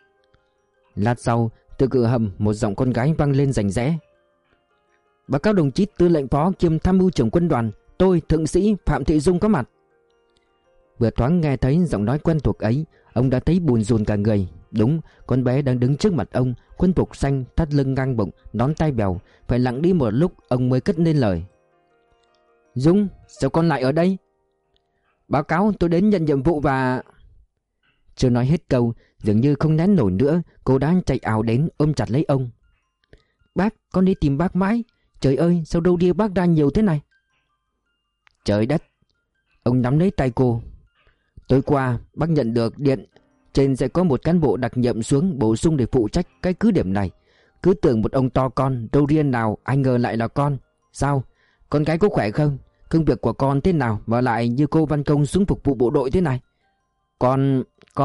Lát sau, từ cửa hầm một giọng con gái vang lên rành rẽ. Báo cáo đồng chí tư lệnh phó kiêm tham mưu trưởng quân đoàn, tôi thượng sĩ Phạm Thị Dung có mặt. Vừa thoáng nghe thấy giọng nói quen thuộc ấy, ông đã thấy bùn rùn cả người. Đúng, con bé đang đứng trước mặt ông, quân phục xanh, thắt lưng ngang bụng, nón tai bèo. Phải lặng đi một lúc ông mới cất lên lời. Dung, sao con lại ở đây? Báo cáo tôi đến nhận nhiệm vụ và... Chưa nói hết câu, dường như không nén nổi nữa, cô đã chạy ào đến ôm chặt lấy ông. Bác, con đi tìm bác mãi. Trời ơi, sao đâu đi bác ra nhiều thế này? Trời đất! Ông nắm lấy tay cô. Tối qua bác nhận được điện trên sẽ có một cán bộ đặc nhiệm xuống bổ sung để phụ trách cái cứ điểm này. Cứ tưởng một ông to con đâu riêng nào, ai ngờ lại là con. Sao? Con gái có khỏe không? Công việc của con thế nào mà lại như cô văn công xuống phục vụ bộ đội thế này? Con...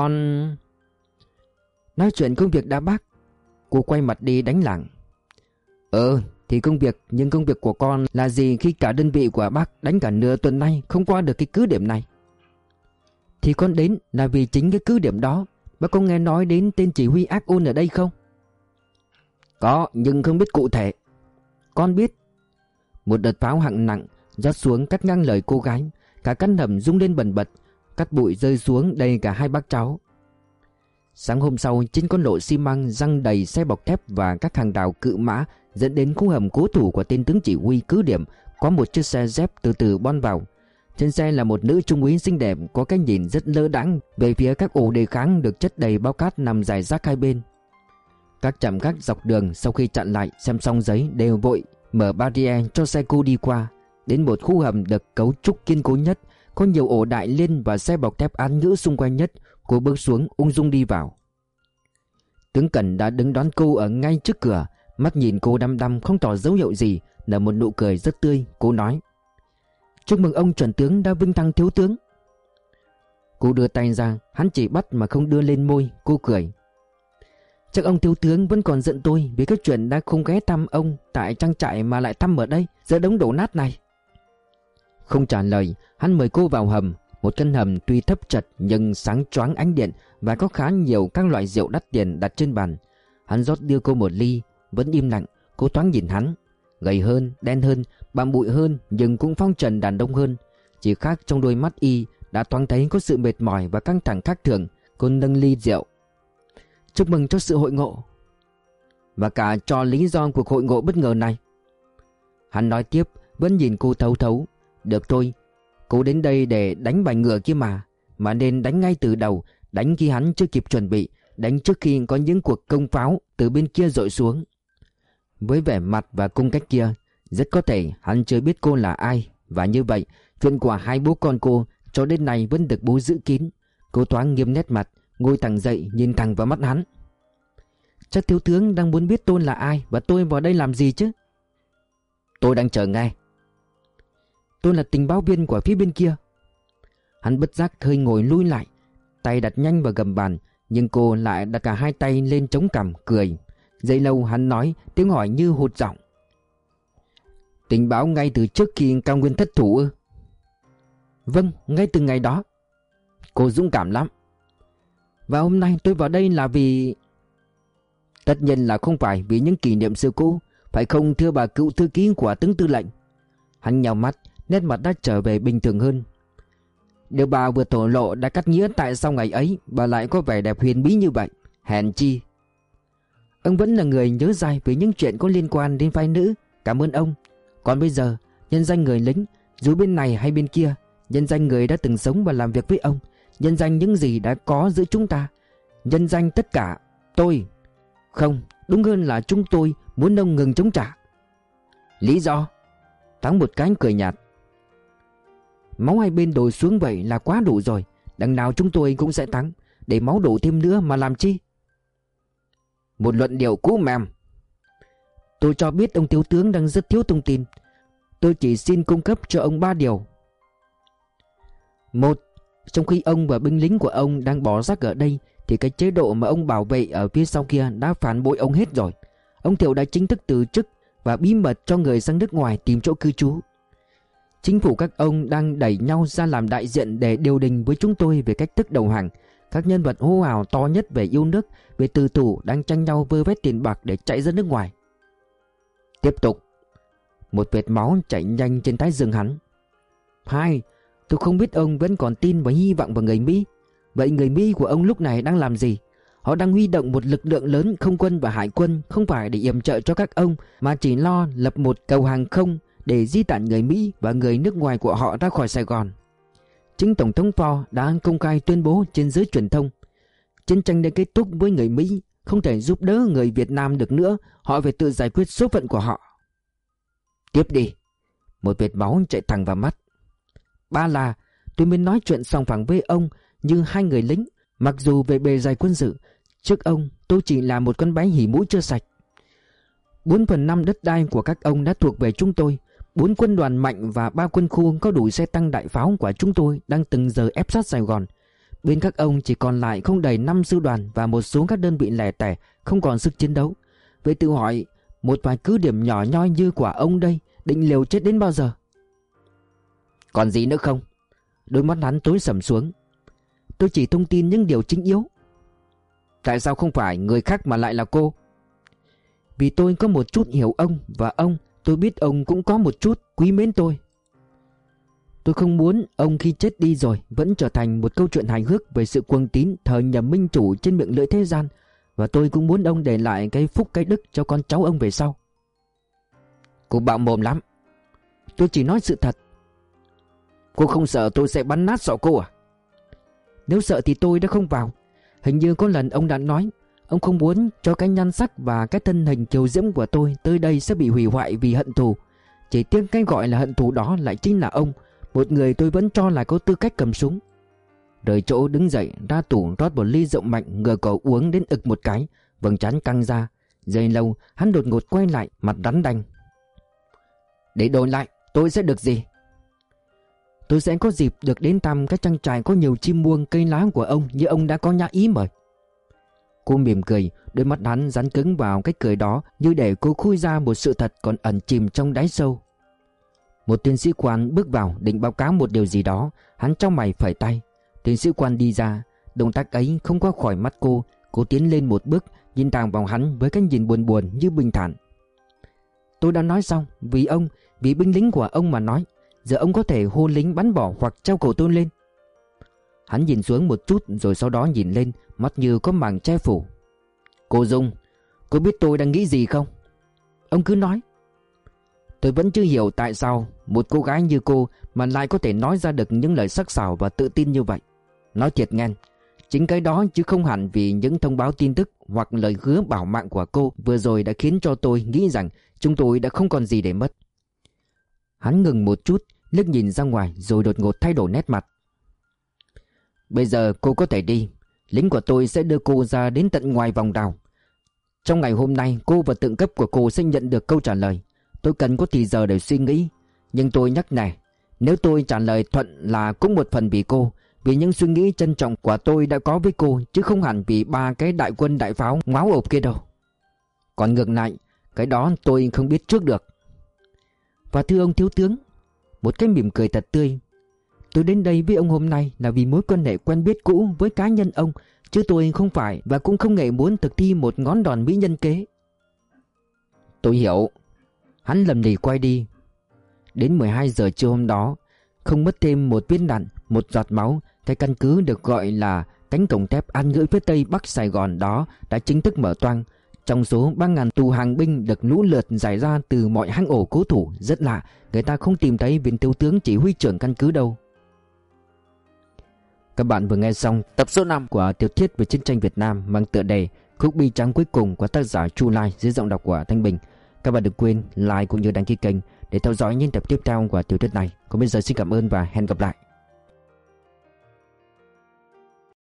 Nói chuyện công việc đã bác. Cô quay mặt đi đánh lảng. Thì công việc, nhưng công việc của con là gì khi cả đơn vị của bác đánh cả nửa tuần nay không qua được cái cứ điểm này? Thì con đến là vì chính cái cứ điểm đó. Bác có nghe nói đến tên chỉ huy ác ôn ở đây không? Có, nhưng không biết cụ thể. Con biết. Một đợt pháo hạng nặng rót xuống cắt ngang lời cô gái. Cả căn hầm rung lên bần bật. Cát bụi rơi xuống đầy cả hai bác cháu. Sáng hôm sau, trên con lộ xi măng răng đầy xe bọc thép và các hàng rào cự mã dẫn đến khu hầm cố thủ của tên tướng chỉ huy cứ điểm. Có một chiếc xe dép từ từ bon vào. Trên xe là một nữ trung úy xinh đẹp có cái nhìn rất lơ đãng về phía các ổ đề kháng được chất đầy bao cát nằm rải rác hai bên. Các trạm gác dọc đường sau khi chặn lại xem xong giấy đều vội mở barrier cho xe cô đi qua. Đến một khu hầm được cấu trúc kiên cố nhất, có nhiều ổ đại liên và xe bọc thép án ngữ xung quanh nhất. Cô bước xuống ung dung đi vào. Tướng Cẩn đã đứng đón cô ở ngay trước cửa, mắt nhìn cô đăm đăm không tỏ dấu hiệu gì, nở một nụ cười rất tươi. Cô nói: "Chúc mừng ông chuẩn tướng đã vinh thăng thiếu tướng." Cô đưa tay ra, hắn chỉ bắt mà không đưa lên môi. Cô cười: "Chắc ông thiếu tướng vẫn còn giận tôi vì cái chuyện đã không ghé thăm ông tại trang trại mà lại thăm ở đây giữa đống đổ nát này." Không trả lời, hắn mời cô vào hầm. Một căn hầm tuy thấp chật nhưng sáng choáng ánh điện và có khá nhiều các loại rượu đắt tiền đặt trên bàn. Hắn rót đưa cô một ly, vẫn im lặng. Cô thoáng nhìn hắn, gầy hơn, đen hơn, bặm bụi hơn, nhưng cũng phong trần đàn ông hơn. Chỉ khác trong đôi mắt y đã thoáng thấy có sự mệt mỏi và căng thẳng khác thường. Cô nâng ly rượu: "Chúc mừng cho sự hội ngộ." "Và cả cho lý do cuộc hội ngộ bất ngờ này." Hắn nói tiếp, vẫn nhìn cô thấu thấu: "Được thôi, cô đến đây để đánh bài ngựa kia mà nên đánh ngay từ đầu, đánh khi hắn chưa kịp chuẩn bị, đánh trước khi có những cuộc công pháo từ bên kia dội xuống." Với vẻ mặt và cung cách kia, rất có thể hắn chưa biết cô là ai, và như vậy chuyện của hai bố con cô cho đến nay vẫn được bố giữ kín. Cô thoáng nghiêm nét mặt, ngồi thẳng dậy, nhìn thẳng vào mắt hắn: "Chắc thiếu tướng đang muốn biết tôi là ai và tôi vào đây làm gì chứ?" "Tôi đang chờ nghe." "Tôi là tình báo viên của phía bên kia." Hắn bất giác hơi ngồi lui lại, tay đặt nhanh vào gầm bàn, nhưng cô lại đặt cả hai tay lên chống cằm, cười. Giây lâu hắn nói, tiếng hỏi như hụt giọng: "Tình báo ngay từ trước khi Cao Nguyên thất thủ ư?" "Vâng, ngay từ ngày đó." "Cô dũng cảm lắm." "Và hôm nay tôi vào đây là vì..." "Tất nhiên là không phải vì những kỷ niệm xưa cũ, phải không thưa bà cựu thư ký của tướng tư lệnh?" Hắn nhào mắt, nét mặt đã trở về bình thường hơn. "Điều bà vừa thổ lộ đã cắt nghĩa tại sao ngày ấy bà lại có vẻ đẹp huyền bí như vậy. Hèn chi." "Ông vẫn là người nhớ dai về những chuyện có liên quan đến phái nữ. Cảm ơn ông. Còn bây giờ, nhân danh người lính, dù bên này hay bên kia, nhân danh người đã từng sống và làm việc với ông, nhân danh những gì đã có giữa chúng ta, nhân danh tất cả, tôi... Không, đúng hơn là chúng tôi muốn ông ngừng chống trả." "Lý do?" Thắng một cái cười nhạt: "Máu hai bên đổ xuống vậy là quá đủ rồi. Đằng nào chúng tôi cũng sẽ thắng. Để máu đổ thêm nữa mà làm chi?" "Một luận điệu cũ mềm." "Tôi cho biết ông thiếu tướng đang rất thiếu thông tin. Tôi chỉ xin cung cấp cho ông 3 điều. Một, trong khi ông và binh lính của ông đang bỏ rác ở đây thì cái chế độ mà ông bảo vệ ở phía sau kia đã phản bội ông hết rồi. Ông Thiệu đã chính thức từ chức và bí mật cho người sang nước ngoài tìm chỗ cư trú. Chính phủ các ông đang đẩy nhau ra làm đại diện để điều đình với chúng tôi về cách thức đầu hàng. Các nhân vật hô hào to nhất về yêu nước, về từ tù đang tranh nhau vơ vét tiền bạc để chạy ra nước ngoài." Tiếp tục. Một vệt máu chảy nhanh trên thái dương hắn. 2. Tôi không biết ông vẫn còn tin và hy vọng vào người Mỹ. Vậy người Mỹ của ông lúc này đang làm gì? Họ đang huy động một lực lượng lớn không quân và hải quân, không phải để yểm trợ cho các ông, mà chỉ lo lập một cầu hàng không để di tản người Mỹ và người nước ngoài của họ ra khỏi Sài Gòn. Chính Tổng thống Ford đã công khai tuyên bố trên giới truyền thông: chiến tranh đã kết thúc với người Mỹ, không thể giúp đỡ người Việt Nam được nữa, họ phải tự giải quyết số phận của họ. Tiếp đi. Một vệt máu chạy thẳng vào mắt. 3 là tôi mới nói chuyện sòng phẳng với ông như hai người lính. Mặc dù về bề dày quân sự, trước ông tôi chỉ là một con bé hỉ mũi chưa sạch. 4/5 đất đai của các ông đã thuộc về chúng tôi. 4 quân đoàn mạnh và 3 quân khu có đủ xe tăng đại pháo của chúng tôi đang từng giờ ép sát Sài Gòn. Bên các ông chỉ còn lại không đầy 5 sư đoàn và một số các đơn vị lẻ tẻ không còn sức chiến đấu. Vậy tự hỏi, một vài cứ điểm nhỏ nhoi như của ông đây định liều chết đến bao giờ? Còn gì nữa không? Đôi mắt hắn tối sầm xuống. Tôi chỉ thông tin những điều chính yếu. Tại sao không phải người khác mà lại là cô? Vì tôi có một chút hiểu ông, và ông, tôi biết ông cũng có một chút quý mến tôi. Tôi không muốn ông khi chết đi rồi vẫn trở thành một câu chuyện hài hước về sự cuồng tín thời nhà Minh Chủ trên miệng lưỡi thế gian. Và tôi cũng muốn ông để lại cái phúc cái đức cho con cháu ông về sau. Cô bạo mồm lắm. Tôi chỉ nói sự thật. Cô không sợ tôi sẽ bắn nát sọ cô à? Nếu sợ thì tôi đã không vào. Hình như có lần ông đã nói Ông không muốn cho cái nhan sắc và cái thân hình kiều diễm của tôi tới đây sẽ bị hủy hoại vì hận thù. Chỉ tiếc cái gọi là hận thù đó lại chính là ông, một người tôi vẫn cho là có tư cách cầm súng. Rời chỗ đứng dậy, ra tủ rót một ly rượu mạnh, ngửa cổ uống đến ực một cái, vầng trán căng ra. Giây lâu hắn đột ngột quay lại, mặt đắn đanh. Để đổi lại, tôi sẽ được gì? Tôi sẽ có dịp được đến thăm cái trang trại có nhiều chim muông cây lá của ông như ông đã có nhã ý mời. Cô mỉm cười, đôi mắt hắn dán cứng vào cái cười đó như để cô khui ra một sự thật còn ẩn chìm trong đáy sâu. Một tiến sĩ quan bước vào định báo cáo một điều gì đó, hắn trong mày phẩy tay. Tiến sĩ quan đi ra, động tác ấy không qua khỏi mắt cô. Cô tiến lên một bước, nhìn thẳng vào hắn với cái nhìn buồn buồn như bình thản. Tôi đã nói xong, vì ông, vì binh lính của ông mà nói. Giờ ông có thể hô lính bắn bỏ hoặc treo cổ tôi lên. Hắn nhìn xuống một chút rồi sau đó nhìn lên, mắt như có màng che phủ. Cô Dung, cô biết tôi đang nghĩ gì không? Ông cứ nói. Tôi vẫn chưa hiểu tại sao một cô gái như cô mà lại có thể nói ra được những lời sắc sảo và tự tin như vậy. Nói thiệt nghe, chính cái đó chứ không hẳn vì những thông báo tin tức hoặc lời hứa bảo mạng của cô vừa rồi đã khiến cho tôi nghĩ rằng chúng tôi đã không còn gì để mất. Hắn ngừng một chút, liếc nhìn ra ngoài rồi đột ngột thay đổi nét mặt. Bây giờ cô có thể đi. Lính của tôi sẽ đưa cô ra đến tận ngoài vòng rào. Trong ngày hôm nay cô và tượng cấp của cô sẽ nhận được câu trả lời. Tôi cần có thì giờ để suy nghĩ. Nhưng tôi nhắc này, nếu tôi trả lời thuận là cũng một phần vì cô, vì những suy nghĩ trân trọng của tôi đã có với cô, chứ không hẳn vì ba cái đại quân đại pháo ngáo ộp kia đâu. Còn ngược lại, cái đó tôi không biết trước được. Và thưa ông thiếu tướng, một cái mỉm cười thật tươi, tôi đến đây với ông hôm nay là vì mối quan hệ quen biết cũ với cá nhân ông, chứ tôi không phải và cũng không hề muốn thực thi một ngón đòn mỹ nhân kế. Tôi hiểu. Hắn lầm lì quay đi. Đến 12 giờ trưa hôm đó, không mất thêm một viên đạn, một giọt máu, cái căn cứ được gọi là cánh cổng thép An Ngữ phía tây bắc Sài Gòn đó đã chính thức mở toang. Trong số 3.000 tù hàng binh được lũ lượt giải ra từ mọi hang ổ cố thủ, rất lạ, người ta không tìm thấy viên thiếu tướng chỉ huy trưởng căn cứ đâu. Các bạn vừa nghe xong tập số 5 của tiểu thuyết về chiến tranh Việt Nam mang tựa đề Khúc bi tráng cuối cùng của tác giả Chu Lai dưới giọng đọc của Thanh Bình. Các bạn đừng quên like cũng như đăng ký kênh để theo dõi những tập tiếp theo của tiểu thuyết này. Còn bây giờ xin cảm ơn và hẹn gặp lại.